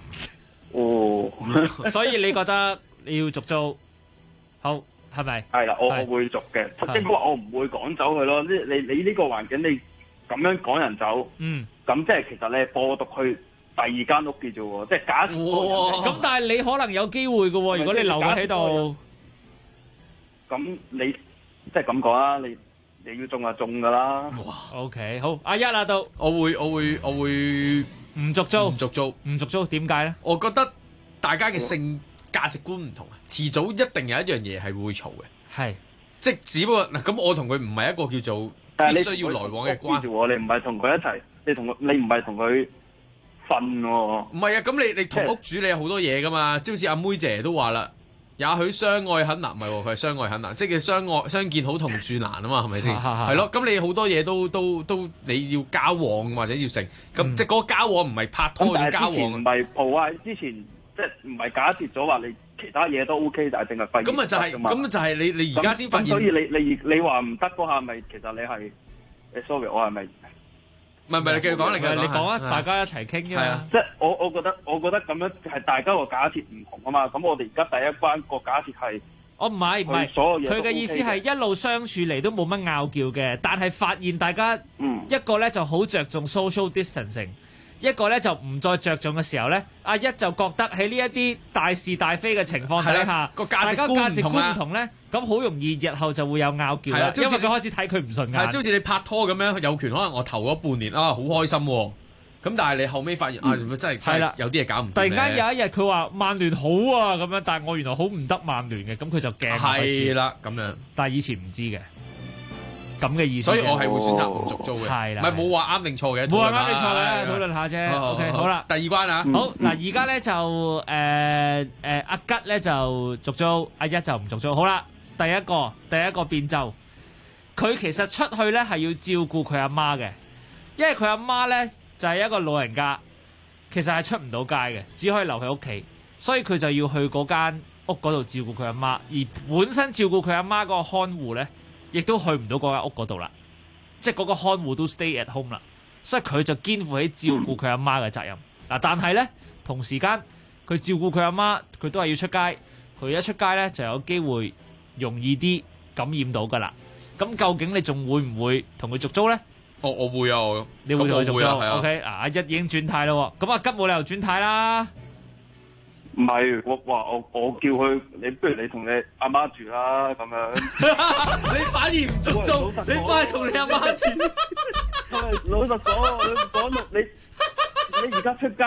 所以你覺得你要續租，好係咪？ 係啦，我會續嘅，即係話我唔會趕走佢咯。你呢個環境你咁樣趕人走，咁即係其實你係播毒去第二間屋嘅啫喎，即係假設。 咁但係你可能有機會嘅喎，如果你留佢喺度。 咁你即係咁講啦，你要中就中㗎啦。 OK， 好，阿一啊到， 我會唔續租， 點解咧？ 我覺得大家嘅性價值觀唔同啊，遲早一定有一樣嘢係會嘈嘅。 係， 即係只不過嗱，咁我同佢唔係一個叫做必須要來往嘅關係。 你唔係同佢一齊，你唔係同佢瞓喎。 唔係啊，咁你同屋主你有好多嘢噶嘛，即係好似阿妹姐都話啦。也許相愛很難，唔係喎，佢係相愛很難，即係相見好同住難啊嘛，係咪先？係咯，咁你好多嘢都你要交往或者要成，咁即係嗰個交往唔係拍拖要交往。 唔係蒲啊！之前即係唔係假設咗話你其他嘢都 OK，但係淨係肺炎。 咁就係你而家先發現。 所以你話唔得嗰下，咪其實你係sorry，我係咪？ 唔係，你繼續講，你講啊！大家一齊傾啫嘛。 即係我覺得咁樣係大家個假設唔同啊嘛。咁我哋而家第一關個假設係， 唔係，佢嘅意思係一路相處嚟都冇乜拗撬嘅，但係發現大家一個咧就好着重 social distancing，一個咧就唔再着重嘅時候咧，阿一就覺得喺呢一啲大是大非嘅情況底下，大家價值觀唔同咧，咁好容易日後就會有拗撬啦。因為佢開始睇佢唔順眼。 係，即好似你拍拖咁樣，有權可能我頭嗰半年好開心喎，咁但係你後尾發現真係有啲嘢搞唔掂。 突然間有一日佢話曼聯好啊咁樣，但係我原來好唔得曼聯嘅，咁佢就驚。 係啦，咁樣。 但係以前唔知嘅。咁嘅意思， 所以我係會選擇唔續租嘅， 係啦， 唔係冇話啱定錯嘅， 冇話啱定錯嘅，討論下啫。OK，好啦， 第二關啊， 好嗱，而家咧就阿吉咧就續租，阿一就唔續租。好啦，第一個變奏，佢其實出去咧係要照顧佢阿媽嘅，因為佢阿媽咧就係一個老人家，其實係出唔到街嘅，只可以留喺屋企，所以佢就要去嗰間屋嗰度照顧佢阿媽，而本身照顧佢阿媽嗰個看護咧，亦都去唔到嗰間屋嗰度啦，即係嗰個看護都 stay at home 啦，所以佢就肩負起照顧佢阿媽嘅責任。嗱，但係咧同時間佢照顧佢阿媽，佢都係要出街，佢一出街咧就有機會容易啲感染到噶啦。咁究竟你仲會唔會同佢續租咧？ 我會啊， 你會同佢續租 ？OK， 啊， 阿一已經轉態啦，咁阿吉冇理由轉態啦。 唔係，我叫佢，你不如你同你阿媽住啦，咁樣。 你反而唔續租，你翻去同你阿媽住。 老實講，你而家出街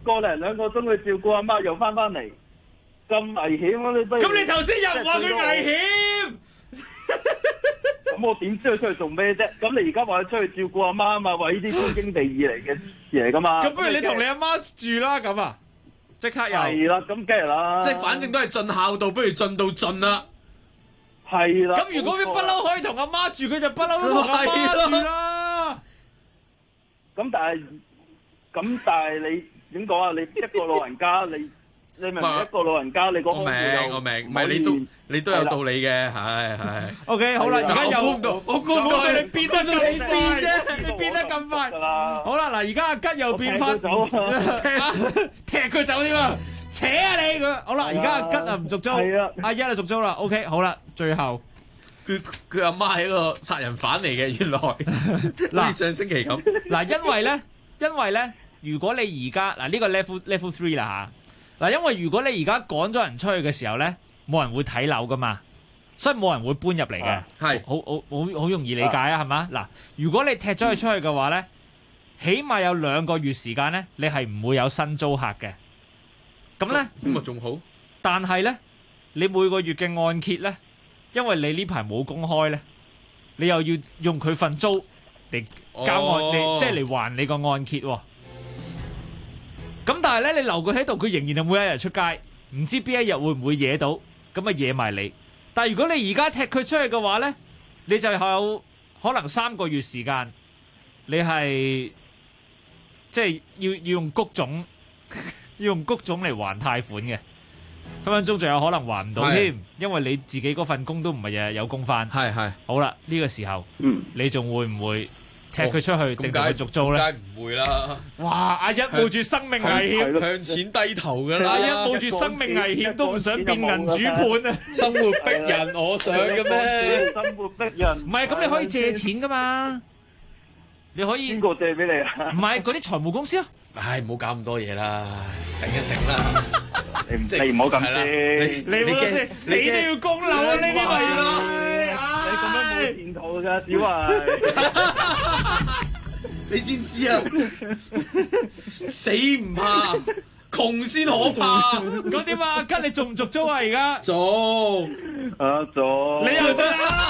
個零2個鐘去照顧阿媽，又翻嚟，咁危險啊！你不如咁你頭先又唔話佢危險？ 咁我點知佢出去做咩啫？咁你而家話佢出去照顧阿媽啊嘛，話呢啲天經地義嚟嘅事嚟噶嘛？ 咁不如你同你阿媽住啦，咁啊，即刻又係啦，咁梗係啦。 即係反正都係盡孝道，不如盡到盡啦。 係啦。 咁如果佢不嬲可以同阿媽住，佢就不嬲都同阿媽住啦。 咁但係你點講啊？你一個老人家，你明明一個老人家，你個我明，唔係你都有道理嘅，係。 OK， 好啦，而家又我估唔到你變得咁快啫，你變得咁快。好啦，嗱，而家阿吉又變翻，踢佢走添啊！扯啊你佢。好啦，而家阿吉啊唔續租，阿一啊續租啦。OK，好啦，最後佢阿媽係一個殺人犯嚟嘅，原來好似上星期咁。 嗱，因為咧，如果你而家嗱呢個 level 3啦嚇，嗱，因為如果你而家趕咗人出去嘅時候咧，冇人會睇樓噶嘛，所以冇人會搬入嚟嘅，係好容易理解啊，係嘛？嗱，如果你踢咗佢出去嘅話咧，起碼有2個月時間咧，你係唔會有新租客嘅。咁咧， 咁咪仲好？ 但係咧，你每個月嘅按揭咧，因為你呢排冇公開咧，你又要用佢份租嚟交按，即係嚟還你個按揭喎。咁但係咧，你留佢喺度，佢仍然係每一日出街，唔知邊一日會唔會惹到，咁啊惹埋你。但係如果你而家踢佢出去嘅話咧，你就有可能3個月時間，你係即係要用谷種，要用谷種嚟還貸款嘅，分分鐘仲有可能還唔到添，因為你自己嗰份工都唔係日日有工返。 係。 好啦，呢個時候，你仲會唔會踢佢出去定同佢續租咧？ 梗係唔會啦！ 哇！阿一冒住生命危險， 向錢低頭噶啦！ 阿一冒住生命危險都唔想變銀主盤啊！ 生活逼人，我想嘅咩？ 生活逼人。 唔係咁，你可以借錢噶嘛？你可以邊個借俾你啊？ 唔係嗰啲財務公司啊！ 唉，唔好搞咁多嘢啦，定一定啦！ 你唔好咁先， 你驚死都要供樓啊！呢啲咪咯， 你咁樣冇前途㗎，只係你知唔知啊？死唔怕，窮先可怕。 咁點啊？吉你續唔續租啊？而家做， 做。 你又做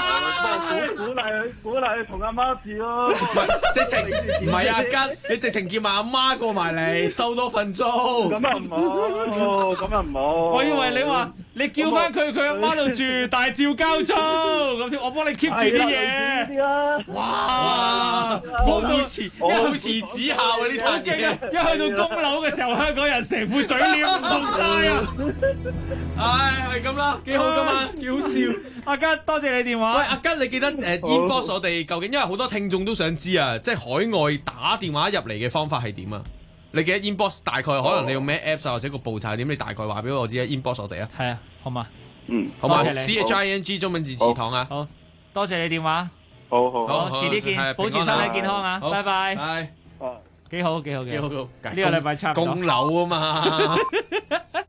鼓勵佢同阿媽住咯。 唔係，直情唔係阿吉，你直情叫埋阿媽過埋嚟收多份租。 咁啊唔好，咁啊唔好。 我以為你話你叫翻佢阿媽度住，但係照交租咁添，我幫你 keep 住啲嘢。哇！ 好似子孝啊呢壇嘢， 一去到供樓嘅時候，香港人成副嘴臉唔同晒啊！ 唉，係咁啦，幾好噶嘛，幾好笑。 阿吉，多謝你電話。 喂，阿吉，你記得inbox 我哋究竟，因為好多聽眾都想知啊，即係海外打電話入嚟嘅方法係點啊？你記得 inbox 大概可能你用咩 apps 啊，或者個步驟係點？你大概話俾我知啊 ，inbox 我哋啊。 係啊，好嘛？ 好嘛 ，CHING 中文字詞堂啊。 好，多謝你電話。 好， 遲啲見，保持身體健康啊！拜拜。 係， 幾好。呢個禮拜差唔多。 供樓啊嘛。